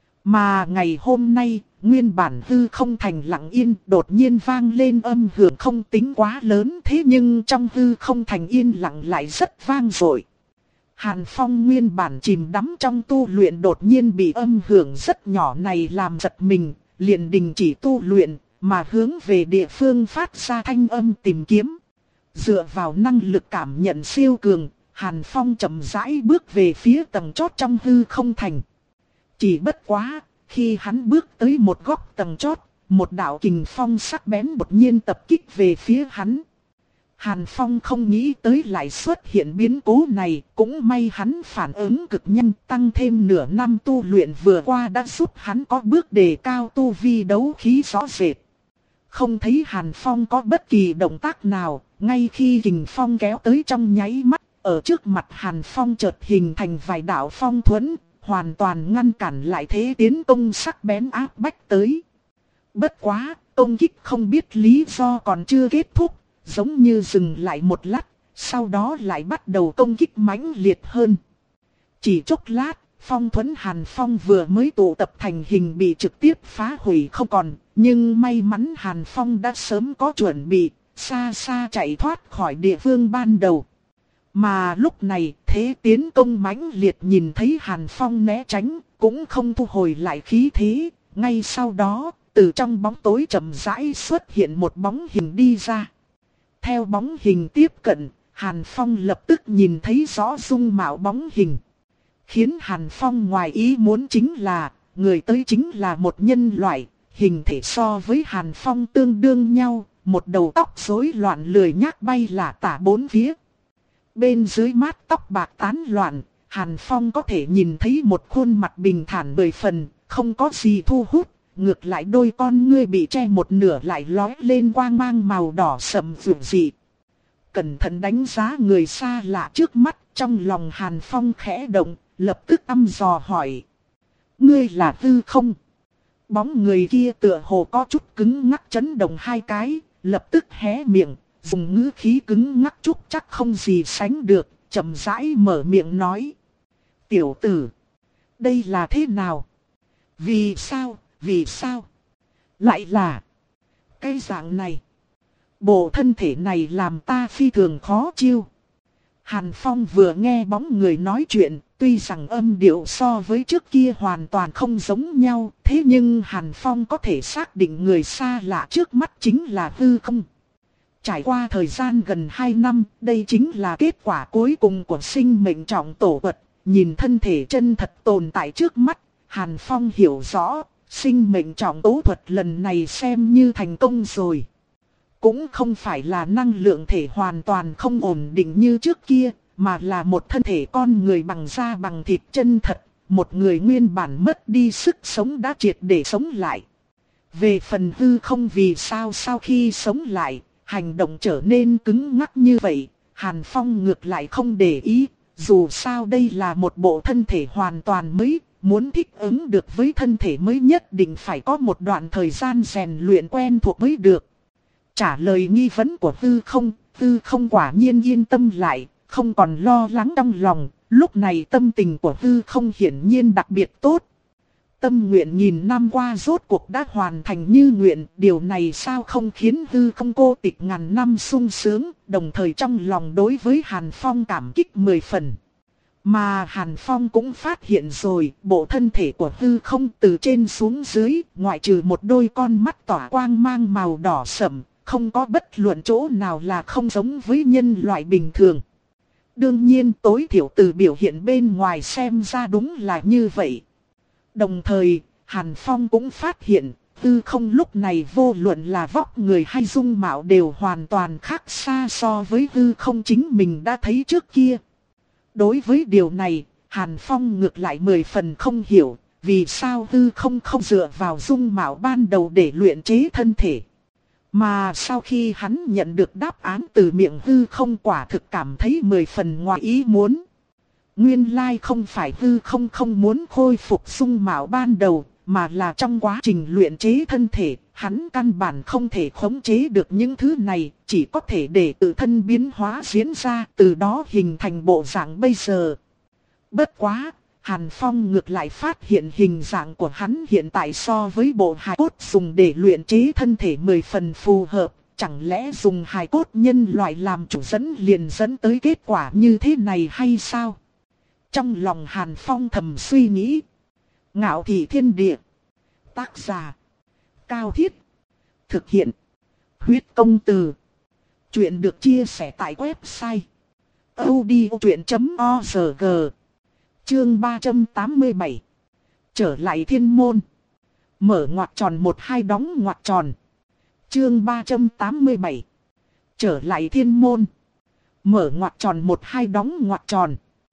Mà ngày hôm nay, nguyên bản hư không thành lặng yên đột nhiên vang lên âm hưởng không tính quá lớn, thế nhưng trong hư không thành yên lặng lại rất vang dội. Hàn Phong nguyên bản chìm đắm trong tu luyện đột nhiên bị âm hưởng rất nhỏ này làm giật mình, liền đình chỉ tu luyện, mà hướng về địa phương phát ra thanh âm tìm kiếm. Dựa vào năng lực cảm nhận siêu cường, Hàn Phong chậm rãi bước về phía tầng chót trong hư không thành. Chỉ bất quá, khi hắn bước tới một góc tầng chót, một đạo kình phong sắc bén đột nhiên tập kích về phía hắn. Hàn Phong không nghĩ tới lại xuất hiện biến cố này, cũng may hắn phản ứng cực nhanh, tăng thêm nửa năm tu luyện vừa qua đã giúp hắn có bước đề cao tu vi đấu khí rõ rệt. Không thấy Hàn Phong có bất kỳ động tác nào, ngay khi kình phong kéo tới trong nháy mắt, ở trước mặt Hàn Phong chợt hình thành vài đạo phong thuẫn, hoàn toàn ngăn cản lại thế tiến công sắc bén áp bách tới. Bất quá, công kích không biết lý do còn chưa kết thúc, giống như dừng lại một lát, sau đó lại bắt đầu công kích mãnh liệt hơn. Chỉ chốc lát, phong thuẫn Hàn Phong vừa mới tụ tập thành hình bị trực tiếp phá hủy không còn, nhưng may mắn Hàn Phong đã sớm có chuẩn bị, xa xa chạy thoát khỏi địa phương ban đầu. Mà lúc này, thế tiến công mãnh liệt nhìn thấy Hàn Phong né tránh, cũng không thu hồi lại khí thế, ngay sau đó, từ trong bóng tối chậm rãi xuất hiện một bóng hình đi ra. Theo bóng hình tiếp cận, Hàn Phong lập tức nhìn thấy rõ dung mạo bóng hình. Khiến Hàn Phong ngoài ý muốn chính là, người tới chính là một nhân loại, hình thể so với Hàn Phong tương đương nhau, một đầu tóc rối loạn lười nhác bay lả tả bốn phía. Bên dưới mát tóc bạc tán loạn, Hàn Phong có thể nhìn thấy một khuôn mặt bình thản mười phần, không có gì thu hút, ngược lại đôi con ngươi bị che một nửa lại lóe lên quang mang màu đỏ sẫm dịu dị. Cẩn thận đánh giá người xa lạ trước mắt, trong lòng Hàn Phong khẽ động, lập tức thăm dò hỏi. Ngươi là Tư Không? Bóng người kia tựa hồ có chút cứng ngắc chấn động hai cái, lập tức hé miệng, dùng ngữ khí cứng ngắc chút chắc không gì sánh được, chậm rãi mở miệng nói. Tiểu tử, đây là thế nào? Vì sao, vì sao? Lại là cái dạng này. Bộ thân thể này làm ta phi thường khó chiêu. Hàn Phong vừa nghe bóng người nói chuyện, tuy rằng âm điệu so với trước kia hoàn toàn không giống nhau, thế nhưng Hàn Phong có thể xác định người xa lạ trước mắt chính là Tư Không. Trải qua thời gian gần hai năm, đây chính là kết quả cuối cùng của sinh mệnh trọng tổ thuật. Nhìn thân thể chân thật tồn tại trước mắt, Hàn Phong hiểu rõ, sinh mệnh trọng tổ thuật lần này xem như thành công rồi. Cũng không phải là năng lượng thể hoàn toàn không ổn định như trước kia, mà là một thân thể con người bằng da bằng thịt chân thật, một người nguyên bản mất đi sức sống đã triệt để sống lại. Về phần Tư Không vì sao sau khi sống lại, hành động trở nên cứng ngắc như vậy, Hàn Phong ngược lại không để ý, dù sao đây là một bộ thân thể hoàn toàn mới, muốn thích ứng được với thân thể mới nhất định phải có một đoạn thời gian rèn luyện quen thuộc mới được. Trả lời nghi vấn của Tư Không, Tư Không quả nhiên yên tâm lại, không còn lo lắng trong lòng, lúc này tâm tình của Tư Không hiển nhiên đặc biệt tốt. Tâm nguyện nghìn năm qua rốt cuộc đã hoàn thành như nguyện, điều này sao không khiến Tư Không cô tịch ngàn năm sung sướng, đồng thời trong lòng đối với Hàn Phong cảm kích mười phần. Mà Hàn Phong cũng phát hiện rồi, bộ thân thể của Tư Không từ trên xuống dưới, ngoại trừ một đôi con mắt tỏa quang mang màu đỏ sẫm, không có bất luận chỗ nào là không giống với nhân loại bình thường. Đương nhiên tối thiểu từ biểu hiện bên ngoài xem ra đúng là như vậy. Đồng thời, Hàn Phong cũng phát hiện, Tư Không lúc này vô luận là vóc người hay dung mạo đều hoàn toàn khác xa so với Tư Không chính mình đã thấy trước kia. Đối với điều này, Hàn Phong ngược lại mười phần không hiểu, vì sao Tư Không không dựa vào dung mạo ban đầu để luyện chế thân thể. Mà sau khi hắn nhận được đáp án từ miệng Tư Không quả thực cảm thấy mười phần ngoài ý muốn. Nguyên lai không phải hư không không muốn khôi phục dung mạo ban đầu, mà là trong quá trình luyện chế thân thể, hắn căn bản không thể khống chế được những thứ này, chỉ có thể để tự thân biến hóa diễn ra, từ đó hình thành bộ dạng bây giờ. Bất quá, Hàn Phong ngược lại phát hiện hình dạng của hắn hiện tại so với bộ hài cốt dùng để luyện chế thân thể mười phần phù hợp, chẳng lẽ dùng hài cốt nhân loại làm chủ dẫn liền dẫn tới kết quả như thế này hay sao? Trong lòng Hàn Phong thầm suy nghĩ. Ngạo thị thiên địa. Tác giả. Cao Thiết. Thực hiện. Huyết công từ. Chuyện được chia sẻ tại website. odchuyện chấm org. Chương ba trăm tám mươi bảy. Trở lại thiên môn. Mở ngoặc tròn một hai đóng ngoặc tròn. Chương ba trăm tám mươi bảy. Trở lại thiên môn. Mở ngoặc tròn một hai đóng ngoặc tròn.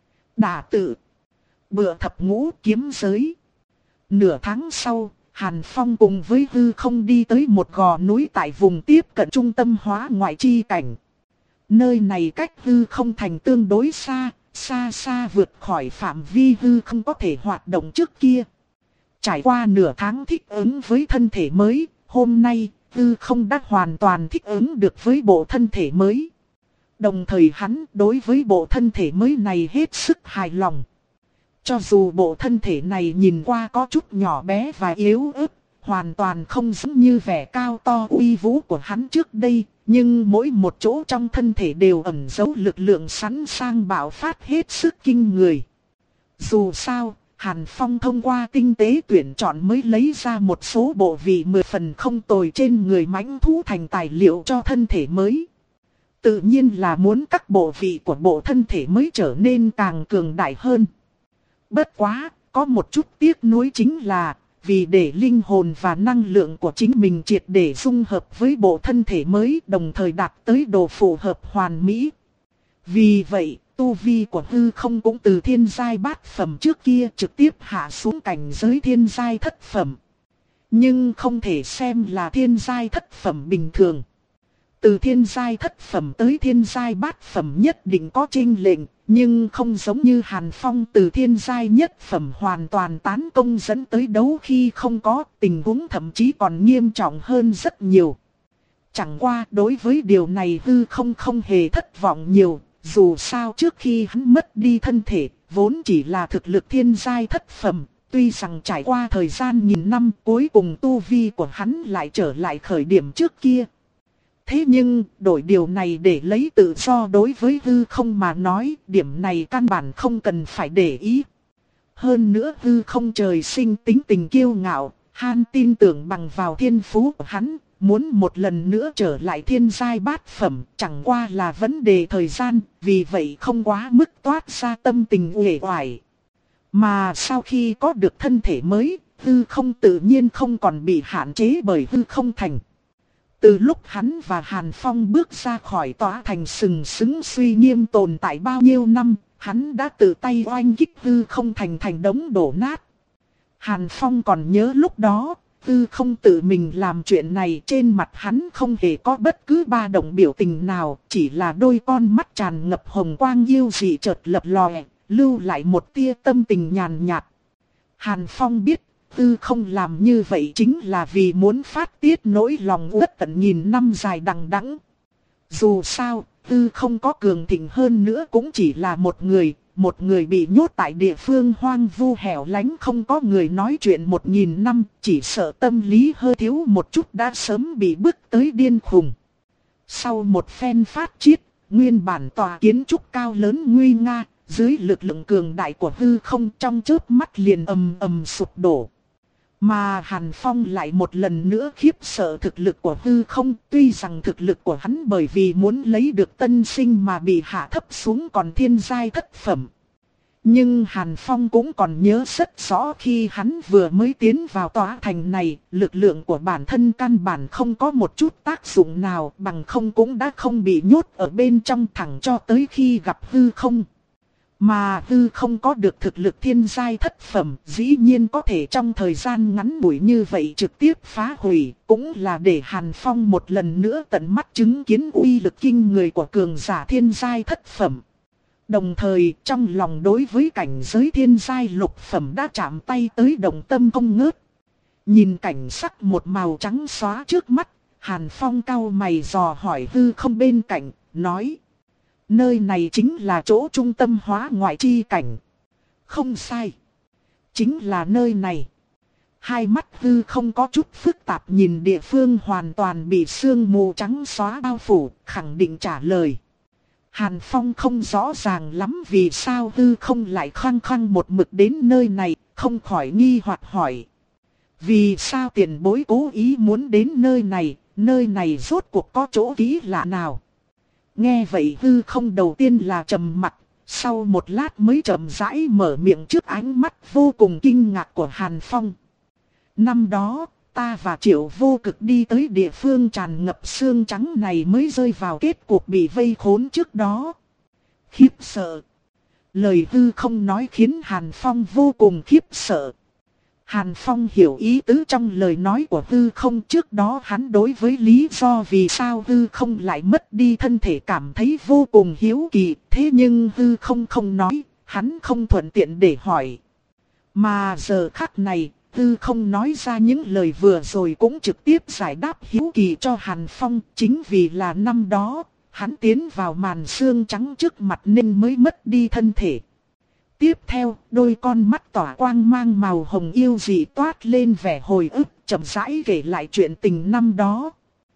Đả tự. Bựa thập ngũ kiếm giới. Nửa tháng sau, Hàn Phong cùng với hư không đi tới một gò núi tại vùng tiếp cận trung tâm hóa ngoại chi cảnh. Nơi này cách hư không thành tương đối xa, xa xa vượt khỏi phạm vi hư không có thể hoạt động trước kia. Trải qua nửa tháng thích ứng với thân thể mới, hôm nay hư không đã hoàn toàn thích ứng được với bộ thân thể mới. Đồng thời hắn đối với bộ thân thể mới này hết sức hài lòng. Cho dù bộ thân thể này nhìn qua có chút nhỏ bé và yếu ớt, hoàn toàn không giống như vẻ cao to uy vũ của hắn trước đây, nhưng mỗi một chỗ trong thân thể đều ẩn giấu lực lượng sẵn sàng bạo phát hết sức kinh người. Dù sao, Hàn Phong thông qua tinh tế tuyển chọn mới lấy ra một số bộ vị mười phần không tồi trên người mãnh thú thành tài liệu cho thân thể mới. Tự nhiên là muốn các bộ vị của bộ thân thể mới trở nên càng cường đại hơn. Bất quá, có một chút tiếc nuối chính là, vì để linh hồn và năng lượng của chính mình triệt để dung hợp với bộ thân thể mới, đồng thời đạt tới độ phù hợp hoàn mỹ. Vì vậy, tu vi của hư không cũng từ thiên giai bát phẩm trước kia trực tiếp hạ xuống cảnh giới thiên giai thất phẩm. Nhưng không thể xem là thiên giai thất phẩm bình thường. Từ thiên giai thất phẩm tới thiên giai bát phẩm nhất định có chênh lệch, nhưng không giống như Hàn Phong từ thiên giai nhất phẩm hoàn toàn tán công dẫn tới đấu khi không có, tình huống thậm chí còn nghiêm trọng hơn rất nhiều. Chẳng qua đối với điều này hư không không hề thất vọng nhiều, dù sao trước khi hắn mất đi thân thể, vốn chỉ là thực lực thiên giai thất phẩm, tuy rằng trải qua thời gian nghìn năm cuối cùng tu vi của hắn lại trở lại khởi điểm trước kia. Thế nhưng, đổi điều này để lấy tự do đối với hư không mà nói, điểm này căn bản không cần phải để ý. Hơn nữa hư không trời sinh tính tình kiêu ngạo, hắn tin tưởng bằng vào thiên phú của hắn, muốn một lần nữa trở lại thiên giai bát phẩm, chẳng qua là vấn đề thời gian, vì vậy không quá mức toát ra tâm tình uể oải. Mà sau khi có được thân thể mới, hư không tự nhiên không còn bị hạn chế bởi hư không thành. Từ lúc hắn và Hàn Phong bước ra khỏi tòa thành sừng sững suy nghiêm tồn tại bao nhiêu năm, hắn đã tự tay oanh kích hư không thành thành đống đổ nát. Hàn Phong còn nhớ lúc đó, hư không tự mình làm chuyện này, trên mặt hắn không hề có bất cứ ba động biểu tình nào, chỉ là đôi con mắt tràn ngập hồng quang yêu dị chợt lập lòe, lưu lại một tia tâm tình nhàn nhạt. Hàn Phong biết, hư không làm như vậy chính là vì muốn phát tiết nỗi lòng uất tận nghìn năm dài đằng đẵng. Dù sao, hư không có cường thịnh hơn nữa cũng chỉ là một người, một người bị nhốt tại địa phương hoang vu hẻo lánh không có người nói chuyện một nghìn năm, chỉ sợ tâm lý hơi thiếu một chút đã sớm bị bức tới điên khùng. Sau một phen phát chiết, nguyên bản tòa kiến trúc cao lớn nguy nga, dưới lực lượng cường đại của hư không trong chớp mắt liền ầm ầm sụp đổ. Mà Hàn Phong lại một lần nữa khiếp sợ thực lực của hư không, tuy rằng thực lực của hắn bởi vì muốn lấy được tân sinh mà bị hạ thấp xuống còn thiên giai thất phẩm. Nhưng Hàn Phong cũng còn nhớ rất rõ khi hắn vừa mới tiến vào tòa thành này, lực lượng của bản thân căn bản không có một chút tác dụng nào, bằng không cũng đã không bị nhốt ở bên trong thẳng cho tới khi gặp hư không. Mà hư không có được thực lực thiên giai thất phẩm, dĩ nhiên có thể trong thời gian ngắn ngủi như vậy trực tiếp phá hủy, cũng là để Hàn Phong một lần nữa tận mắt chứng kiến uy lực kinh người của cường giả thiên giai thất phẩm. Đồng thời trong lòng đối với cảnh giới thiên giai lục phẩm đã chạm tay tới động tâm không ngớt. Nhìn cảnh sắc một màu trắng xóa trước mắt, Hàn Phong cau mày dò hỏi hư không bên cạnh, nói. Nơi này chính là chỗ trung tâm hóa ngoại chi cảnh. Không sai. Chính là nơi này. Hai mắt hư không có chút phức tạp nhìn địa phương hoàn toàn bị sương mù trắng xóa bao phủ, khẳng định trả lời. Hàn Phong không rõ ràng lắm vì sao hư không lại khăng khăng một mực đến nơi này, không khỏi nghi hoặc hỏi. Vì sao tiền bối cố ý muốn đến nơi này, nơi này rốt cuộc có chỗ kỳ lạ nào? Nghe vậy hư không đầu tiên là trầm mặt, sau một lát mới chậm rãi mở miệng trước ánh mắt vô cùng kinh ngạc của Hàn Phong. Năm đó, ta và Triệu Vô Cực đi tới địa phương tràn ngập sương trắng này mới rơi vào kết cuộc bị vây khốn trước đó. Khiếp sợ. Lời hư không nói khiến Hàn Phong vô cùng khiếp sợ. Hàn Phong hiểu ý tứ trong lời nói của hư không, trước đó hắn đối với lý do vì sao hư không lại mất đi thân thể cảm thấy vô cùng hiếu kỳ, thế nhưng hư không không nói, hắn không thuận tiện để hỏi. Mà giờ khắc này, hư không nói ra những lời vừa rồi cũng trực tiếp giải đáp hiếu kỳ cho Hàn Phong, chính vì là năm đó, hắn tiến vào màn sương trắng trước mặt nên mới mất đi thân thể. Tiếp theo, đôi con mắt tỏa quang mang màu hồng yêu dị toát lên vẻ hồi ức, chậm rãi kể lại chuyện tình năm đó.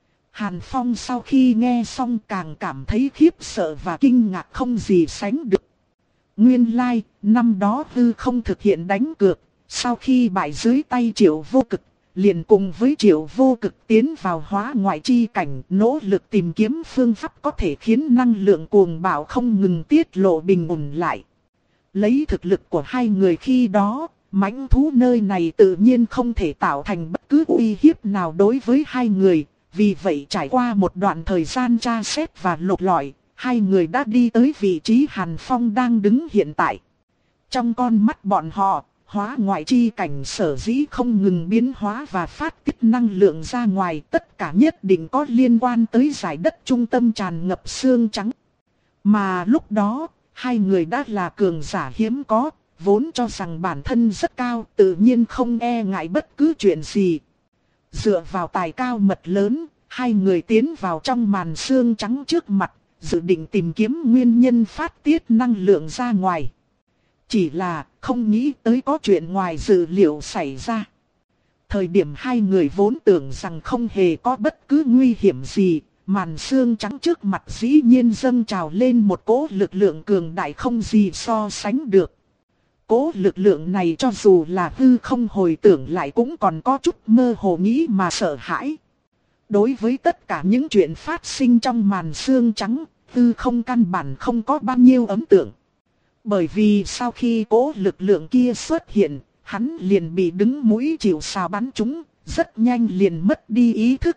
Hàn Phong sau khi nghe xong càng cảm thấy khiếp sợ và kinh ngạc không gì sánh được. Nguyên lai, like, năm đó hư không thực hiện đánh cược, sau khi bại dưới tay Triệu Vô Cực, liền cùng với Triệu Vô Cực tiến vào hóa ngoại chi cảnh, nỗ lực tìm kiếm phương pháp có thể khiến năng lượng cuồng bạo không ngừng tiết lộ bình ổn lại. Lấy thực lực của hai người khi đó, mãnh thú nơi này tự nhiên không thể tạo thành bất cứ uy hiếp nào đối với hai người. Vì vậy trải qua một đoạn thời gian tra xét và lục lọi, hai người đã đi tới vị trí Hàn Phong đang đứng hiện tại. Trong con mắt bọn họ, hóa ngoại chi cảnh sở dĩ không ngừng biến hóa và phát tiết năng lượng ra ngoài, tất cả nhất định có liên quan tới giải đất trung tâm tràn ngập sương trắng. Mà lúc đó, hai người đã là cường giả hiếm có, vốn cho rằng bản thân rất cao, tự nhiên không e ngại bất cứ chuyện gì. Dựa vào tài cao mật lớn, hai người tiến vào trong màn sương trắng trước mặt, dự định tìm kiếm nguyên nhân phát tiết năng lượng ra ngoài. Chỉ là không nghĩ tới có chuyện ngoài dự liệu xảy ra. Thời điểm hai người vốn tưởng rằng không hề có bất cứ nguy hiểm gì, màn sương trắng trước mặt dĩ nhiên dâng trào lên một cỗ lực lượng cường đại không gì so sánh được. Cỗ lực lượng này cho dù là hư không hồi tưởng lại cũng còn có chút mơ hồ nghĩ mà sợ hãi. Đối với tất cả những chuyện phát sinh trong màn sương trắng, hư không căn bản không có bao nhiêu ấn tượng. Bởi vì sau khi cỗ lực lượng kia xuất hiện, hắn liền bị đứng mũi chịu sào bắn trúng, rất nhanh liền mất đi ý thức.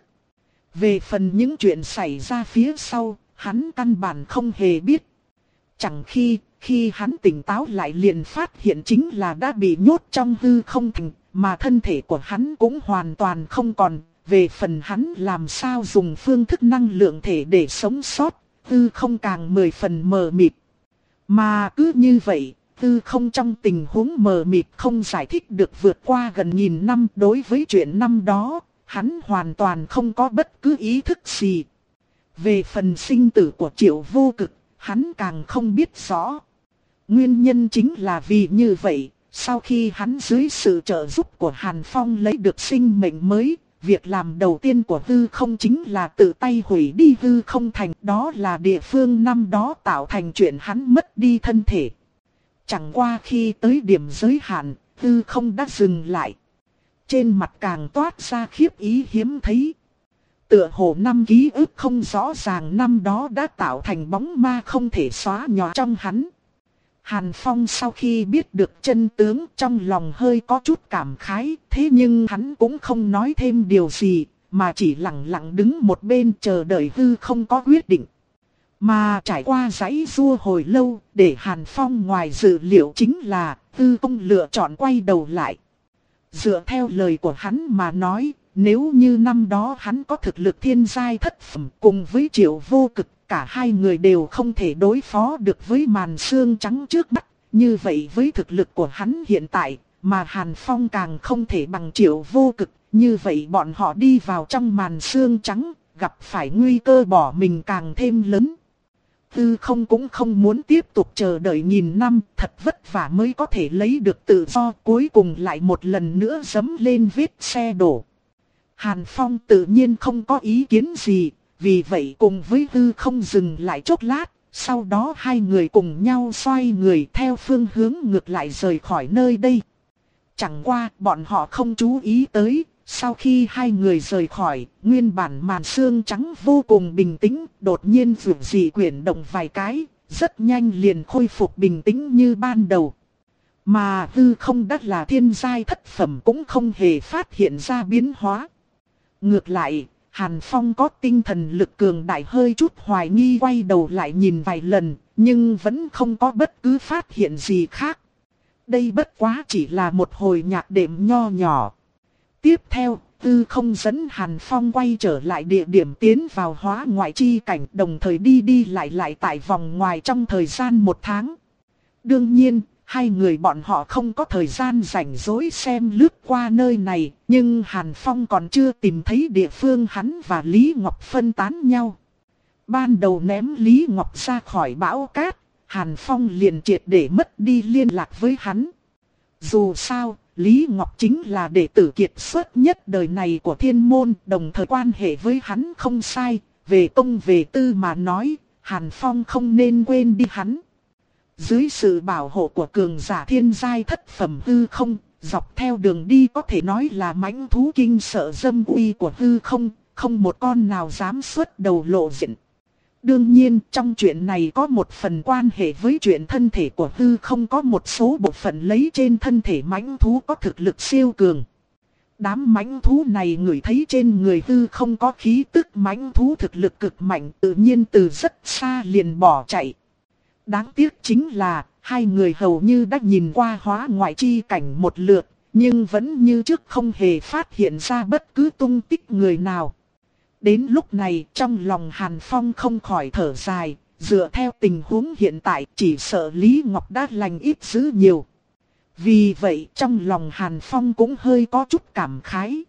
Về phần những chuyện xảy ra phía sau, hắn căn bản không hề biết. Chẳng khi, khi hắn tỉnh táo lại liền phát hiện chính là đã bị nhốt trong hư không thành, mà thân thể của hắn cũng hoàn toàn không còn. Về phần hắn làm sao dùng phương thức năng lượng thể để sống sót, hư không càng mười phần mờ mịt. Mà cứ như vậy, hư không trong tình huống mờ mịt không giải thích được vượt qua gần nghìn năm. Đối với chuyện năm đó, hắn hoàn toàn không có bất cứ ý thức gì. Về phần sinh tử của Triệu Vô Cực, hắn càng không biết rõ. Nguyên nhân chính là vì như vậy, sau khi hắn dưới sự trợ giúp của Hàn Phong lấy được sinh mệnh mới, việc làm đầu tiên của hư không chính là tự tay hủy đi hư không thành. Đó là địa phương năm đó tạo thành chuyện hắn mất đi thân thể. Chẳng qua khi tới điểm giới hạn, hư không đã dừng lại. Trên mặt càng toát ra khiếp ý hiếm thấy. Tựa hồ năm ký ức không rõ ràng năm đó đã tạo thành bóng ma không thể xóa nhòa trong hắn. Hàn Phong sau khi biết được chân tướng trong lòng hơi có chút cảm khái, thế nhưng hắn cũng không nói thêm điều gì, mà chỉ lặng lặng đứng một bên chờ đợi hư không có quyết định. Mà trải qua giãy giụa hồi lâu, để Hàn Phong ngoài dự liệu chính là hư không lựa chọn quay đầu lại. Dựa theo lời của hắn mà nói, nếu như năm đó hắn có thực lực thiên giai thất phẩm cùng với Triệu Vô Cực, cả hai người đều không thể đối phó được với màn xương trắng trước mắt. Như vậy với thực lực của hắn hiện tại, mà Hàn Phong càng không thể bằng Triệu Vô Cực, như vậy bọn họ đi vào trong màn xương trắng, gặp phải nguy cơ bỏ mình càng thêm lớn. Tư không cũng không muốn tiếp tục chờ đợi nghìn năm, thật vất vả mới có thể lấy được tự do, cuối cùng lại một lần nữa dẫm lên vết xe đổ. Hàn Phong tự nhiên không có ý kiến gì, vì vậy cùng với tư không dừng lại chốc lát, sau đó hai người cùng nhau xoay người theo phương hướng ngược lại rời khỏi nơi đây. Chẳng qua bọn họ không chú ý tới, sau khi hai người rời khỏi, nguyên bản màn xương trắng vô cùng bình tĩnh, đột nhiên vụt dị quyển động vài cái, rất nhanh liền khôi phục bình tĩnh như ban đầu. Mà hư không đắt là thiên giai thất phẩm cũng không hề phát hiện ra biến hóa. Ngược lại, Hàn Phong có tinh thần lực cường đại hơi chút hoài nghi quay đầu lại nhìn vài lần, nhưng vẫn không có bất cứ phát hiện gì khác. Đây bất quá chỉ là một hồi nhạc đệm nho nhỏ. Tiếp theo, tư không dẫn Hàn Phong quay trở lại địa điểm tiến vào hóa ngoại chi cảnh, đồng thời đi đi lại lại tại vòng ngoài trong thời gian một tháng. Đương nhiên, hai người bọn họ không có thời gian rảnh rỗi xem lướt qua nơi này, nhưng Hàn Phong còn chưa tìm thấy địa phương hắn và Lý Ngọc phân tán nhau. Ban đầu ném Lý Ngọc ra khỏi bão cát, Hàn Phong liền triệt để mất đi liên lạc với hắn. Dù sao, Lý Ngọc chính là đệ tử kiệt xuất nhất đời này của thiên môn, đồng thời quan hệ với hắn không sai, về công về tư mà nói, Hàn Phong không nên quên đi hắn. Dưới sự bảo hộ của cường giả thiên giai thất phẩm hư không, dọc theo đường đi có thể nói là mãnh thú kinh sợ dâm uy của hư không, không một con nào dám xuất đầu lộ diện. Đương nhiên trong chuyện này có một phần quan hệ với chuyện thân thể của hư không, có một số bộ phận lấy trên thân thể mãnh thú có thực lực siêu cường. Đám mãnh thú này ngửi thấy trên người hư không có khí tức mãnh thú thực lực cực mạnh, tự nhiên từ rất xa liền bỏ chạy. Đáng tiếc chính là hai người hầu như đã nhìn qua hóa ngoại chi cảnh một lượt, nhưng vẫn như trước không hề phát hiện ra bất cứ tung tích người nào. Đến lúc này trong lòng Hàn Phong không khỏi thở dài, dựa theo tình huống hiện tại chỉ sợ Lý Ngọc đã lành ít dữ nhiều. Vì vậy trong lòng Hàn Phong cũng hơi có chút cảm khái.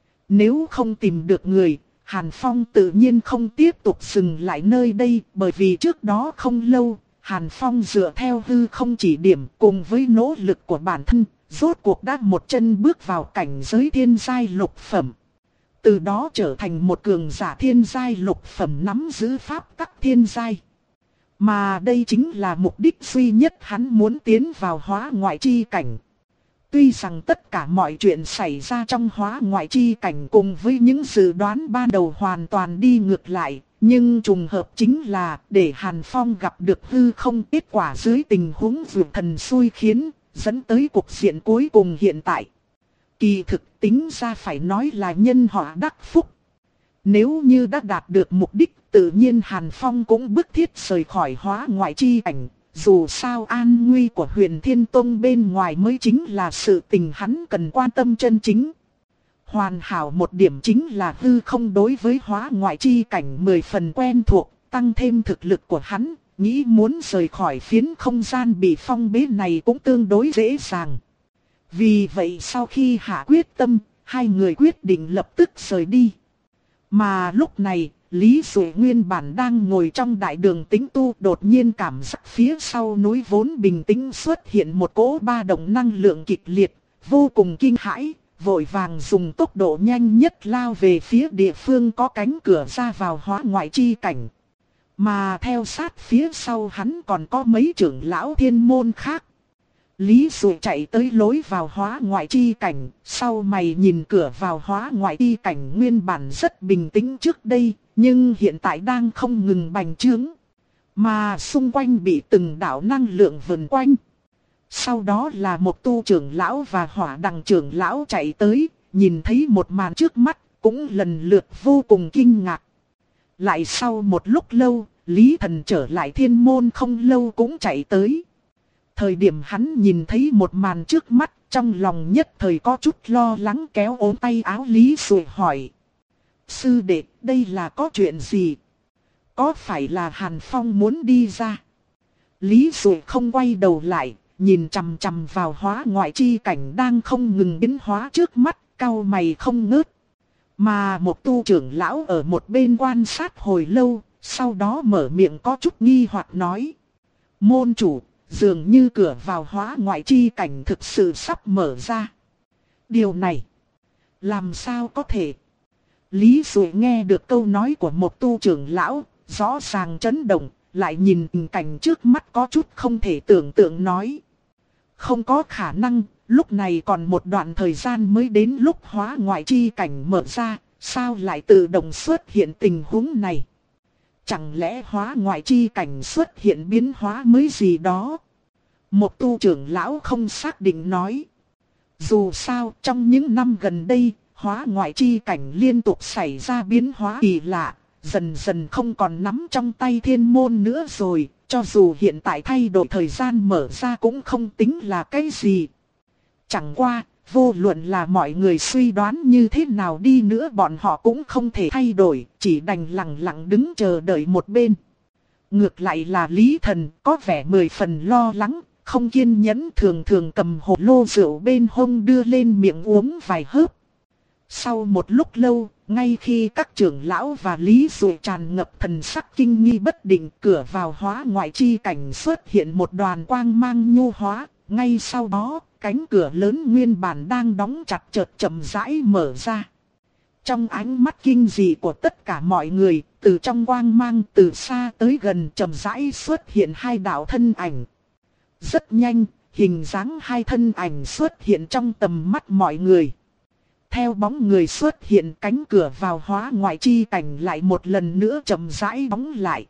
Nếu không tìm được người, Hàn Phong tự nhiên không tiếp tục dừng lại nơi đây, bởi vì trước đó không lâu, Hàn Phong dựa theo hư không chỉ điểm cùng với nỗ lực của bản thân, rốt cuộc đã một chân bước vào cảnh giới thiên giai lục phẩm. Từ đó trở thành một cường giả thiên giai lục phẩm nắm giữ pháp tắc thiên giai. Mà đây chính là mục đích duy nhất hắn muốn tiến vào hóa ngoại chi cảnh. Tuy rằng tất cả mọi chuyện xảy ra trong hóa ngoại chi cảnh cùng với những dự đoán ban đầu hoàn toàn đi ngược lại, nhưng trùng hợp chính là để Hàn Phong gặp được hư không, kết quả dưới tình huống vượt thần xui khiến, dẫn tới cục diện cuối cùng hiện tại. Kỳ thực tính ra phải nói là nhân họa đắc phúc. Nếu như đã đạt được mục đích, tự nhiên Hàn Phong cũng bức thiết rời khỏi hóa ngoại chi cảnh. Dù sao an nguy của Huyền Thiên Tông bên ngoài mới chính là sự tình hắn cần quan tâm chân chính. Hoàn hảo một điểm chính là hư không đối với hóa ngoại chi cảnh mười phần quen thuộc, tăng thêm thực lực của hắn, nghĩ muốn rời khỏi phiến không gian bị phong bế này cũng tương đối dễ dàng. Vì vậy sau khi hạ quyết tâm, hai người quyết định lập tức rời đi. Mà lúc này, Lý Dụ nguyên bản đang ngồi trong đại đường tĩnh tu, đột nhiên cảm giác phía sau núi vốn bình tĩnh xuất hiện một cỗ ba động năng lượng kịch liệt, vô cùng kinh hãi, vội vàng dùng tốc độ nhanh nhất lao về phía địa phương có cánh cửa ra vào hóa ngoại chi cảnh. Mà theo sát phía sau hắn còn có mấy trưởng lão thiên môn khác. Lý Dụ chạy tới lối vào hóa ngoại chi cảnh, sau mày nhìn cửa vào hóa ngoại chi cảnh nguyên bản rất bình tĩnh trước đây, nhưng hiện tại đang không ngừng bành trướng. Mà xung quanh bị từng đạo năng lượng vần quanh. Sau đó là một tu trưởng lão và hỏa đằng trưởng lão chạy tới, nhìn thấy một màn trước mắt, cũng lần lượt vô cùng kinh ngạc. Lại sau một lúc lâu, Lý Thần trở lại thiên môn không lâu cũng chạy tới. Thời điểm hắn nhìn thấy một màn trước mắt, trong lòng nhất thời có chút lo lắng kéo ốm tay áo Lý Dụ hỏi. Sư đệ, đây là có chuyện gì? Có phải là Hàn Phong muốn đi ra? Lý Dụ không quay đầu lại, nhìn chằm chằm vào hóa ngoại chi cảnh đang không ngừng biến hóa trước mắt, cau mày không ngớt. Mà một tu trưởng lão ở một bên quan sát hồi lâu, sau đó mở miệng có chút nghi hoặc nói. Môn chủ, dường như cửa vào hóa ngoại chi cảnh thực sự sắp mở ra. Điều này, làm sao có thể? Lý Dụ nghe được câu nói của một tu trưởng lão, rõ ràng chấn động, lại nhìn tình cảnh trước mắt có chút không thể tưởng tượng nói. Không có khả năng, lúc này còn một đoạn thời gian mới đến lúc hóa ngoại chi cảnh mở ra, sao lại tự động xuất hiện tình huống này? Chẳng lẽ hóa ngoại chi cảnh xuất hiện biến hóa mới gì đó? Một tu trưởng lão không xác định nói. Dù sao, trong những năm gần đây, hóa ngoại chi cảnh liên tục xảy ra biến hóa kỳ lạ, dần dần không còn nắm trong tay thiên môn nữa rồi, cho dù hiện tại thay đổi thời gian mở ra cũng không tính là cái gì. Chẳng qua, vô luận là mọi người suy đoán như thế nào đi nữa bọn họ cũng không thể thay đổi, chỉ đành lặng lặng đứng chờ đợi một bên. Ngược lại là Lý Thần có vẻ mười phần lo lắng, không kiên nhẫn thường thường cầm hồ lô rượu bên hông đưa lên miệng uống vài hớp. Sau một lúc lâu, ngay khi các trưởng lão và Lý Dụ tràn ngập thần sắc kinh nghi bất định, cửa vào hóa ngoại chi cảnh xuất hiện một đoàn quang mang nhu hóa, ngay sau đó, cánh cửa lớn nguyên bản đang đóng chặt chợt chậm rãi mở ra. Trong ánh mắt kinh dị của tất cả mọi người, từ trong quang mang từ xa tới gần chậm rãi xuất hiện hai đạo thân ảnh. Rất nhanh, hình dáng hai thân ảnh xuất hiện trong tầm mắt mọi người. Theo bóng người xuất hiện, cánh cửa vào hóa ngoại chi cảnh lại một lần nữa chậm rãi đóng lại.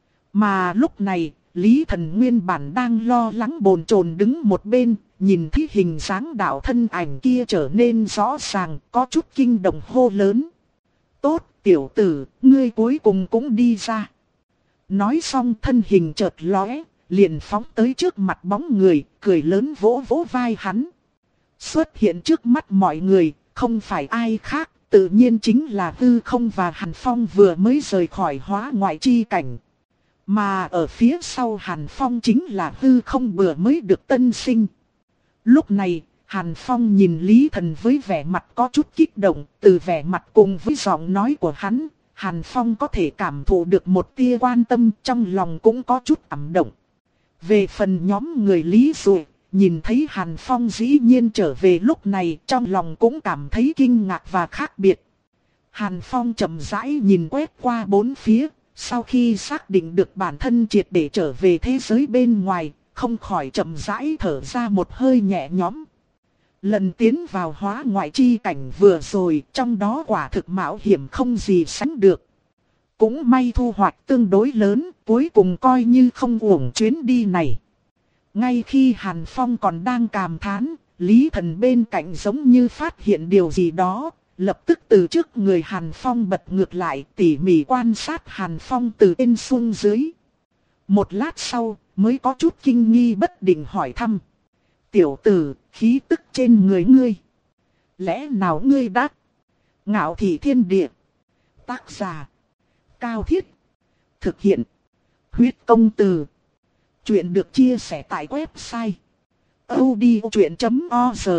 Mà lúc này, Lý Thần nguyên bản đang lo lắng bồn chồn đứng một bên, nhìn thấy hình dáng đạo thân ảnh kia trở nên rõ ràng, có chút kinh động hô lớn. Tốt, tiểu tử, ngươi cuối cùng cũng đi ra. Nói xong thân hình chợt lóe, liền phóng tới trước mặt bóng người, cười lớn vỗ vỗ vai hắn. Xuất hiện trước mắt mọi người, không phải ai khác, tự nhiên chính là Hư Không và Hàn Phong vừa mới rời khỏi hóa ngoại chi cảnh. Mà ở phía sau Hàn Phong chính là Hư Không vừa mới được tân sinh. Lúc này, Hàn Phong nhìn Lý Thần với vẻ mặt có chút kích động, từ vẻ mặt cùng với giọng nói của hắn, Hàn Phong có thể cảm thụ được một tia quan tâm, trong lòng cũng có chút cảm động. Về phần nhóm người Lý Dụ, nhìn thấy Hàn Phong dĩ nhiên trở về lúc này, trong lòng cũng cảm thấy kinh ngạc và khác biệt. Hàn Phong chậm rãi nhìn quét qua bốn phía, sau khi xác định được bản thân triệt để trở về thế giới bên ngoài, không khỏi chậm rãi thở ra một hơi nhẹ nhõm. Lần tiến vào hóa ngoại chi cảnh vừa rồi, trong đó quả thực mạo hiểm không gì sánh được. Cũng may thu hoạch tương đối lớn, cuối cùng coi như không uổng chuyến đi này. Ngay khi Hàn Phong còn đang cảm thán, Lý Thần bên cạnh giống như phát hiện điều gì đó, lập tức từ trước người Hàn Phong bật ngược lại, tỉ mỉ quan sát Hàn Phong từ trên xuống dưới. Một lát sau, mới có chút kinh nghi bất định hỏi thăm. Tiểu tử, khí tức trên người ngươi. Lẽ nào ngươi đã Ngạo Thị Thiên Địa? Tác giả Cao Thiết. Thực hiện Huyết Công Từ. Chuyện được chia sẻ tại website audiochuyện chấm org.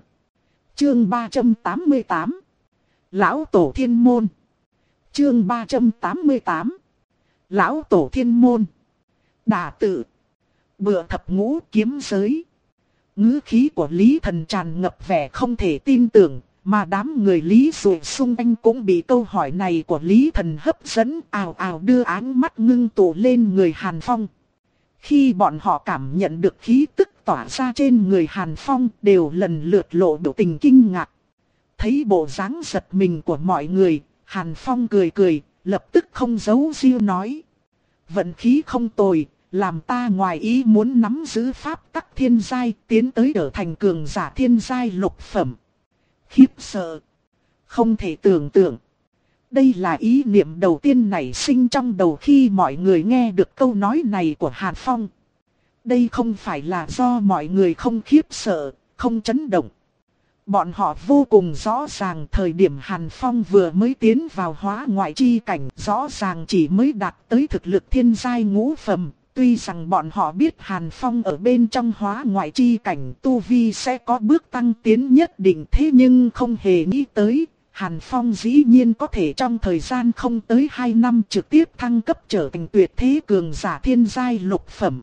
Chương ba trăm tám mươi tám. Lão Tổ Thiên Môn. Chương ba trăm tám mươi tám. Lão Tổ Thiên Môn. Đả tự. Bựa thập ngũ kiếm giới. Ngữ khí của Lý Thần tràn ngập vẻ không thể tin tưởng, mà đám người Lý Dụ xung quanh cũng bị câu hỏi này của Lý Thần hấp dẫn, ào ào đưa ánh mắt ngưng tụ lên người Hàn Phong. Khi bọn họ cảm nhận được khí tức tỏa ra trên người Hàn Phong, đều lần lượt lộ biểu tình kinh ngạc. Thấy bộ dáng giật mình của mọi người, Hàn Phong cười cười, lập tức không giấu riêng nói. Vận khí không tồi, làm ta ngoài ý muốn nắm giữ pháp tắc thiên giai, tiến tới trở thành cường giả thiên giai lục phẩm. Khiếp sợ, không thể tưởng tượng. Đây là ý niệm đầu tiên nảy sinh trong đầu khi mọi người nghe được câu nói này của Hàn Phong. Đây không phải là do mọi người không khiếp sợ, không chấn động. Bọn họ vô cùng rõ ràng thời điểm Hàn Phong vừa mới tiến vào hóa ngoại chi cảnh, rõ ràng chỉ mới đạt tới thực lực thiên giai ngũ phẩm. Tuy rằng bọn họ biết Hàn Phong ở bên trong hóa ngoại chi cảnh tu vi sẽ có bước tăng tiến nhất định, thế nhưng không hề nghĩ tới Hàn Phong dĩ nhiên có thể trong thời gian không tới hai năm trực tiếp thăng cấp trở thành tuyệt thế cường giả thiên giai lục phẩm.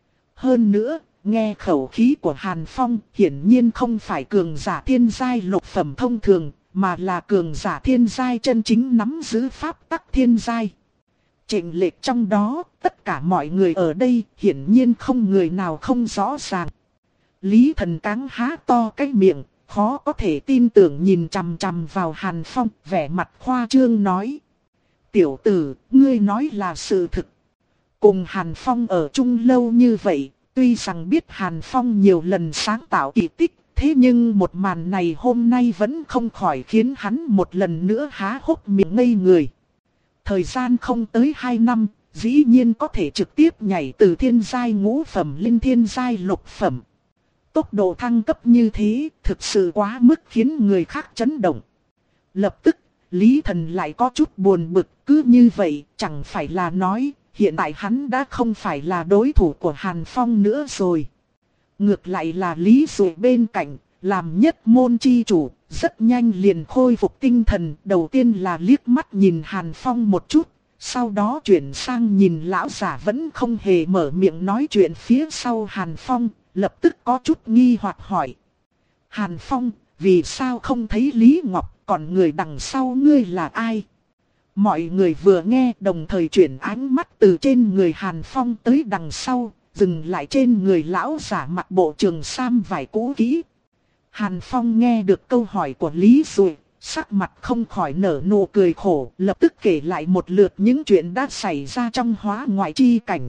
Hơn nữa, nghe khẩu khí của Hàn Phong hiển nhiên không phải cường giả thiên giai lục phẩm thông thường, mà là cường giả thiên giai chân chính nắm giữ pháp tắc thiên giai. Chênh lệch trong đó, tất cả mọi người ở đây hiển nhiên không người nào không rõ ràng. Lý Thần Cáng há to cái miệng, khó có thể tin tưởng nhìn chằm chằm vào Hàn Phong, vẻ mặt khoa trương nói. Tiểu tử, ngươi nói là sự thực. Cùng Hàn Phong ở chung lâu như vậy, tuy rằng biết Hàn Phong nhiều lần sáng tạo kỳ tích, thế nhưng một màn này hôm nay vẫn không khỏi khiến hắn một lần nữa há hốc miệng ngây người. Thời gian không tới hai năm, dĩ nhiên có thể trực tiếp nhảy từ thiên giai ngũ phẩm lên thiên giai lục phẩm. Tốc độ thăng cấp như thế thực sự quá mức khiến người khác chấn động. Lập tức, Lý Thần lại có chút buồn bực, cứ như vậy chẳng phải là nói hiện tại hắn đã không phải là đối thủ của Hàn Phong nữa rồi. Ngược lại là Lý Dụ bên cạnh, làm nhất môn chi chủ, rất nhanh liền khôi phục tinh thần. Đầu tiên là liếc mắt nhìn Hàn Phong một chút, sau đó chuyển sang nhìn lão giả vẫn không hề mở miệng nói chuyện phía sau Hàn Phong, lập tức có chút nghi hoặc hỏi. Hàn Phong, vì sao không thấy Lý Ngọc, còn người đằng sau ngươi là ai? Mọi người vừa nghe đồng thời chuyển ánh mắt từ trên người Hàn Phong tới đằng sau, dừng lại trên người lão giả mặc bộ trường sam vải cũ kỹ. Hàn Phong nghe được câu hỏi của Lý Dụ, sắc mặt không khỏi nở nụ cười khổ, lập tức kể lại một lượt những chuyện đã xảy ra trong hóa ngoại chi cảnh.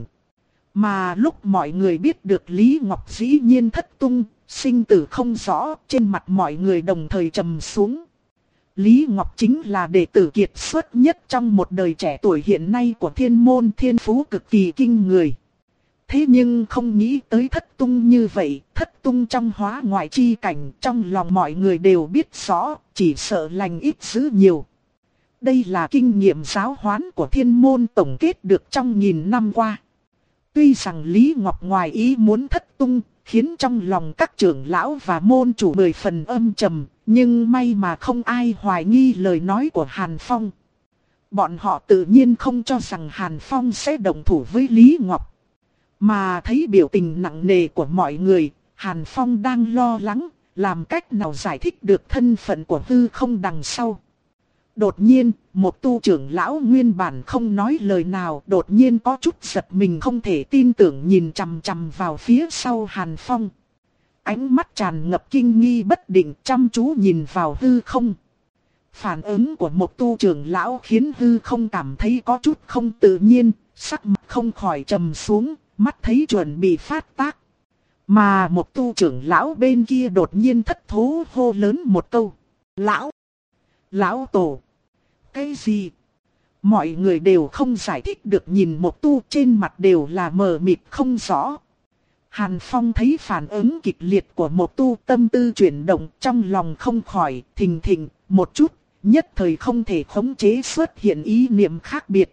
Mà lúc mọi người biết được Lý Ngọc dĩ nhiên thất tung, sinh tử không rõ, trên mặt mọi người đồng thời trầm xuống. Lý Ngọc chính là đệ tử kiệt xuất nhất trong một đời trẻ tuổi hiện nay của thiên môn, thiên phú cực kỳ kinh người. Thế nhưng không nghĩ tới thất tung như vậy, thất tung trong hóa ngoại chi cảnh, trong lòng mọi người đều biết rõ, chỉ sợ lành ít dữ nhiều. Đây là kinh nghiệm giáo huấn của thiên môn tổng kết được trong nghìn năm qua. Tuy rằng Lý Ngọc ngoài ý muốn thất tung, khiến trong lòng các trưởng lão và môn chủ mười phần âm trầm, nhưng may mà không ai hoài nghi lời nói của Hàn Phong. Bọn họ tự nhiên không cho rằng Hàn Phong sẽ đồng thủ với Lý Ngọc. Mà thấy biểu tình nặng nề của mọi người, Hàn Phong đang lo lắng, làm cách nào giải thích được thân phận của hư không đằng sau. Đột nhiên, một tu trưởng lão nguyên bản không nói lời nào, đột nhiên có chút giật mình không thể tin tưởng nhìn chằm chằm vào phía sau Hàn Phong. Ánh mắt tràn ngập kinh nghi bất định chăm chú nhìn vào hư không. Phản ứng của một tu trưởng lão khiến hư không cảm thấy có chút không tự nhiên, sắc mặt không khỏi trầm xuống, mắt thấy chuẩn bị phát tác. Mà một tu trưởng lão bên kia đột nhiên thất thố hô lớn một câu. Lão! Lão tổ! Cái gì? Mọi người đều không giải thích được, nhìn một tu trên mặt đều là mờ mịt không rõ. Hàn Phong thấy phản ứng kịch liệt của một tu, tâm tư chuyển động, trong lòng không khỏi thình thình một chút, nhất thời không thể khống chế xuất hiện ý niệm khác biệt.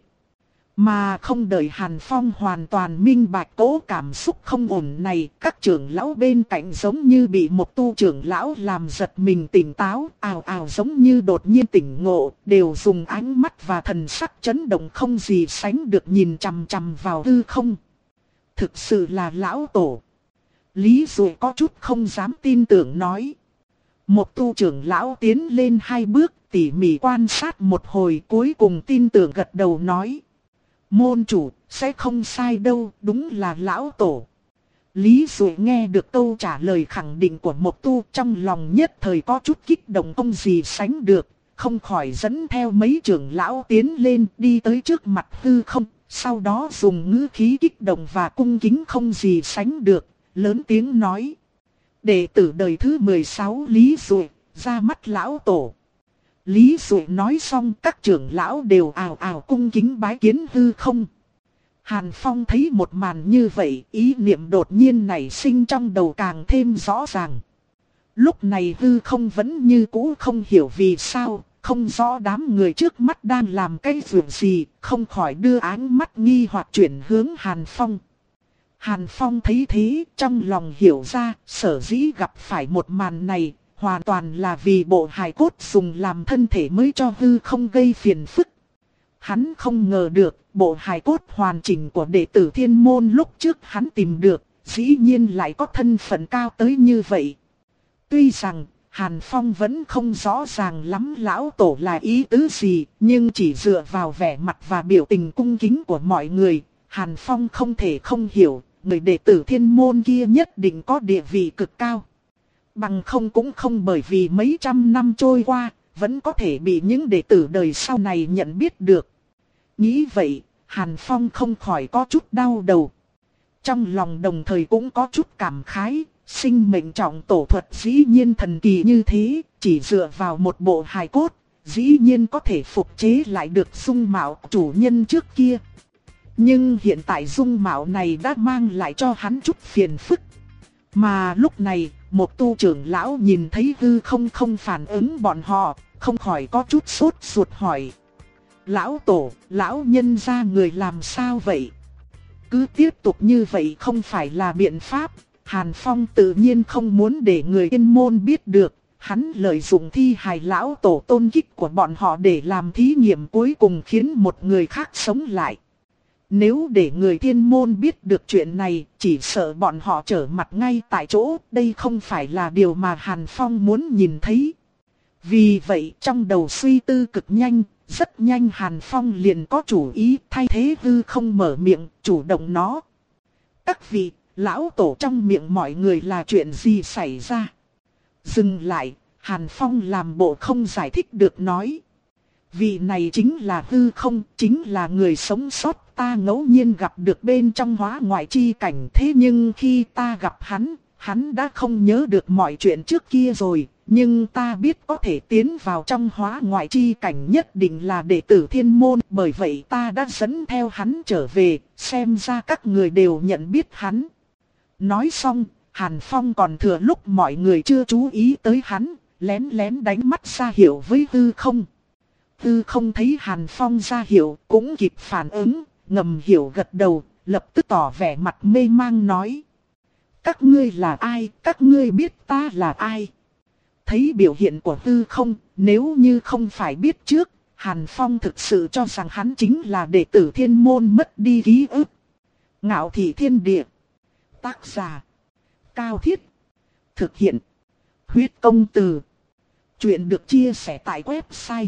Mà không đợi Hàn Phong hoàn toàn minh bạch cố cảm xúc không ổn này, các trưởng lão bên cạnh giống như bị một tu trưởng lão làm giật mình tỉnh táo, ào ào giống như đột nhiên tỉnh ngộ, đều dùng ánh mắt và thần sắc chấn động không gì sánh được nhìn chằm chằm vào hư không. Thực sự là lão tổ. Lý Dụ có chút không dám tin tưởng nói. Một tu trưởng lão tiến lên hai bước, tỉ mỉ quan sát một hồi, cuối cùng tin tưởng gật đầu nói. Môn chủ, sẽ không sai đâu, đúng là lão tổ. Lý Dụ nghe được câu trả lời khẳng định của một tu, trong lòng nhất thời có chút kích động không gì sánh được, không khỏi dẫn theo mấy trưởng lão tiến lên đi tới trước mặt hư không, sau đó dùng ngữ khí kích động và cung kính không gì sánh được, lớn tiếng nói. Đệ tử đời thứ mười sáu Lý Dụ, ra mắt lão tổ. Lý Dụ nói xong, các trưởng lão đều ào ào cung kính bái kiến hư không. Hàn Phong thấy một màn như vậy, ý niệm đột nhiên nảy sinh trong đầu càng thêm rõ ràng. Lúc này hư không vẫn như cũ không hiểu vì sao, không rõ đám người trước mắt đang làm cái việc gì, không khỏi đưa ánh mắt nghi hoặc chuyển hướng Hàn Phong. Hàn Phong thấy thế, trong lòng hiểu ra, sở dĩ gặp phải một màn này, hoàn toàn là vì bộ hài cốt dùng làm thân thể mới cho hư không gây phiền phức. Hắn không ngờ được, bộ hài cốt hoàn chỉnh của đệ tử Thiên Môn lúc trước hắn tìm được, dĩ nhiên lại có thân phận cao tới như vậy. Tuy rằng, Hàn Phong vẫn không rõ ràng lắm lão tổ là ý tứ gì, nhưng chỉ dựa vào vẻ mặt và biểu tình cung kính của mọi người, Hàn Phong không thể không hiểu, người đệ tử Thiên Môn kia nhất định có địa vị cực cao. Bằng không cũng không bởi vì mấy trăm năm trôi qua, vẫn có thể bị những đệ tử đời sau này nhận biết được. Nghĩ vậy, Hàn Phong không khỏi có chút đau đầu. Trong lòng đồng thời cũng có chút cảm khái, sinh mệnh trọng tổ thuật dĩ nhiên thần kỳ như thế, chỉ dựa vào một bộ hài cốt, dĩ nhiên có thể phục chế lại được dung mạo chủ nhân trước kia. Nhưng hiện tại dung mạo này đã mang lại cho hắn chút phiền phức. Mà lúc này, một tu trưởng lão nhìn thấy hư không không phản ứng bọn họ, không khỏi có chút sốt ruột hỏi. Lão tổ, lão nhân gia người làm sao vậy? Cứ tiếp tục như vậy không phải là biện pháp. Hàn Phong tự nhiên không muốn để người Thiên Môn biết được. Hắn lợi dụng thi hài lão tổ tôn kích của bọn họ để làm thí nghiệm cuối cùng khiến một người khác sống lại. Nếu để người Thiên Môn biết được chuyện này, chỉ sợ bọn họ trở mặt ngay tại chỗ. Đây không phải là điều mà Hàn Phong muốn nhìn thấy. Vì vậy trong đầu suy tư cực nhanh, rất nhanh Hàn Phong liền có chủ ý thay thế hư không mở miệng, chủ động nó. Các vị, lão tổ trong miệng mọi người là chuyện gì xảy ra? Dừng lại, Hàn Phong làm bộ không giải thích được nói. Vị này chính là hư không, chính là người sống sót ta ngẫu nhiên gặp được bên trong hóa ngoại chi cảnh. Thế nhưng khi ta gặp hắn, hắn đã không nhớ được mọi chuyện trước kia rồi. Nhưng ta biết có thể tiến vào trong hóa ngoại chi cảnh nhất định là đệ tử Thiên Môn. Bởi vậy ta đã dẫn theo hắn trở về, xem ra các người đều nhận biết hắn. Nói xong, Hàn Phong còn thừa lúc mọi người chưa chú ý tới hắn, lén lén đánh mắt ra hiệu với hư không. Hư không thấy Hàn Phong ra hiệu cũng kịp phản ứng, ngầm hiểu gật đầu, lập tức tỏ vẻ mặt mê mang nói. Các ngươi là ai, các ngươi biết ta là ai? Thấy biểu hiện của hư không, nếu như không phải biết trước, Hàn Phong thực sự cho rằng hắn chính là đệ tử Thiên Môn mất đi ký ức. Ngạo thị thiên địa. Tác giả. Cao Thiết. Thực hiện. Huyết công từ. Chuyện được chia sẻ tại website.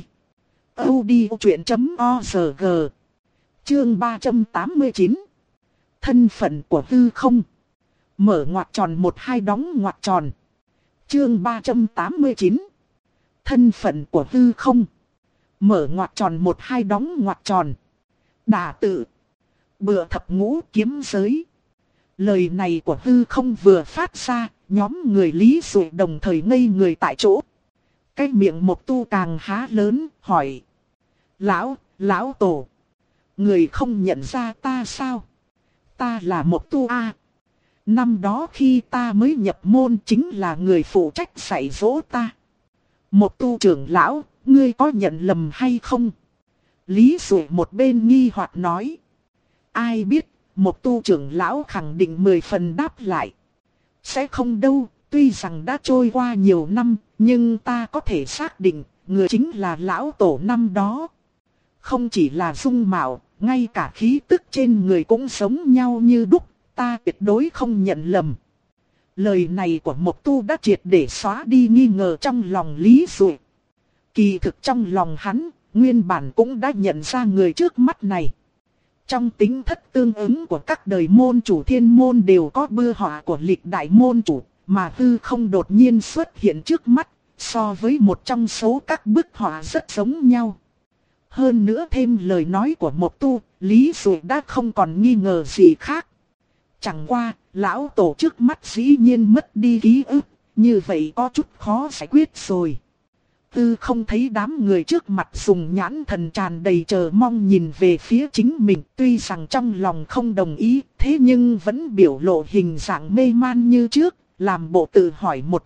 odchuyện chấm org. Chương ba trăm tám mươi chín. Thân phận của hư không. Mở ngoặc tròn một hai đóng ngoặc tròn. Chương ba trăm tám mươi chín. Thân phận của hư không. Mở ngoặc tròn một hai đóng ngoặc tròn. Đả tự. Bựa thập ngũ kiếm giới. Lời này của hư không vừa phát ra, nhóm người Lý Dụ đồng thời ngây người tại chỗ. Cái miệng một tu càng há lớn, hỏi. Lão, lão tổ. Người không nhận ra ta sao? Ta là một tu a. Năm đó khi ta mới nhập môn chính là người phụ trách dạy dỗ ta. Một tu trưởng lão, ngươi có nhận lầm hay không? Lý Dụ một bên nghi hoặc nói. Ai biết, một tu trưởng lão khẳng định mười phần đáp lại. Sẽ không đâu, tuy rằng đã trôi qua nhiều năm, nhưng ta có thể xác định, người chính là lão tổ năm đó. Không chỉ là dung mạo, ngay cả khí tức trên người cũng giống nhau như đúc. Ta tuyệt đối không nhận lầm. Lời này của một tu đã triệt để xóa đi nghi ngờ trong lòng Lý Dụ. Kỳ thực trong lòng hắn, nguyên bản cũng đã nhận ra người trước mắt này. Trong tính thất tương ứng của các đời môn chủ Thiên Môn đều có bưa họa của lịch đại môn chủ, mà hư không đột nhiên xuất hiện trước mắt, so với một trong số các bức họa rất giống nhau. Hơn nữa thêm lời nói của một tu, Lý Dụ đã không còn nghi ngờ gì khác. Chẳng qua, lão tổ trước mắt dĩ nhiên mất đi ký ức, như vậy có chút khó giải quyết rồi. Tư không thấy đám người trước mặt dùng nhãn thần tràn đầy chờ mong nhìn về phía chính mình, tuy rằng trong lòng không đồng ý, thế nhưng vẫn biểu lộ hình dạng mê man như trước, làm bộ tự hỏi một chút,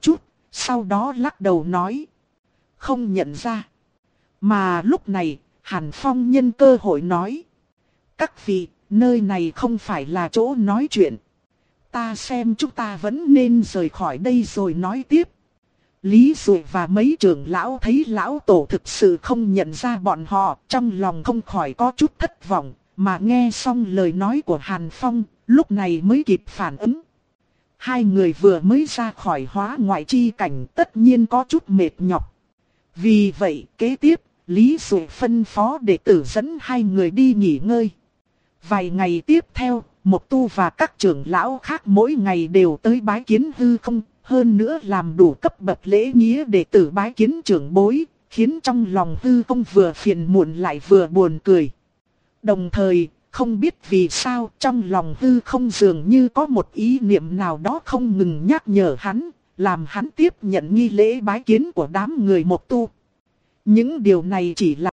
sau đó lắc đầu nói. Không nhận ra. Mà lúc này, Hàn Phong nhân cơ hội nói. Các vị, nơi này không phải là chỗ nói chuyện. Ta xem chúng ta vẫn nên rời khỏi đây rồi nói tiếp. Lý Dụ và mấy trưởng lão thấy lão tổ thực sự không nhận ra bọn họ, trong lòng không khỏi có chút thất vọng, mà nghe xong lời nói của Hàn Phong, lúc này mới kịp phản ứng. Hai người vừa mới ra khỏi hóa ngoại chi cảnh tất nhiên có chút mệt nhọc. Vì vậy, kế tiếp, Lý Dụ phân phó đệ tử dẫn hai người đi nghỉ ngơi. Vài ngày tiếp theo, Mộc Tu và các trưởng lão khác mỗi ngày đều tới bái kiến hư không, hơn nữa làm đủ cấp bậc lễ nghĩa đệ tử bái kiến trưởng bối, khiến trong lòng hư không vừa phiền muộn lại vừa buồn cười. Đồng thời, không biết vì sao trong lòng hư không dường như có một ý niệm nào đó không ngừng nhắc nhở hắn, làm hắn tiếp nhận nghi lễ bái kiến của đám người Mộc Tu. Những điều này chỉ là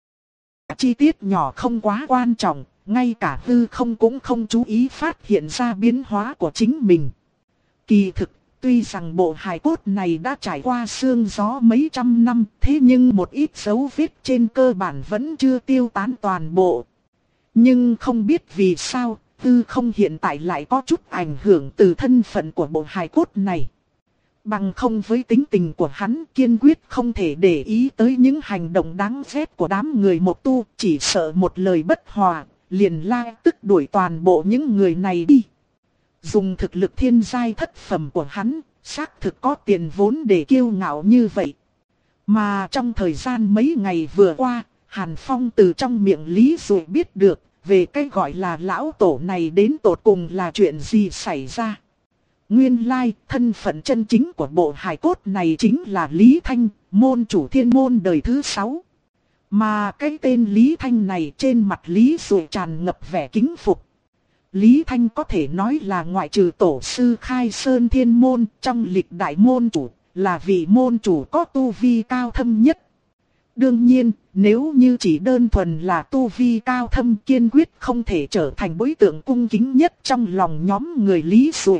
chi tiết nhỏ không quá quan trọng, ngay cả hư không cũng không chú ý phát hiện ra biến hóa của chính mình. Kỳ thực, tuy rằng bộ hài cốt này đã trải qua sương gió mấy trăm năm, thế nhưng một ít dấu vết trên cơ bản vẫn chưa tiêu tán toàn bộ. Nhưng không biết vì sao, hư không hiện tại lại có chút ảnh hưởng từ thân phận của bộ hài cốt này. Bằng không với tính tình của hắn kiên quyết không thể để ý tới những hành động đáng ghét của đám người Mộc Tu, chỉ sợ một lời bất hòa, liền la tức đuổi toàn bộ những người này đi. Dùng thực lực thiên giai thất phẩm của hắn, xác thực có tiền vốn để kiêu ngạo như vậy. Mà trong thời gian mấy ngày vừa qua, Hàn Phong từ trong miệng Lý Dụ biết được, về cái gọi là lão tổ này đến tột cùng là chuyện gì xảy ra. Nguyên lai, thân phận chân chính của bộ hài cốt này chính là Lý Thanh, môn chủ thiên môn đời thứ sáu. Mà cái tên Lý Thanh này trên mặt Lý Dụ tràn ngập vẻ kính phục. Lý Thanh có thể nói là ngoại trừ tổ sư Khai Sơn Thiên Môn trong lịch đại môn chủ, là vị môn chủ có tu vi cao thâm nhất. Đương nhiên, nếu như chỉ đơn thuần là tu vi cao thâm kiên quyết không thể trở thành đối tượng cung kính nhất trong lòng nhóm người Lý Dụ.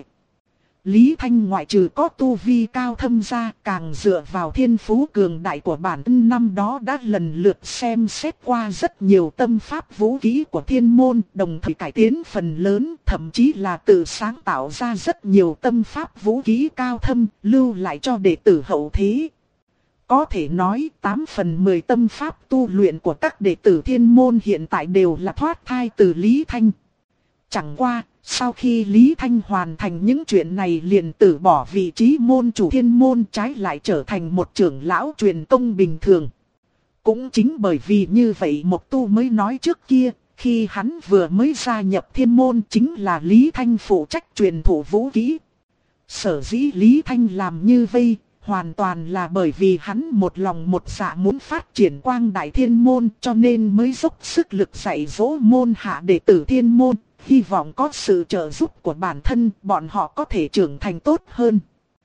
Lý Thanh ngoại trừ có tu vi cao thâm ra, càng dựa vào thiên phú cường đại của bản thân năm đó đã lần lượt xem xét qua rất nhiều tâm pháp vũ khí của thiên môn, đồng thời cải tiến phần lớn, thậm chí là tự sáng tạo ra rất nhiều tâm pháp vũ khí cao thâm, lưu lại cho đệ tử hậu thế. Có thể nói tám phần mười tâm pháp tu luyện của các đệ tử thiên môn hiện tại đều là thoát thai từ Lý Thanh. Chẳng qua, sau khi Lý Thanh hoàn thành những chuyện này liền từ bỏ vị trí môn chủ thiên môn, trái lại trở thành một trưởng lão truyền công bình thường. Cũng chính bởi vì như vậy Mộc Tu mới nói trước kia, khi hắn vừa mới gia nhập thiên môn chính là Lý Thanh phụ trách truyền thụ vũ khí. Sở dĩ Lý Thanh làm như vậy, hoàn toàn là bởi vì hắn một lòng một dạ muốn phát triển quang đại thiên môn, cho nên mới dốc sức lực dạy dỗ môn hạ đệ tử thiên môn. Hy vọng có sự trợ giúp của bản thân, bọn họ có thể trưởng thành tốt hơn.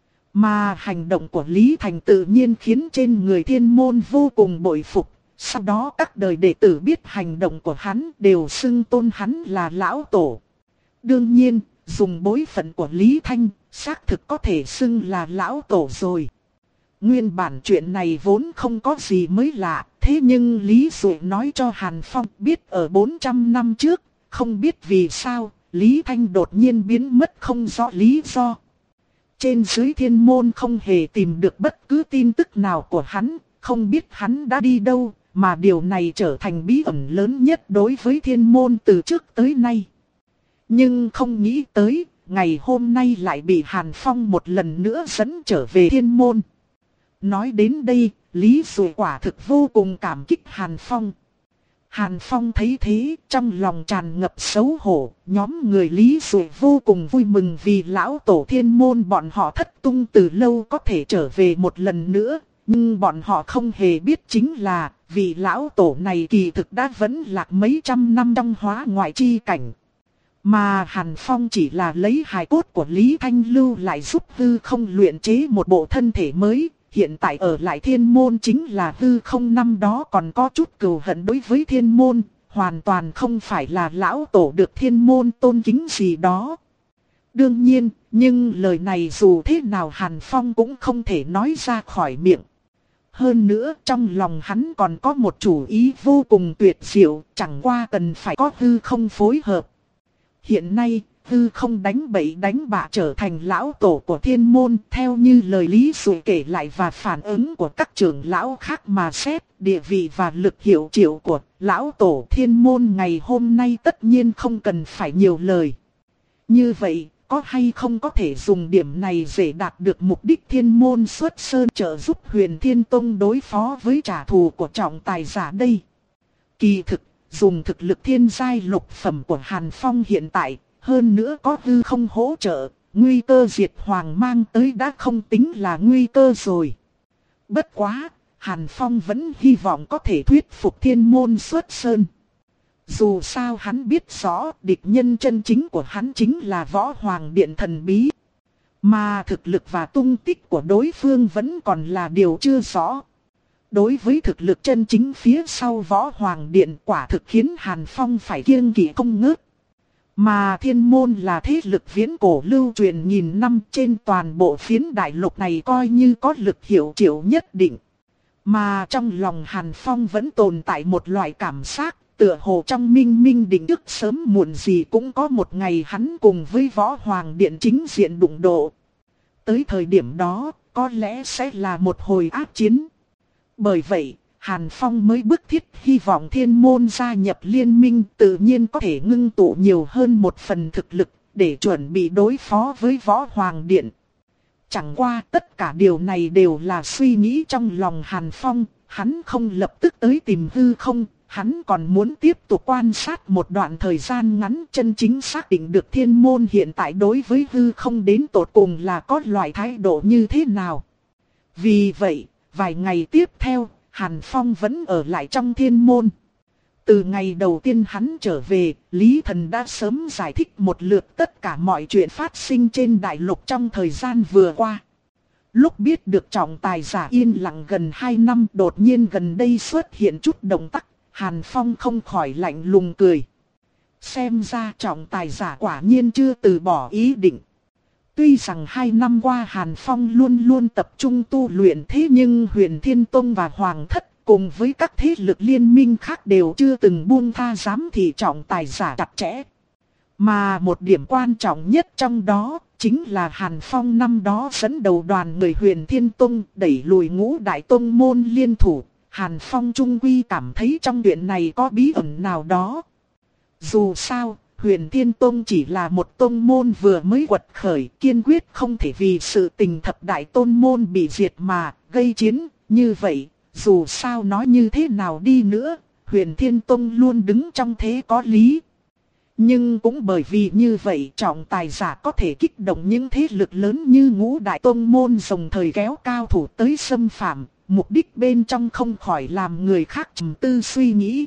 Mà hành động của Lý Thành tự nhiên khiến trên người thiên môn vô cùng bội phục. Sau đó các đời đệ tử biết hành động của hắn đều xưng tôn hắn là lão tổ. Đương nhiên, dùng bối phận của Lý Thanh, xác thực có thể xưng là lão tổ rồi. Nguyên bản chuyện này vốn không có gì mới lạ, thế nhưng Lý Dụ nói cho Hàn Phong biết ở bốn trăm năm trước, không biết vì sao, Lý Thanh đột nhiên biến mất không rõ lý do. Trên dưới thiên môn không hề tìm được bất cứ tin tức nào của hắn, không biết hắn đã đi đâu, mà điều này trở thành bí ẩn lớn nhất đối với thiên môn từ trước tới nay. Nhưng không nghĩ tới, ngày hôm nay lại bị Hàn Phong một lần nữa dẫn trở về thiên môn. Nói đến đây, Lý Dụ quả thực vô cùng cảm kích Hàn Phong. Hàn Phong thấy thế, trong lòng tràn ngập xấu hổ, nhóm người Lý Dụ vô cùng vui mừng vì lão tổ thiên môn bọn họ thất tung từ lâu có thể trở về một lần nữa, nhưng bọn họ không hề biết chính là, vị lão tổ này kỳ thực đã vẫn lạc mấy trăm năm trong hóa ngoại chi cảnh. Mà Hàn Phong chỉ là lấy hài cốt của Lý Thanh lưu lại giúp hư không luyện chế một bộ thân thể mới. Hiện tại ở lại thiên môn chính là hư không năm đó còn có chút cừu hận đối với thiên môn, hoàn toàn không phải là lão tổ được thiên môn tôn kính gì đó. Đương nhiên, nhưng lời này dù thế nào Hàn Phong cũng không thể nói ra khỏi miệng. Hơn nữa trong lòng hắn còn có một chủ ý vô cùng tuyệt diệu, chẳng qua cần phải có hư không phối hợp. Hiện nay, hư không đánh bậy đánh bạ trở thành lão tổ của thiên môn, theo như lời Lý Dụ kể lại và phản ứng của các trưởng lão khác mà xét, địa vị và lực hiệu triệu của lão tổ thiên môn ngày hôm nay tất nhiên không cần phải nhiều lời. Như vậy, có hay không có thể dùng điểm này để đạt được mục đích thiên môn xuất sơn trợ giúp Huyền Thiên Tông đối phó với trả thù của trọng tài giả đây? Kỳ thực, dùng thực lực thiên giai lục phẩm của Hàn Phong hiện tại, hơn nữa có hư không hỗ trợ, nguy cơ diệt hoàng mang tới đã không tính là nguy cơ rồi. Bất quá, Hàn Phong vẫn hy vọng có thể thuyết phục thiên môn xuất sơn. Dù sao hắn biết rõ địch nhân chân chính của hắn chính là Võ Hoàng Điện thần bí. Mà thực lực và tung tích của đối phương vẫn còn là điều chưa rõ. Đối với thực lực chân chính phía sau Võ Hoàng Điện quả thực khiến Hàn Phong phải kiêng kỵ không ngớt. Mà thiên môn là thế lực viễn cổ lưu truyền nghìn năm trên toàn bộ phiến đại lục này coi như có lực hiệu triệu nhất định. Mà trong lòng Hàn Phong vẫn tồn tại một loại cảm giác, tựa hồ trong minh minh định trước sớm muộn gì cũng có một ngày hắn cùng với Võ Hoàng Điện chính diện đụng độ. Tới thời điểm đó, có lẽ sẽ là một hồi ác chiến. Bởi vậy, Hàn Phong mới bức thiết hy vọng thiên môn gia nhập liên minh tự nhiên có thể ngưng tụ nhiều hơn một phần thực lực để chuẩn bị đối phó với Võ Hoàng Điện. Chẳng qua tất cả điều này đều là suy nghĩ trong lòng Hàn Phong, hắn không lập tức tới tìm hư không, hắn còn muốn tiếp tục quan sát một đoạn thời gian ngắn chân chính xác định được thiên môn hiện tại đối với hư không đến tột cùng là có loại thái độ như thế nào. Vì vậy, vài ngày tiếp theo, Hàn Phong vẫn ở lại trong thiên môn. Từ ngày đầu tiên hắn trở về, Lý Thần đã sớm giải thích một lượt tất cả mọi chuyện phát sinh trên đại lục trong thời gian vừa qua. Lúc biết được trọng tài giả yên lặng gần hai năm đột nhiên gần đây xuất hiện chút động tác, Hàn Phong không khỏi lạnh lùng cười. Xem ra trọng tài giả quả nhiên chưa từ bỏ ý định. Tuy rằng hai năm qua Hàn Phong luôn luôn tập trung tu luyện thế nhưng Huyền Thiên Tông và Hoàng Thất cùng với các thế lực liên minh khác đều chưa từng buông tha giám thị trọng tài giả chặt chẽ. Mà một điểm quan trọng nhất trong đó chính là Hàn Phong năm đó dẫn đầu đoàn người Huyền Thiên Tông đẩy lùi Ngũ Đại Tông môn liên thủ. Hàn Phong trung quy cảm thấy trong chuyện này có bí ẩn nào đó. Dù sao, Huyền Thiên Tông chỉ là một tông môn vừa mới quật khởi, kiên quyết không thể vì sự tình thập đại tôn môn bị diệt mà gây chiến. Như vậy, dù sao nói như thế nào đi nữa, Huyền Thiên Tông luôn đứng trong thế có lý. Nhưng cũng bởi vì như vậy trọng tài giả có thể kích động những thế lực lớn như Ngũ Đại Tông môn đồng thời kéo cao thủ tới xâm phạm. Mục đích bên trong không khỏi làm người khác trầm tư suy nghĩ.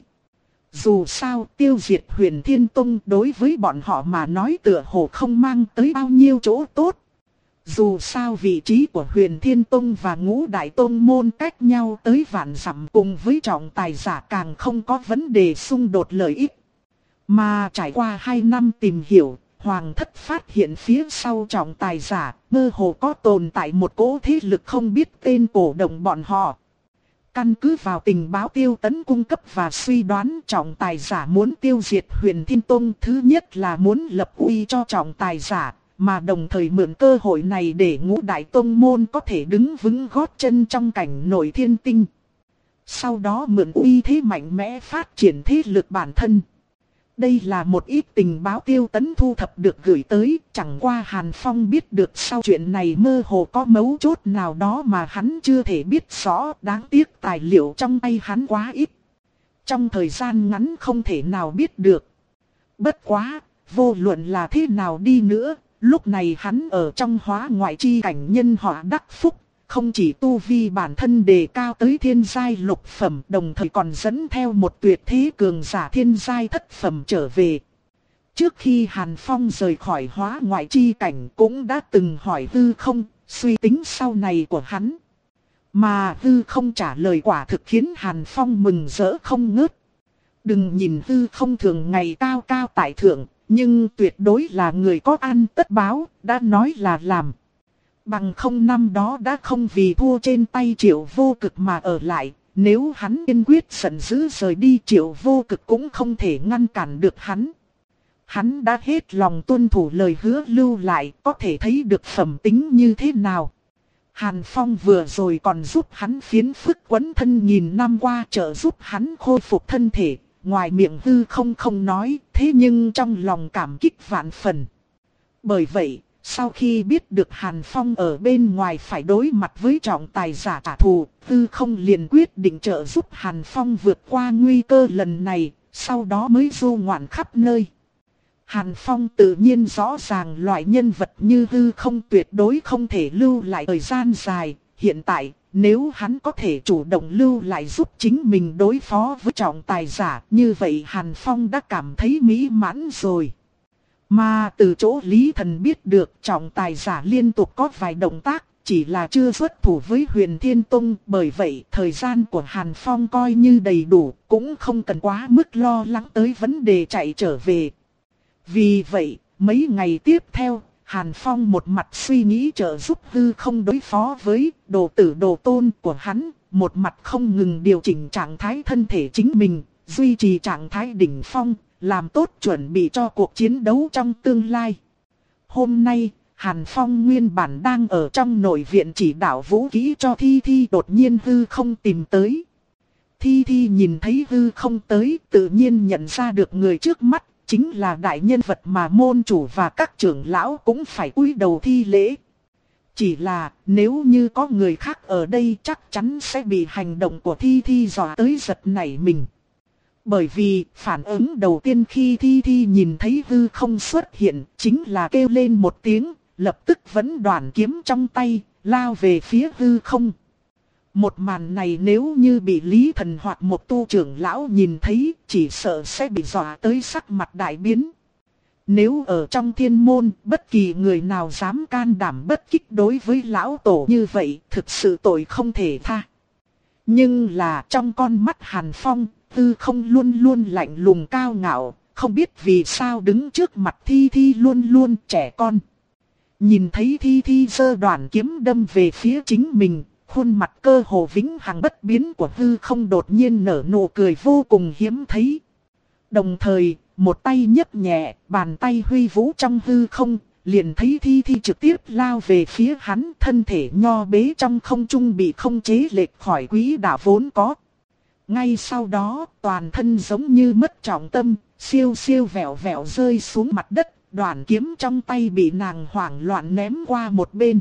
Dù sao tiêu diệt Huyền Thiên Tông đối với bọn họ mà nói tựa hồ không mang tới bao nhiêu chỗ tốt. Dù sao vị trí của Huyền Thiên Tông và Ngũ Đại Tông môn cách nhau tới vạn dặm cùng với trọng tài giả càng không có vấn đề xung đột lợi ích. Mà trải qua hai năm tìm hiểu, Hoàng Thất phát hiện phía sau trọng tài giả, mơ hồ có tồn tại một cỗ thế lực không biết tên cổ động bọn họ. Căn cứ vào tình báo Tiêu Tấn cung cấp và suy đoán trọng tài giả muốn tiêu diệt Huyền Thiên Tông, thứ nhất là muốn lập uy cho trọng tài giả, mà đồng thời mượn cơ hội này để Ngũ Đại Tông môn có thể đứng vững gót chân trong cảnh nội thiên tinh. Sau đó mượn uy thế mạnh mẽ phát triển thế lực bản thân. Đây là một ít tình báo Tiêu Tấn thu thập được gửi tới, chẳng qua Hàn Phong biết được sau chuyện này mơ hồ có mấu chốt nào đó mà hắn chưa thể biết rõ, đáng tiếc tài liệu trong tay hắn quá ít. Trong thời gian ngắn không thể nào biết được. Bất quá, vô luận là thế nào đi nữa, lúc này hắn ở trong hóa ngoại chi cảnh nhân họ đắc phúc. Không chỉ tu vi bản thân đề cao tới thiên giai lục phẩm, đồng thời còn dẫn theo một tuyệt thế cường giả thiên giai thất phẩm trở về. Trước khi Hàn Phong rời khỏi hóa ngoại chi cảnh cũng đã từng hỏi hư không, suy tính sau này của hắn. Mà hư không trả lời quả thực khiến Hàn Phong mừng rỡ không ngớt. Đừng nhìn hư không thường ngày cao cao tại thượng, nhưng tuyệt đối là người có ăn tất báo, đã nói là làm. Bằng không năm đó đã không vì thua trên tay Triệu Vô Cực mà ở lại, nếu hắn kiên quyết giận dữ rời đi Triệu Vô Cực cũng không thể ngăn cản được hắn. Hắn đã hết lòng tuân thủ lời hứa lưu lại, có thể thấy được phẩm tính như thế nào. Hàn Phong vừa rồi còn giúp hắn phiến phức quấn thân nghìn năm qua, trợ giúp hắn khôi phục thân thể, ngoài miệng hư không không nói, thế nhưng trong lòng cảm kích vạn phần. Bởi vậy, sau khi biết được Hàn Phong ở bên ngoài phải đối mặt với trọng tài giả trả thù, hư không liền quyết định trợ giúp Hàn Phong vượt qua nguy cơ lần này, sau đó mới du ngoạn khắp nơi. Hàn Phong tự nhiên rõ ràng loại nhân vật như hư không tuyệt đối không thể lưu lại thời gian dài. Hiện tại, nếu hắn có thể chủ động lưu lại giúp chính mình đối phó với trọng tài giả, như vậy Hàn Phong đã cảm thấy mỹ mãn rồi. Mà từ chỗ Lý Thần biết được trọng tài giả liên tục có vài động tác, chỉ là chưa xuất thủ với Huyền Thiên Tông. Bởi vậy, thời gian của Hàn Phong coi như đầy đủ, cũng không cần quá mức lo lắng tới vấn đề chạy trở về. Vì vậy, mấy ngày tiếp theo, Hàn Phong một mặt suy nghĩ trợ giúp hư không đối phó với đồ tử đồ tôn của hắn, một mặt không ngừng điều chỉnh trạng thái thân thể chính mình, duy trì trạng thái đỉnh phong, làm tốt chuẩn bị cho cuộc chiến đấu trong tương lai. Hôm nay, Hàn Phong nguyên bản đang ở trong nội viện chỉ đạo vũ kỹ cho Thi Thi, đột nhiên hư không tìm tới. Thi Thi nhìn thấy hư không tới, tự nhiên nhận ra được người trước mắt chính là đại nhân vật mà môn chủ và các trưởng lão cũng phải cúi đầu thi lễ. Chỉ là nếu như có người khác ở đây chắc chắn sẽ bị hành động của Thi Thi dọa tới giật nảy mình. Bởi vì phản ứng đầu tiên khi Thi Thi nhìn thấy hư không xuất hiện chính là kêu lên một tiếng, lập tức vẫn đoản kiếm trong tay, lao về phía hư không. Một màn này nếu như bị Lý Thần hoặc một tu trưởng lão nhìn thấy, chỉ sợ sẽ bị dọa tới sắc mặt đại biến. Nếu ở trong thiên môn, bất kỳ người nào dám can đảm bất kích đối với lão tổ như vậy, thực sự tội không thể tha. Nhưng là trong con mắt Hàn Phong, hư không luôn luôn lạnh lùng cao ngạo, không biết vì sao đứng trước mặt Thi Thi luôn luôn trẻ con. Nhìn thấy Thi Thi giơ đoạn kiếm đâm về phía chính mình, khuôn mặt cơ hồ vĩnh hằng bất biến của hư không đột nhiên nở nụ cười vô cùng hiếm thấy. Đồng thời, một tay nhấc nhẹ, bàn tay huy vũ trong hư không, liền thấy Thi Thi trực tiếp lao về phía hắn, thân thể nho bế trong không trung bị không chế lệch khỏi quỹ đạo vốn có. Ngay sau đó, toàn thân giống như mất trọng tâm, siêu siêu vẹo vẹo rơi xuống mặt đất, đoạn kiếm trong tay bị nàng hoảng loạn ném qua một bên.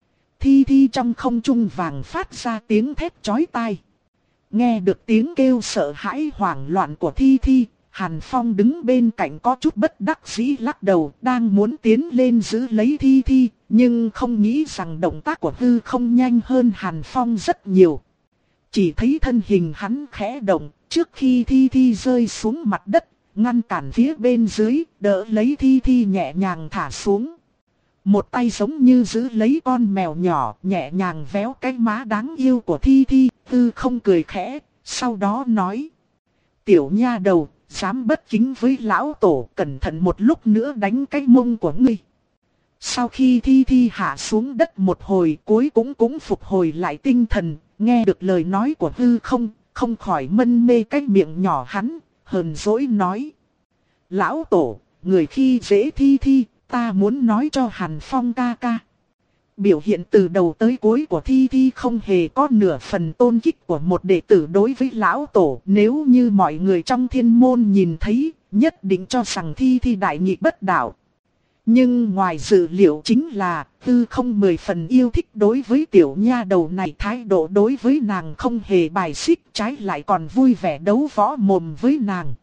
Thi Thi trong không trung vàng phát ra tiếng thét chói tai. Nghe được tiếng kêu sợ hãi hoảng loạn của Thi Thi, Hàn Phong đứng bên cạnh có chút bất đắc dĩ lắc đầu, đang muốn tiến lên giữ lấy Thi Thi, nhưng không nghĩ rằng động tác của hư không nhanh hơn Hàn Phong rất nhiều. Chỉ thấy thân hình hắn khẽ động, trước khi Thi Thi rơi xuống mặt đất, ngăn cản phía bên dưới, đỡ lấy Thi Thi nhẹ nhàng thả xuống. Một tay giống như giữ lấy con mèo nhỏ, nhẹ nhàng véo cái má đáng yêu của Thi Thi, hư không cười khẽ, sau đó nói: "Tiểu nha đầu, dám bất kính với lão tổ, cẩn thận một lúc nữa đánh cái mông của ngươi." Sau khi Thi Thi hạ xuống đất một hồi, cuối cũng cũng phục hồi lại tinh thần, nghe được lời nói của hư không, không khỏi mân mê cái miệng nhỏ hắn, hờn dỗi nói: "Lão tổ, người khi dễ Thi Thi, ta muốn nói cho Hàn Phong ca ca." Biểu hiện từ đầu tới cuối của Thi Thi không hề có nửa phần tôn kính của một đệ tử đối với lão tổ. Nếu như mọi người trong thiên môn nhìn thấy, nhất định cho rằng Thi Thi đại nghịch bất đạo. Nhưng ngoài dự liệu chính là, Tư không mười phần yêu thích đối với tiểu nha đầu này, thái độ đối với nàng không hề bài xích, trái lại còn vui vẻ đấu võ mồm với nàng.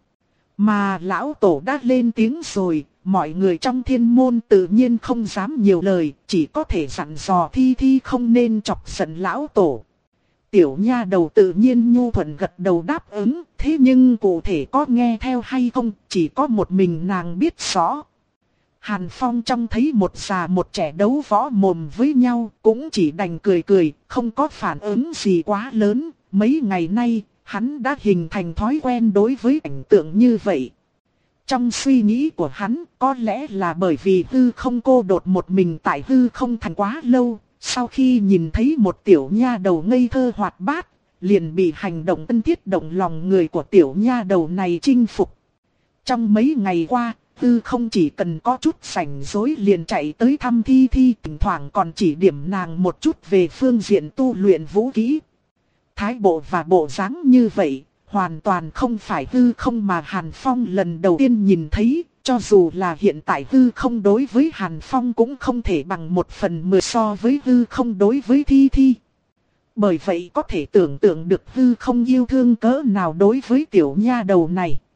Mà lão tổ đã lên tiếng rồi, mọi người trong thiên môn tự nhiên không dám nhiều lời, chỉ có thể dặn dò Thi Thi không nên chọc giận lão tổ. Tiểu nha đầu tự nhiên nhu thuận gật đầu đáp ứng, thế nhưng cụ thể có nghe theo hay không, chỉ có một mình nàng biết rõ. Hàn Phong trông thấy một già một trẻ đấu võ mồm với nhau, cũng chỉ đành cười cười, không có phản ứng gì quá lớn. Mấy ngày nay, hắn đã hình thành thói quen đối với cảnh tượng như vậy. Trong suy nghĩ của hắn, có lẽ là bởi vì hư không cô đột một mình tại hư không thành quá lâu, sau khi nhìn thấy một tiểu nha đầu ngây thơ hoạt bát, liền bị hành động thân thiết động lòng người của tiểu nha đầu này chinh phục. Trong mấy ngày qua, hư không chỉ cần có chút rảnh rỗi liền chạy tới thăm Thi Thi, thỉnh thoảng còn chỉ điểm nàng một chút về phương diện tu luyện vũ kỹ. Thái bộ và bộ dáng như vậy, hoàn toàn không phải hư không mà Hàn Phong lần đầu tiên nhìn thấy, cho dù là hiện tại hư không đối với Hàn Phong cũng không thể bằng một phần mười so với hư không đối với Thi Thi. Bởi vậy có thể tưởng tượng được hư không yêu thương cỡ nào đối với tiểu nha đầu này.